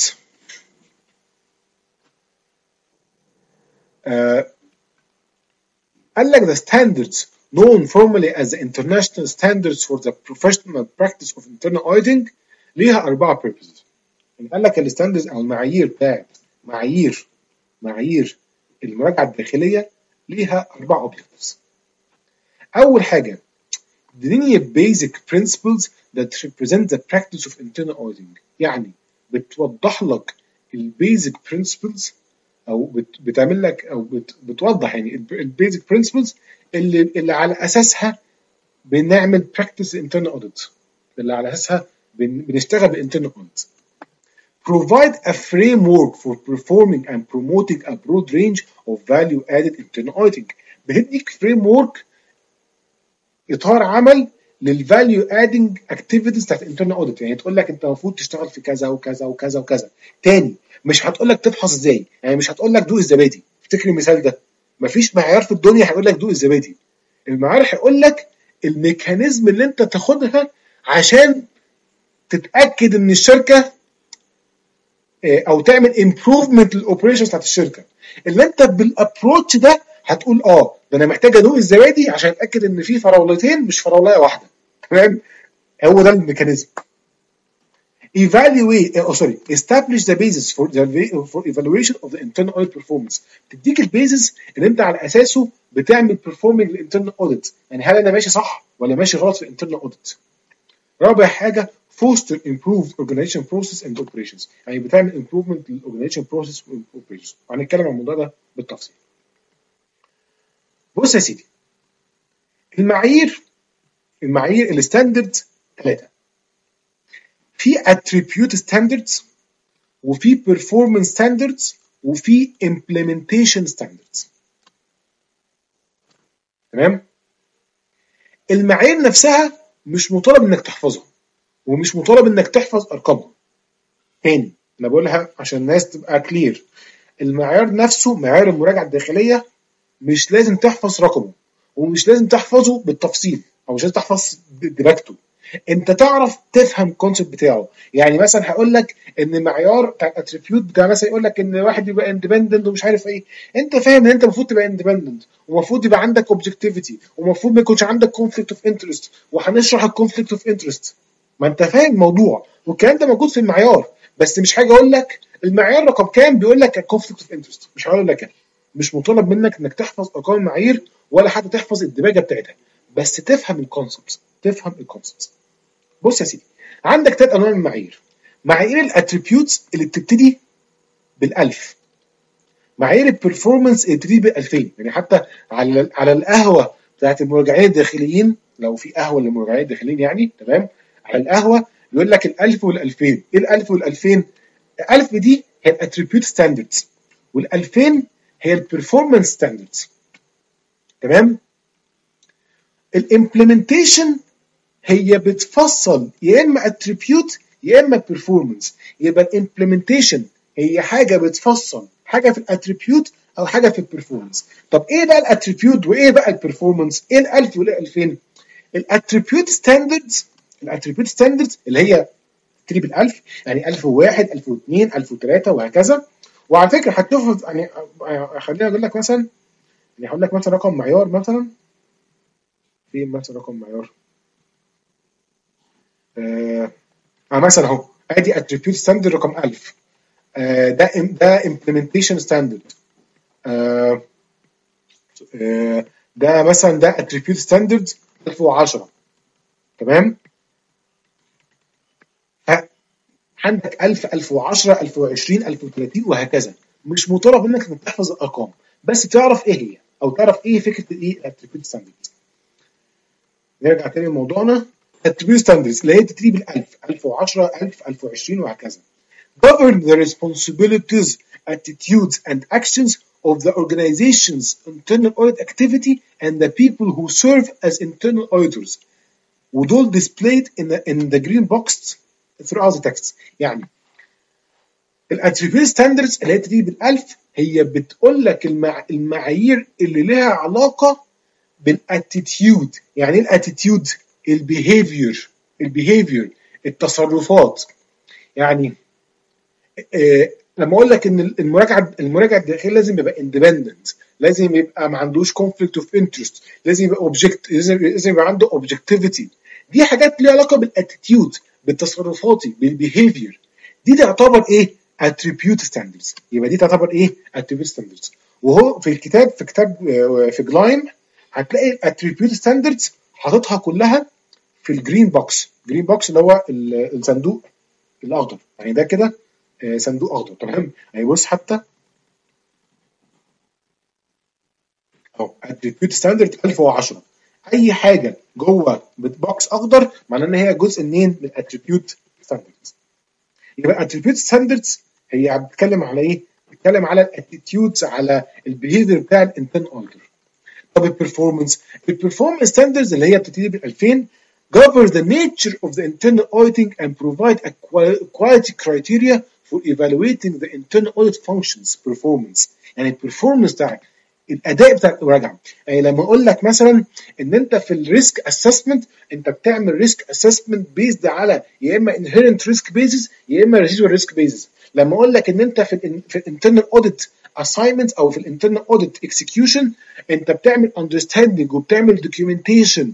آه قال لك the standards known formally as the international standards for the professional practice of internal auditing ليها أربعة purposes. يعني قال لك الستاندرز أو المعايير بتاعت معايير معايير المراجعة الداخلية ليها أربع objectives. أول حاجة delineate basic principles that represent the practice of internal auditing، يعني بتوضح لك البيزك principles او بت- بتعمل لك او بت- بتوضح يعني البيزك برنسبلز اللي اللي على اساسها بنعمل براكتس انترنال اوديت، اللي على اساسها بن- بنشتغل بالانترنال اوديت. Provide a framework for performing and promoting a broad range of value added internal auditing. بتديك فريم ورك، اطار عمل للفاليو ادنج اكتيفيتيز بتاعت الانترنال اوديت. يعني تقول لك انت المفروض تشتغل في كذا وكذا وكذا وكذا. تاني مش هتقول لك تفحص ازاي، يعني مش هتقول لك دوق الزبادي. افتكر المثال ده، مفيش معيار في الدنيا هيقول لك دوق الزبادي. المعيار هيقول لك الميكانيزم اللي انت تاخدها عشان تتاكد ان الشركه او تعمل امبروفمنت للاوبريشنز بتاعت الشركه، اللي انت بالابروتش ده هتقول اه ده انا محتاج ادوق الزبادي عشان اتاكد ان في فراولتين مش فراولايه واحده. تمام، هو ده الميكانيزم. evaluate oh sorry establish the basis for the for evaluation of the internal audit performance. تديك البيزس اللي انت على اساسه بتعمل performing الانترنال audit، يعني هل انا ماشي صح ولا ماشي غلط في الانترنال audit. رابع حاجه foster improved organization process and operations، يعني بتعمل improvement للاورجنايزيشن process والاوبريشنز. وهنتكلم عن الموضوع ده بالتفصيل. بص يا سيدي، المعايير المعايير الستاندرد ثلاثه، في attribute standards وفي performance standards وفي implementation standards. تمام، المعايير نفسها مش مطالب انك تحفظها ومش مطالب انك تحفظ ارقامها. تاني انا بقولها عشان الناس تبقى كلير، المعيار نفسه معيار المراجعه الداخليه مش لازم تحفظ رقمه ومش لازم تحفظه بالتفصيل او مش لازم تحفظ درجته، انت تعرف تفهم الكونسيبت بتاعه. يعني مثلا هقول لك ان معيار بتاع الاتريبيوت بتاع مثلا يقول لك ان واحد يبقى اندبندنت ومش عارف ايه، انت فاهم ان انت المفروض تبقى اندبندنت ومفروض يبقى عندك اوبجكتيفيتي ومفروض ما يكونش عندك كونفليكت اوف انترست، وهنشرح الكونفليكت اوف انترست. ما انت فاهم الموضوع والكلام ده موجود في المعيار، بس مش حاجه اقول لك المعيار رقم كام بيقول لك الكونفليكت اوف انترست، مش هقول لك كده. مش مطالب منك انك تحفظ ارقام المعايير ولا حتى تحفظ الدماغه بتاعتها، بس تفهم الكونسبت تفهم الكونسبت. بص يا سيدي، عندك ثلاث انواع من المعايير. معايير الاتريبيوتس اللي بتبتدي بالالف، معايير البرفورمانس اللي بتبتدي بالالفين. يعني حتى على على القهوه بتاعت المراجعين الداخليين، لو في قهوه للمراجعين الداخليين يعني، تمام، على القهوه يقول لك الالف والالفين. ايه الالف والالفين؟ الالف دي هي الاتريبيوت ستاندردز والالفين هي البرفورمانس ستاندردز. تمام، الامبلمنتيشن هي بتفصل يا اما اتريبيوت يا اما performance. يبقى الامبلمنتيشن هي حاجه بتفصل حاجه في الاتريبيوت او حاجه في البرفورمانس. طب ايه بقى الاتريبيوت وايه بقى البرفورمانس؟ ايه الالف وايه الالفين؟ الاتريبيوت ستاندردز الاتريبيوت ستاندردز اللي هي تبتدي بالالف، يعني ألف وواحد ألف واثنين ألف وثلاثة وهكذا. وعلى فكره هتشوف يعني، خليني اقول لك مثلا، يعني هقول لك مثلا رقم معيار مثلا، فين مثلا رقم معيار؟ آه آه مثلا اهو ادي اتريبيوت ستاندرد رقم ألف. آه ده ده امبلمنتيشن ستاندرد. آه آه ده مثلا ده اتريبيوت ستاندرد ألف وعشرة. تمام، عندك ألف ألف وعشرة ألف وعشرين ألف وثلاثين وهكذا. مش مطالب منك انك تحفظ الارقام، بس تعرف ايه هي او تعرف ايه فكره ايه الاتريبيوت ستاندرد. نرجع تاني لموضوعنا. attribute standards اللي هي بتبتدي بالألف، ألف وعشرة ألف ألف وعشرين وهكذا. govern the responsibilities, attitudes and actions of the organization's internal audit activity and the people who serve as internal auditors. ودول displayed in the, in the green box throughout the text. يعني الاتريبيوت ستاندردز اللي هي بتيجي بالالف هي بتقول لك المع... المعايير اللي لها علاقه بالاتيتيود. يعني ايه الاتيتيود؟ البيهيفير البيهيفير التصرفات. يعني آه لما اقول لك ان المراجعه المراجع الداخلي لازم يبقى اندبندنت، لازم يبقى ما عندوش كونفليكت اوف انترست، لازم يبقى اوبجكت، لازم لازم يبقى عنده اوبجكتيفيتي. دي حاجات ليها علاقه بالاتيتيود، بالتصرفاتي، بالبيهيفير. دي تعتبر ايه؟ اتريبيوت ستاندردز. يبقى دي تعتبر ايه؟ اتريبيوت ستاندردز. وهو في الكتاب في كتاب في جلايم هتلاقي الاتريبيوت ستاندردز حاططها كلها في الجرين بوكس. جرين بوكس اللي هو الصندوق الاخضر، يعني ده كده صندوق اخضر. تمام؟ يعني بص حتى اهو اتريبيوت ستاندرد ألف وعشرة، اي حاجه جوه بوكس اخضر معناه ان هي جزء منين؟ من الاتريبيوت ستاندردز. يبقى اتريبيوت ستاندردز هي بتتكلم على ايه؟ بتتكلم على الاتيتيودز، على البيهيفير بتاع الانترنال اوديتور. طب البرفورمانس، البرفورمانس ستاندردز اللي هي بتبتدي بال ألفين govern the nature of the internal auditing and provide a quality criteria for evaluating the internal audit functions performance. يعني البرفورمانس بتاعك، الاداء بتاع المراجعه. يعني لما اقول لك مثلا ان انت في الريسك اسسمنت انت بتعمل ريسك اسسمنت بيزد على يا اما انهيرنت ريسك بيزز يا اما ريزيدوال ريسك بيزز. لما اقول لك ان انت في ال في الانترنال اوديت اساينمنت او في الانترنال اوديت اكسكيوشن انت بتعمل اندرستاندنج وبتعمل دوكيومنتيشن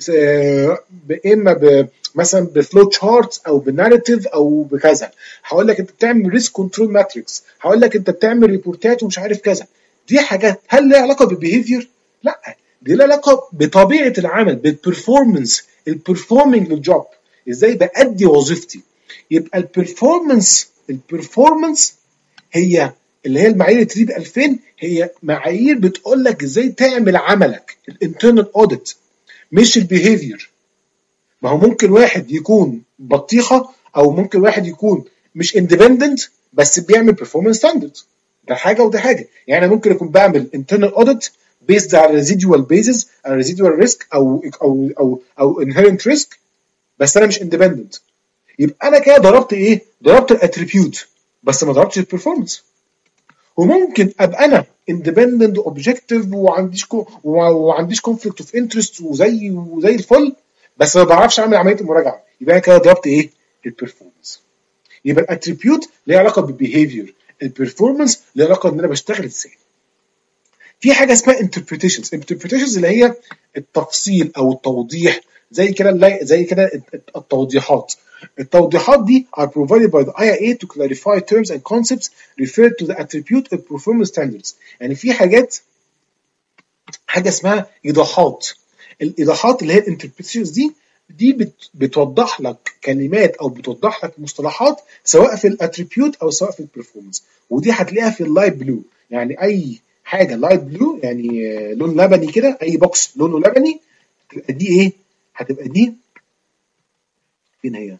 اما مثلا بفلو تشارت او بناريتيف او بكذا. هقول لك انت بتعمل ريسك كنترول ماتريكس، هقول لك انت بتعمل ريبورتات ومش عارف كذا. دي حاجات هل لها علاقه بالبيهيفير؟ لا، دي لها علاقه بطبيعه العمل، بالبرفورمانس، البرفورمينج للجوب، ازاي بادي وظيفتي. يبقى البرفورمانس البرفورمانس هي اللي هي المعايير تريب ألفين، هي معايير بتقول لك ازاي تعمل عملك الانترنال اوديت، مش البيهيفير. ما هو ممكن واحد يكون بطيخه او ممكن واحد يكون مش اندبندنت بس بيعمل performance standards. ده حاجه وده حاجه. يعني انا ممكن اكون بعمل internal audit based على residual basis او residual risk او او او او inherent risk بس انا مش independent. يبقى انا كده ضربت ايه؟ ضربت الاتريبيوت بس ما ضربتش البرفورمانس. وممكن ابقى انا independent objective وعنديش كو وعنديش conflict of interest وزي وزي الفل بس ما بعرفش اعمل عمليه المراجعه. يبقى انا كده ضربت ايه؟ البرفورمانس. يبقى الاتريبيوت ليه علاقه بالبيهيفير، البرفورمانس ليه علاقه ان انا بشتغل ازاي. في حاجه اسمها interpretations. interpretations اللي هي التفصيل او التوضيح، زي كده زي كده التوضيحات. التوضيحات دي are provided by the آي إيه إيه to clarify terms and concepts referred to the attribute and performance standards. يعني في حاجات حاجه اسمها ايضاحات. الايضاحات اللي هي الانتربريتيشنز دي دي بت بتوضح لك كلمات او بتوضح لك مصطلحات سواء في الاتريبيوت او سواء في البرفورمانس. ودي هتلاقيها في اللايت بلو. يعني اي حاجه لايت بلو يعني لون لبني كده، اي بوكس لونه لبني تبقى دي ايه؟ هتبقى دي فين هي؟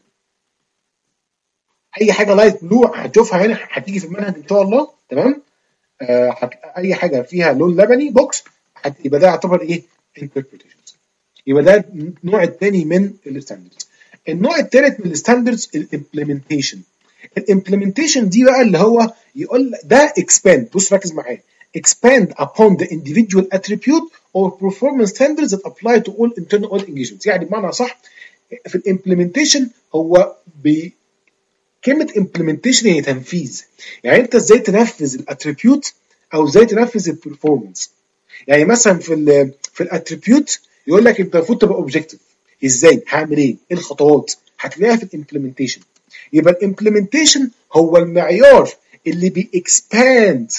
اي حاجه لايت بلو هتشوفها هنا هتيجي في المنهج ان شاء الله. تمام؟ آه اي حاجه فيها لون لبني بوكس يبقى ده يعتبر ايه؟ interpretations. يبقى ده النوع الثاني من الستاندردز. النوع الثالث من الستاندردز الامبلمنتيشن. الامبلمنتيشن دي بقى اللي هو يقول ده expand. بص ركز معايا. expand upon the individual attribute or performance standards that apply to all internal audit engagements. يعني بمعنى صح في الامبلمنتيشن هو بي كلمه implementation هي تنفيذ. يعني انت ازاي تنفذ الاتريبيوت او ازاي تنفذ البرفورمانس. يعني مثلا في ال في الاتريبيوت يقول لك انت المفروض تبقى اوبجكتيف. ازاي؟ هعمل ايه؟ ايه الخطوات؟ هتلاقيها في الامبلمنتيشن. يبقى الامبلمنتيشن هو المعيار اللي بيكسباند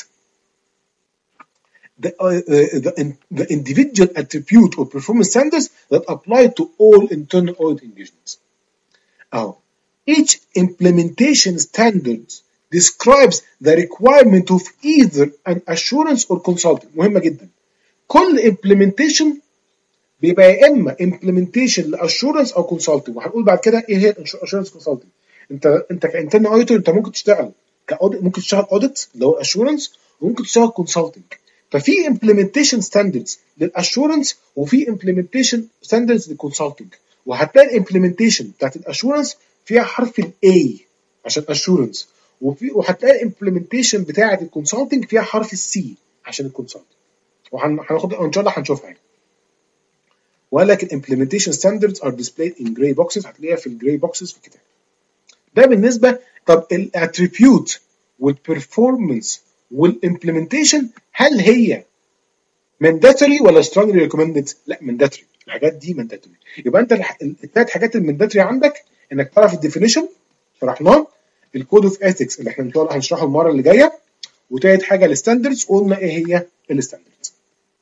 the, uh, the, the individual attribute or performance standards that apply to all internal audit engagements. أو each implementation standard describes the requirement of either an assurance or consulting. مهمة جدا. كل implementation بيبقى يا اما implementation لاشورنس او كونسلتنج. وهنقول بعد كده ايه هي الاشورنس كونسلتنج. انت انت كانترنال اوديتور انت ممكن تشتغل كاوديت، ممكن تشتغل اوديت اللي هو اشورنس، وممكن تشتغل كونسلتنج. ففي implementation standards للاشورنس وفي implementation standards للكونسلتنج. وهتلاقي الامبلمنتيشن بتاعت الاشورنس فيها حرف الاي عشان اشورنس، وفي وهتلاقي الامبلمنتيشن بتاعه الكونسلتنج فيها حرف السي عشان الكونسلتنج، وهناخد ان شاء الله هنشوفها يعني. وقال لك الامبلمنتيشن ستاندردز ار ديسبلايد ان جراي بوكسز، هتلاقيها في الجراي بوكسز في الكتاب. ده بالنسبه. طب الاتريبيوت والبرفورمانس والامبلمنتيشن هل هي mandatory ولا strongly recommended؟ لا mandatory، الحاجات دي mandatory. يبقى انت الثلاث حاجات المانداتوري عندك انك تعرف الديفينيشن شرحناه، الكود اوف اثكس اللي احنا ان شاء الله هنشرحه المره اللي جايه، وتالت حاجه الستاندردز، قلنا ايه هي الستاندردز.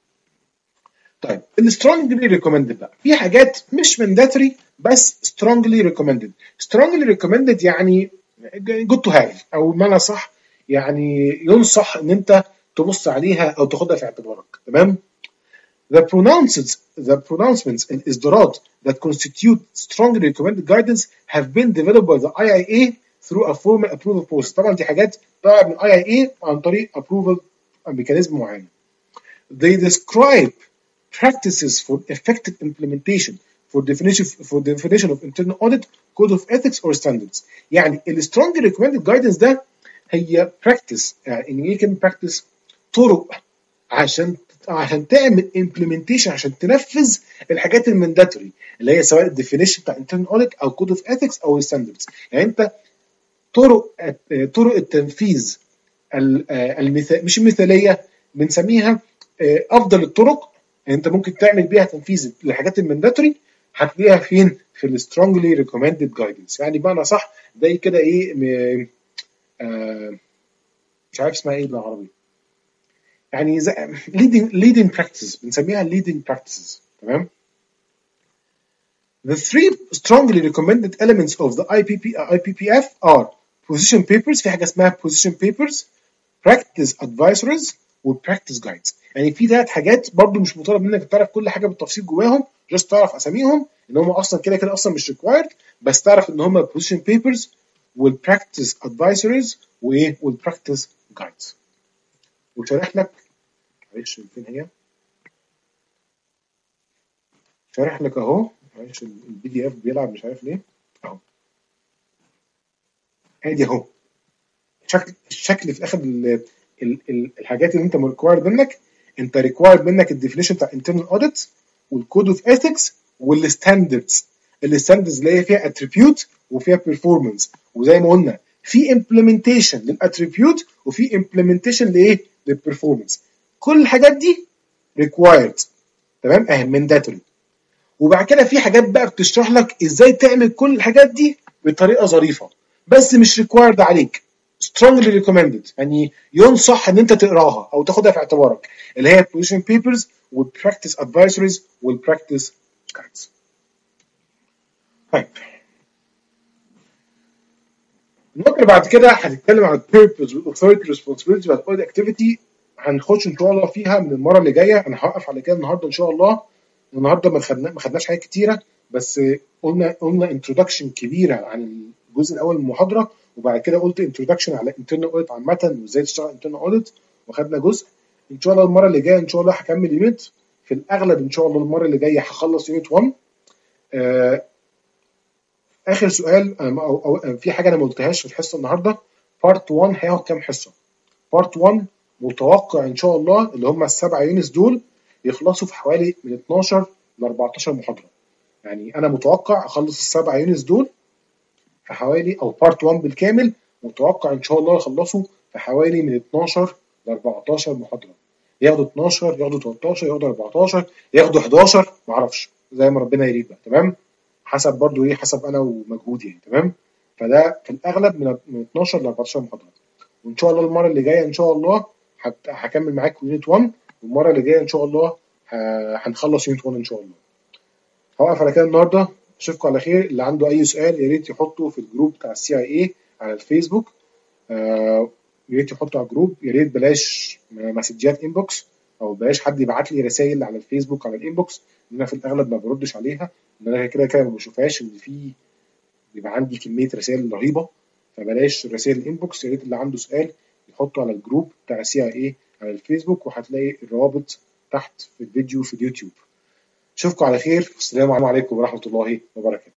طيب السترونجلي ريكومندد بقى، في حاجات مش mandatory بس strongly recommended. strongly recommended يعني good to have، او بمعنى صح يعني ينصح ان انت تبص عليها او تاخدها في اعتبارك. تمام. The pronouncements the pronouncements الإصدارات that constitute strongly recommended guidance have been developed by the آي آي إيه through a formal approval process. طبعا دي حاجات طلعت من آي آي إيه عن طريق approval mechanism معين. They describe practices for effective implementation for definition for definition of internal audit, code of ethics or standards. يعني ال strongly recommended guidance ده هي practice، يعني ايه كلمة practice؟ طرق عشان عشان تعمل implementation، عشان تنفذ الحاجات المانداتوري اللي هي سواء الديفينيشن بتاع internal audit او code of ethics او standards. يعني انت طرق طرق التنفيذ المثال مش المثاليه، بنسميها افضل الطرق يعني انت ممكن تعمل بيها تنفيذ للحاجات المانداتوري، هتلاقيها فين؟ في السترونجلي ريكومندد جايدنس. يعني بمعنى صح زي كده ايه م... آه مش عارف اسمها ايه بالعربي، يعني leading leading practices بنسميها leading practices. تمام. The three strongly recommended elements of the آي بي بي آي بي بي إف are position papers، في حاجه اسمها position papers، practice advisories والpractice guides. يعني في ثلاث حاجات برضو مش مطالب منك تعرف كل حاجه بالتفصيل جواهم، جست تعرف اساميهم ان هم اصلا كده كده اصلا مش required، بس تعرف ان هم position papers والpractice advisories وايه والpractice guides. وشارح لك معلش فين هي؟ شارح لك اهو، معلش البي دي اف بيلعب مش عارف ليه اهو. ادي اهو شكل الشكل في اخر ال ال ال الحاجات اللي انت ريكوايرد منك. انت ريكوايرد منك الديفينيشن بتاع internal audit والكود اوف ethics والستاندردز. الستاندردز اللي هي فيها اتريبيوت وفيها performance، وزي ما قلنا في implementation للاتريبيوت وفي implementation لايه؟ للperformance. كل الحاجات دي required. تمام، اهي mandatory. وبعد كده في حاجات بقى بتشرح لك ازاي تعمل كل الحاجات دي بطريقه ظريفه بس مش required عليك، strongly recommended، يعني ينصح ان انت تقراها او تاخدها في اعتبارك، اللي هي position papers والpractice advisories والpractice guides. طيب النقطه اللي بعد كده هنتكلم عن purpose والauthority responsibility والاوديت activity. هنخش ان شاء الله فيها من المره اللي جايه. انا هوقف على كده النهارده ان شاء الله. النهارده ما خدنا ما خدناش حاجات كتيره، بس قلنا قلنا انترودكشن كبيره عن الجزء الاول من المحاضره، وبعد كده قلت انترودكشن على انترنال اوديت عامه وازاي تشتغل انترنال اوديت، وخدنا جزء. ان شاء الله المره اللي جايه ان شاء الله هكمل يونت، في الاغلب ان شاء الله المره اللي جايه هخلص يونت واحد. آه اخر سؤال أو, أو في حاجه انا ما قلتهاش في الحصه النهارده، بارت واحد هياخد كام حصه؟ بارت واحد متوقع ان شاء الله اللي هم السبعه يونس دول يخلصوا في حوالي من اتناشر ل اربعتاشر محاضره. يعني انا متوقع اخلص السبعه يونس دول في حوالي، او بارت واحد بالكامل متوقع ان شاء الله يخلصوا في حوالي من اتناشر ل اربعتاشر محاضره. ياخدوا اتناشر ياخدوا تلتاشر ياخدوا اربعتاشر ياخدوا حداشر، ما اعرفش زي ما ربنا يريد بقى. تمام، حسب برضو ايه، حسب انا ومجهودي يعني. تمام، فده في الاغلب من اتناشر ل اربعتاشر محاضره. وان شاء الله المره اللي جايه ان شاء الله هكمل معاكم يونت واحد، والمره اللي جايه ان شاء الله هنخلص يونت واحد ان شاء الله. هوقف على كده النهارده، اشوفكم على خير. اللي عنده اي سؤال يا ريت يحطه في الجروب بتاع السي اي اي على الفيسبوك. آه يا ريت يحطه على الجروب، يا ريت بلاش مسجات انبوكس، او بلاش حد يبعت لي رسائل على الفيسبوك على الانبوكس، لان انا في الاغلب ما بردش عليها، ان انا كده كده ما بشوفهاش، ان في بيبقى عندي كميه رسائل رهيبه. فبلاش رسائل الانبوكس، يا ريت اللي عنده سؤال يحطه على الجروب بتاع السي اي اي على الفيسبوك، وهتلاقي الروابط تحت في الفيديو في اليوتيوب. اشوفكم على خير، والسلام عليكم ورحمه الله وبركاته.